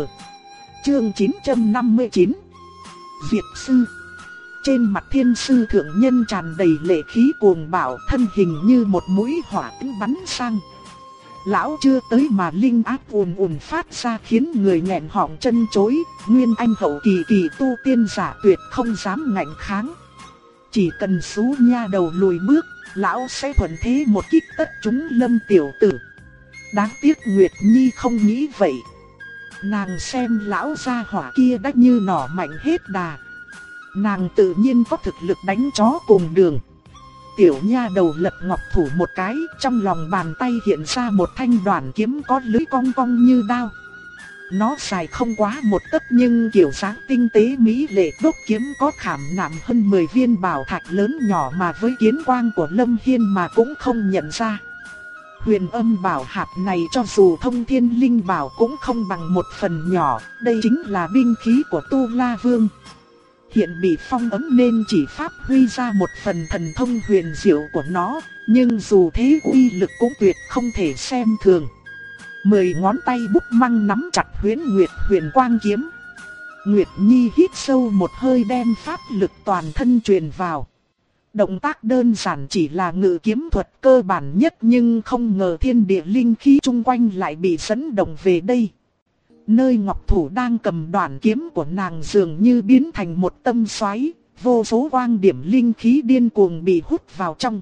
Chương 959. Diệt sư. Trên mặt thiên sư thượng nhân tràn đầy lệ khí cuồng bạo, thân hình như một mũi hỏa tiễn bắn sang. Lão chưa tới mà linh áp ùn ùn phát ra khiến người nghẹn họng chân chối, nguyên anh hậu kỳ kỳ tu tiên giả tuyệt không dám ngạnh kháng. Chỉ cần Sú Nha Đầu lùi bước, lão sẽ thuận thế một kích tất trúng Lâm tiểu tử. Đáng tiếc Nguyệt Nhi không nghĩ vậy. Nàng xem lão gia hỏa kia đã như nỏ mạnh hết đà. Nàng tự nhiên có thực lực đánh chó cùng đường. Tiểu Nha Đầu lật ngọc thủ một cái, trong lòng bàn tay hiện ra một thanh đoản kiếm có lưỡi cong cong như đao. Nó dài không quá một tấc nhưng kiểu dáng tinh tế mỹ lệ, đúc kiếm có khảm nạm hơn 10 viên bảo thạch lớn nhỏ mà với kiến quang của Lâm Hiên mà cũng không nhận ra. Huyền âm bảo hạp này cho dù thông thiên linh bảo cũng không bằng một phần nhỏ, đây chính là binh khí của Tu La Vương. Hiện bị phong ấm nên chỉ phát huy ra một phần thần thông huyền diệu của nó, nhưng dù thế uy lực cũng tuyệt không thể xem thường. 10 ngón tay bút măng nắm chặt Huyễn Nguyệt huyền quang kiếm. Nguyệt Nhi hít sâu một hơi đem pháp lực toàn thân truyền vào. Động tác đơn giản chỉ là ngự kiếm thuật cơ bản nhất, nhưng không ngờ thiên địa linh khí chung quanh lại bị dẫn động về đây. Nơi ngọc thủ đang cầm đoạn kiếm của nàng dường như biến thành một tâm xoáy, vô số quang điểm linh khí điên cuồng bị hút vào trong.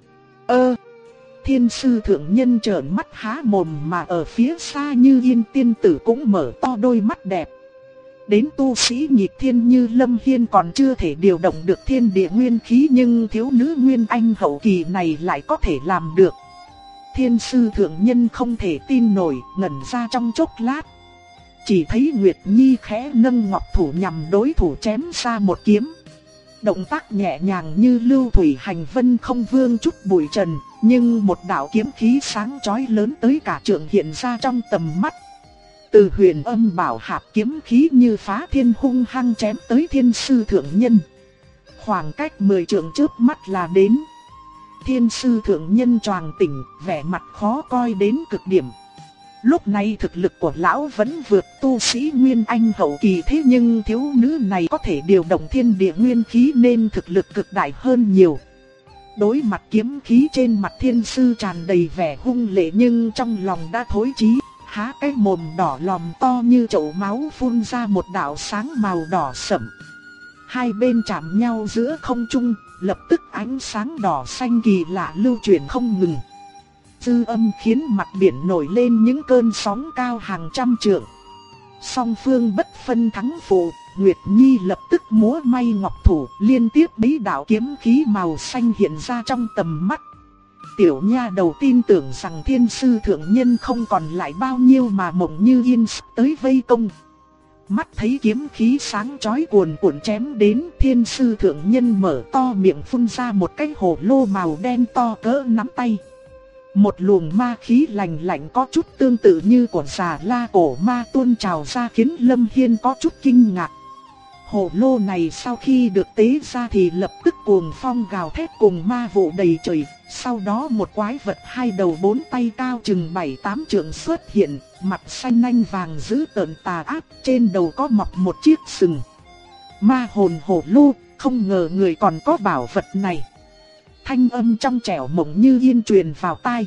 Thiên sư thượng nhân trợn mắt há mồm, mà ở phía xa Như Yên tiên tử cũng mở to đôi mắt đẹp. Đến tu sĩ nhịp thiên như Lâm Hiên còn chưa thể điều động được thiên địa nguyên khí, nhưng thiếu nữ nguyên anh hậu kỳ này lại có thể làm được. Thiên sư thượng nhân không thể tin nổi, ngẩn ra trong chốc lát. Chỉ thấy Nguyệt Nhi khẽ nâng ngọc thủ nhằm đối thủ chém ra một kiếm. Động tác nhẹ nhàng như lưu thủy hành vân, không vương chút bụi trần, nhưng một đạo kiếm khí sáng chói lớn tới cả trượng hiện ra trong tầm mắt. Từ huyền âm bảo hạp kiếm khí như phá thiên hung hăng chém tới thiên sư thượng nhân. Khoảng cách 10 trượng trước mắt là đến. Thiên sư thượng nhân choàng tỉnh, vẻ mặt khó coi đến cực điểm. Lúc này thực lực của lão vẫn vượt tu sĩ nguyên anh hậu kỳ, thế nhưng thiếu nữ này có thể điều động thiên địa nguyên khí nên thực lực cực đại hơn nhiều. Đối mặt kiếm khí trên mặt thiên sư tràn đầy vẻ hung lệ, nhưng trong lòng đã thối chí, há cái mồm đỏ lòm to như chậu máu phun ra một đạo sáng màu đỏ sẫm. Hai bên chạm nhau giữa không trung, lập tức ánh sáng đỏ xanh kỳ lạ lưu chuyển không ngừng. Dư âm khiến mặt biển nổi lên những cơn sóng cao hàng trăm trượng. Song phương bất phân thắng phụ, Nguyệt Nhi lập tức múa may ngọc thủ, liên tiếp mấy đạo kiếm khí màu xanh hiện ra trong tầm mắt. Tiểu Nha Đầu tin tưởng rằng thiên sư thượng nhân không còn lại bao nhiêu mà Mộng Như Yên tới vây công. Mắt thấy kiếm khí sáng chói cuồn cuộn chém đến, thiên sư thượng nhân mở to miệng phun ra một cái hồ lô màu đen to cỡ nắm tay. Một luồng ma khí lạnh lạnh có chút tương tự như của Già La cổ ma tuôn trào ra khiến Lâm Hiên có chút kinh ngạc. Hồ lô này sau khi được tế ra thì lập tức cuồng phong gào thét cùng ma vụ đầy trời. Sau đó một quái vật hai đầu bốn tay cao chừng 7-8 trượng xuất hiện, mặt xanh nanh vàng dữ tợn tà ác, trên đầu có mọc một chiếc sừng. Ma hồn hồ lô, không ngờ người còn có bảo vật này. Thanh âm trong trẻo Mộng Như Yên truyền vào tai.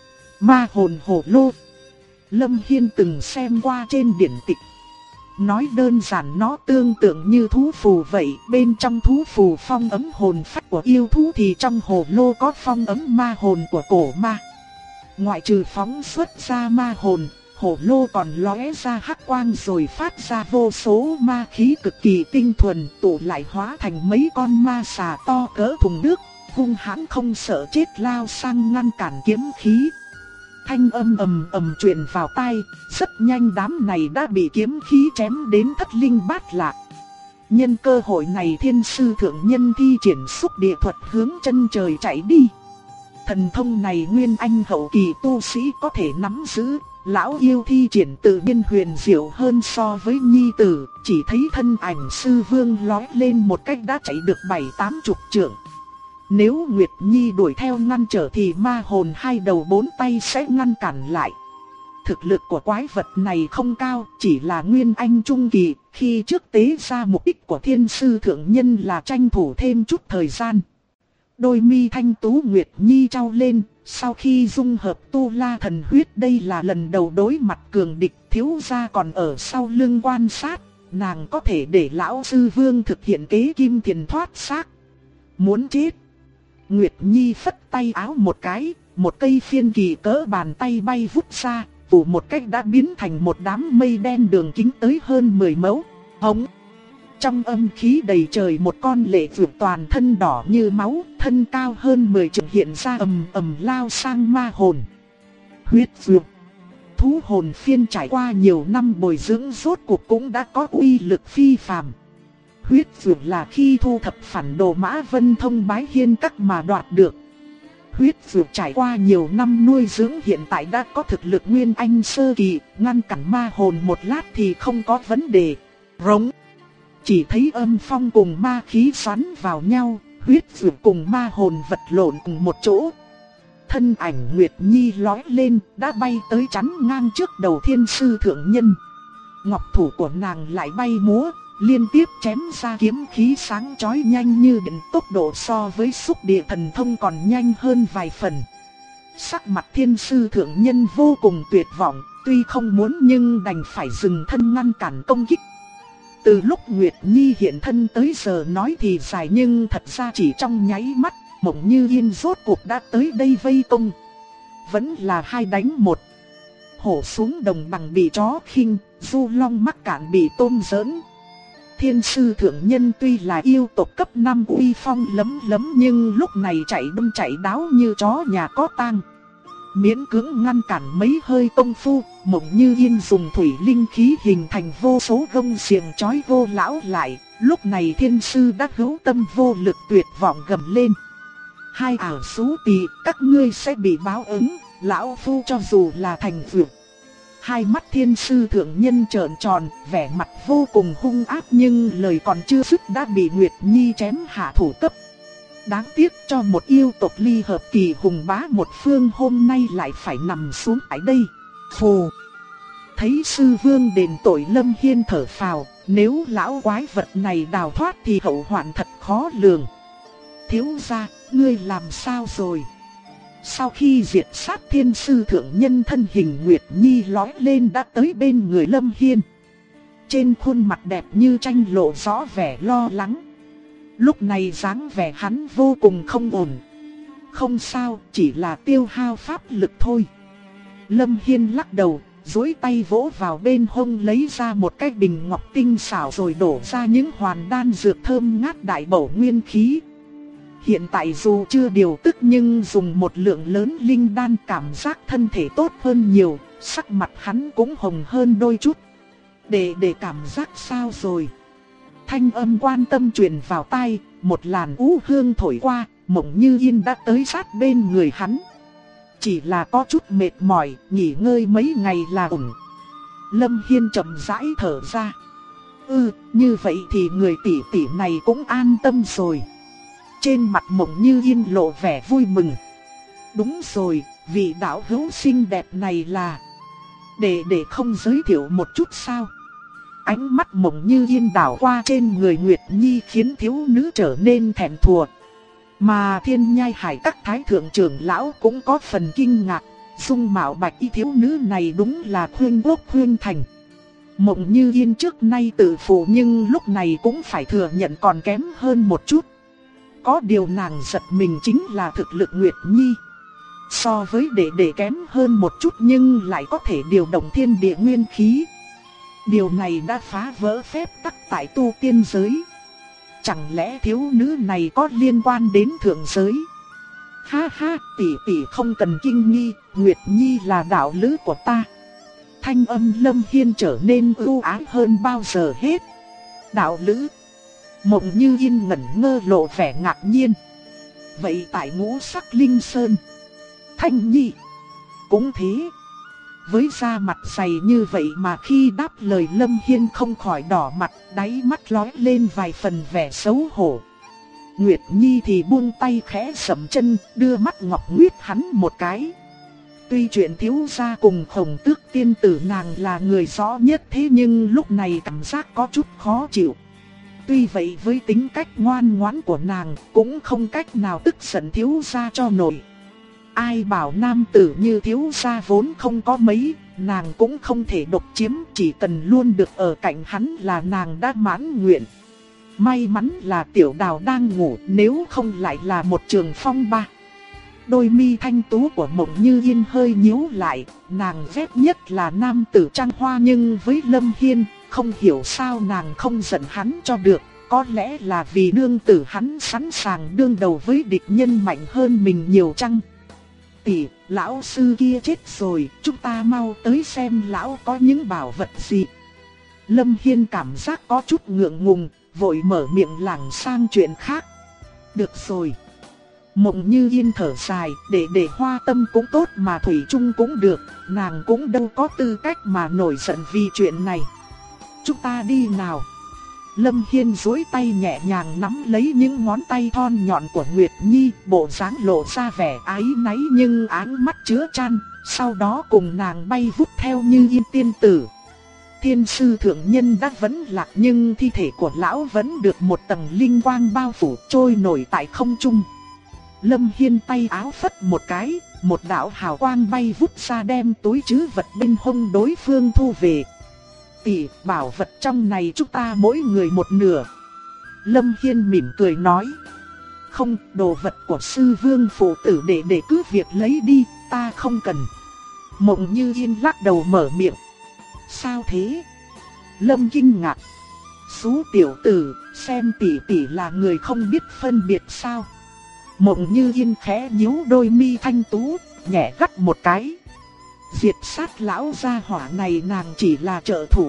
Ma hồn hồ lô. Lâm Hiên từng xem qua trên điển tịch. Nói đơn giản nó tương tự như thú phù vậy, bên trong thú phù phong ấm hồn phách của yêu thú thì trong hồ lô có phong ấm ma hồn của cổ ma. Ngoại trừ phóng xuất ra ma hồn, hồ lô còn lóe ra hắc quang rồi phát ra vô số ma khí cực kỳ tinh thuần, tụ lại hóa thành mấy con ma xà to cỡ thùng nước, hung hãn không sợ chết lao sang ngăn cản kiếm khí. Thanh âm ầm ầm truyền vào tai, rất nhanh đám này đã bị kiếm khí chém đến thất linh bát lạc. Nhân cơ hội này thiên sư thượng nhân thi triển xúc địa thuật hướng chân trời chạy đi. Thần thông này nguyên anh hậu kỳ tu sĩ có thể nắm giữ, lão yêu thi triển tự nhiên huyền diệu hơn so với nhi tử, chỉ thấy thân ảnh sư vương lói lên một cách đã chạy được 7-80 trượng. Nếu Nguyệt Nhi đuổi theo ngăn trở thì ma hồn hai đầu bốn tay sẽ ngăn cản lại. Thực lực của quái vật này không cao, chỉ là nguyên anh trung kỳ, khi trước tế ra mục đích của thiên sư thượng nhân là tranh thủ thêm chút thời gian. Đôi mi thanh tú Nguyệt Nhi trao lên, sau khi dung hợp tu la thần huyết đây là lần đầu đối mặt cường địch, thiếu gia còn ở sau lưng quan sát, nàng có thể để lão sư vương thực hiện kế kim thiền thoát xác. Muốn chết. Nguyệt Nhi phất tay áo một cái, một cây phiên kỳ cỡ bàn tay bay vút ra, phủ một cách đã biến thành một đám mây đen đường kính tới hơn 10 mẫu. Hống! Trong âm khí đầy trời một con lệ vượt toàn thân đỏ như máu, thân cao hơn 10 trượng hiện ra ầm ầm lao sang ma hồn. Huyết vượt! Thú hồn phiên trải qua nhiều năm bồi dưỡng rốt cuộc cũng đã có uy lực phi phàm. Huyết vượt là khi thu thập phản đồ Mã Vân Thông bái hiên các mà đoạt được. Huyết vượt trải qua nhiều năm nuôi dưỡng hiện tại đã có thực lực nguyên anh sơ kỳ, ngăn cản ma hồn một lát thì không có vấn đề. Rống. Chỉ thấy âm phong cùng ma khí xoắn vào nhau, huyết vượt cùng ma hồn vật lộn cùng một chỗ. Thân ảnh Nguyệt Nhi lói lên, đã bay tới chắn ngang trước đầu thiên sư thượng nhân. Ngọc thủ của nàng lại bay múa, liên tiếp chém ra kiếm khí sáng chói nhanh như điện, tốc độ so với xúc địa thần thông còn nhanh hơn vài phần. Sắc mặt thiên sư thượng nhân vô cùng tuyệt vọng, tuy không muốn nhưng đành phải dừng thân ngăn cản công kích. Từ lúc Nguyệt Nhi hiện thân tới giờ nói thì dài nhưng thật ra chỉ trong nháy mắt, Mộng Như Yên rốt cuộc đã tới đây vây công. Vẫn là 2 đánh 1. Hổ xuống đồng bằng bị chó khinh, du long mắc cạn bị tôm giỡn. Thiên sư thượng nhân tuy là yêu tộc cấp 5 uy phong lấm lấm nhưng lúc này chạy đâm chạy đáo như chó nhà có tang. Miễn cưỡng ngăn cản mấy hơi công phu, Mộng Như Yên dùng thủy linh khí hình thành vô số gông xiềng chói vô lão lại. Lúc này thiên sư đã hữu tâm vô lực tuyệt vọng gầm lên. Hai ảo xú tỳ, các ngươi sẽ bị báo ứng, lão phu cho dù là thành vượt. Hai mắt thiên sư thượng nhân trợn tròn, vẻ mặt vô cùng hung ác nhưng lời còn chưa dứt đã bị Nguyệt Nhi chém hạ thủ cấp. Đáng tiếc cho một yêu tộc ly hợp kỳ hùng bá một phương hôm nay lại phải nằm xuống tại đây. Phù! Thấy sư vương đền tội, Lâm Hiên thở phào, nếu lão quái vật này đào thoát thì hậu hoạn thật khó lường. Thiếu gia, ngươi làm sao rồi? Sau khi diệt sát thiên sư thượng nhân, thân hình Nguyệt Nhi lói lên đã tới bên người Lâm Hiên. Trên khuôn mặt đẹp như tranh lộ rõ vẻ lo lắng. Lúc này dáng vẻ hắn vô cùng không ổn. Không sao, chỉ là tiêu hao pháp lực thôi. Lâm Hiên lắc đầu, duỗi tay vỗ vào bên hông lấy ra một cái bình ngọc tinh xảo rồi đổ ra những hoàn đan dược thơm ngát đại bổ nguyên khí. Hiện tại dù chưa điều tức nhưng dùng một lượng lớn linh đan cảm giác thân thể tốt hơn nhiều, sắc mặt hắn cũng hồng hơn đôi chút. Để cảm giác sao rồi? Thanh âm quan tâm truyền vào tai, một làn ú hương thổi qua, Mộng Như Yên đã tới sát bên người hắn. Chỉ là có chút mệt mỏi, nghỉ ngơi mấy ngày là ổn. Lâm Hiên chậm rãi thở ra. Như vậy thì người tỷ tỷ này cũng an tâm rồi. Trên mặt Mộng Như Yên lộ vẻ vui mừng. Đúng rồi, vị đạo hữu xinh đẹp này là... Để không giới thiệu một chút sao? Ánh mắt Mộng Như Yên đảo qua trên người Nguyệt Nhi khiến thiếu nữ trở nên thẹn thùa. Mà Thiên Nhai Hải các thái thượng trưởng lão cũng có phần kinh ngạc. Dung mạo bạch y thiếu nữ này đúng là khuyên quốc khuyên thành. Mộng Như Yên trước nay tự phụ nhưng lúc này cũng phải thừa nhận còn kém hơn một chút. Có điều nàng giật mình chính là thực lực Nguyệt Nhi. So với đệ kém hơn một chút nhưng lại có thể điều động thiên địa nguyên khí. Điều này đã phá vỡ phép tắc tại tu tiên giới. Chẳng lẽ thiếu nữ này có liên quan đến thượng giới? Ha ha, tỷ tỷ không cần kinh nghi, Nguyệt Nhi là đạo lữ của ta. Thanh âm Lâm Hiên trở nên ưu ái hơn bao giờ hết. Đạo lữ? Mộng Như Yên ngẩn ngơ lộ vẻ ngạc nhiên. Vậy tại Ngũ Sắc Linh Sơn, Thanh Nhi cũng thế. Với da mặt dày như vậy mà khi đáp lời Lâm Hiên không khỏi đỏ mặt, đáy mắt lóe lên vài phần vẻ xấu hổ. Nguyệt Nhi thì buông tay khẽ sầm chân, đưa mắt ngọc nguyết hắn một cái. Tuy chuyện thiếu gia cùng Khổng Tước tiên tử nàng là người rõ nhất, thế nhưng lúc này cảm giác có chút khó chịu. Tuy vậy với tính cách ngoan ngoãn của nàng cũng không cách nào tức giận thiếu gia cho nổi. Ai bảo nam tử như thiếu gia vốn không có mấy, nàng cũng không thể độc chiếm, chỉ cần luôn được ở cạnh hắn là nàng đã mãn nguyện. May mắn là Tiểu Đào đang ngủ, nếu không lại là một trường phong ba. Đôi mi thanh tú của Mộng Như Yên hơi nhíu lại, nàng ghét nhất là nam tử trăng hoa, nhưng với Lâm Hiên, không hiểu sao nàng không giận hắn cho được. Có lẽ là vì nương tử hắn sẵn sàng đương đầu với địch nhân mạnh hơn mình nhiều chăng? Tỷ, lão sư kia chết rồi, chúng ta mau tới xem lão có những bảo vật gì. Lâm Hiên cảm giác có chút ngượng ngùng, vội mở miệng lảng sang chuyện khác. Được rồi. Mộng Như Yên thở dài, để Hoa Tâm cũng tốt mà Thủy Chung cũng được, nàng cũng đâu có tư cách mà nổi giận vì chuyện này. Chúng ta đi nào. Lâm Hiên duỗi tay nhẹ nhàng nắm lấy những ngón tay thon nhọn của Nguyệt Nhi, bộ dáng lộ ra vẻ áy náy nhưng áng mắt chứa chan, sau đó cùng nàng bay vút theo Như Yên tiên tử. Thiên sư thượng nhân đã vẫn lạc nhưng thi thể của lão vẫn được một tầng linh quang bao phủ trôi nổi tại không trung. Lâm Hiên tay áo phất một cái, một đạo hào quang bay vút ra đem túi trữ vật bên hông đối phương thu về. Tỷ, bảo vật trong này chúng ta mỗi người một nửa. Lâm Hiên mỉm cười nói. Không, đồ vật của sư vương phụ tử để cứ việc lấy đi, ta không cần. Mộng Như Yên lắc đầu mở miệng. Sao thế? Lâm kinh ngạc. Xú tiểu tử, xem tỷ tỷ là người không biết phân biệt sao? Mộng Như Yên khẽ nhíu đôi mi thanh tú, nhẹ gắt một cái. Diệt sát lão gia hỏa này nàng chỉ là trợ thủ.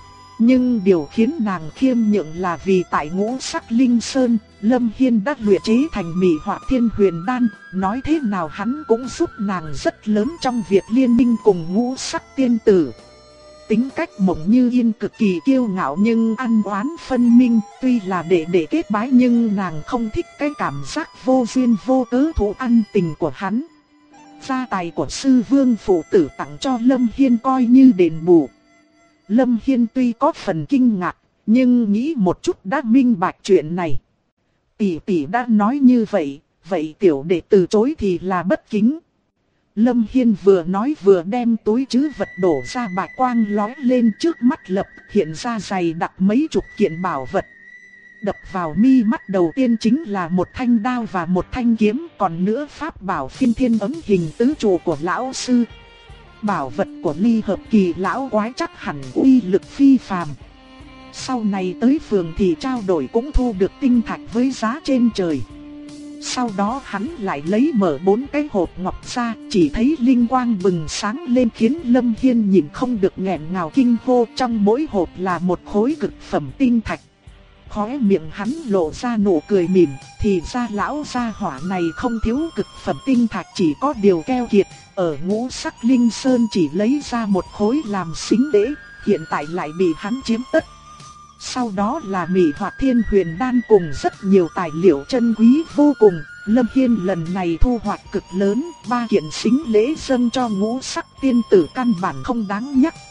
Nhưng điều khiến nàng khiêm nhượng là vì tại Ngũ Sắc Linh Sơn, Lâm Hiên đã luyện chế thành Mị Hỏa Thiên Huyền Đan, nói thế nào hắn cũng giúp nàng rất lớn trong việc liên minh cùng Ngũ Sắc tiên tử. Tính cách Mộng Như Yên cực kỳ kiêu ngạo nhưng ăn oán phân minh, tuy là để kết bái nhưng nàng không thích cái cảm giác vô duyên vô cớ thù ăn tình của hắn. Gia tài của sư vương phụ tử tặng cho Lâm Hiên coi như đền bù. Lâm Hiên tuy có phần kinh ngạc, nhưng nghĩ một chút đã minh bạch chuyện này. Tỷ đã nói như vậy, vậy tiểu đệ từ chối thì là bất kính. Lâm Hiên vừa nói vừa đem túi trữ vật đổ ra, bạch quang lóe lên trước mắt lập hiện ra dày đặc mấy chục kiện bảo vật. Đập vào mi mắt đầu tiên chính là một thanh đao và một thanh kiếm, còn nữa pháp bảo Phiên Thiên ấm hình tứ trụ của lão sư. Bảo vật của Ly Hợp Kỳ lão quái chắc hẳn uy lực phi phàm. Sau này tới phường thì trao đổi cũng thu được tinh thạch với giá trên trời. Sau đó hắn lại lấy mở 4 cái hộp ngọc ra, chỉ thấy linh quang bừng sáng lên khiến Lâm Hiên nhìn không được nghẹn ngào kinh hô, trong mỗi hộp là một khối cực phẩm tinh thạch. Khóe miệng hắn lộ ra nụ cười mỉm, thì ra lão gia hỏa này không thiếu cực phẩm tinh thạch, chỉ có điều keo kiệt, ở Ngũ Sắc Linh Sơn chỉ lấy ra một khối làm xính lễ, hiện tại lại bị hắn chiếm tất. Sau đó là Mị Hỏa Thiên Huyền Đan cùng rất nhiều tài liệu chân quý vô cùng. Lâm Hiên lần này thu hoạch cực lớn, 3 kiện xính lễ dâng cho Ngũ Sắc tiên tử căn bản không đáng nhắc.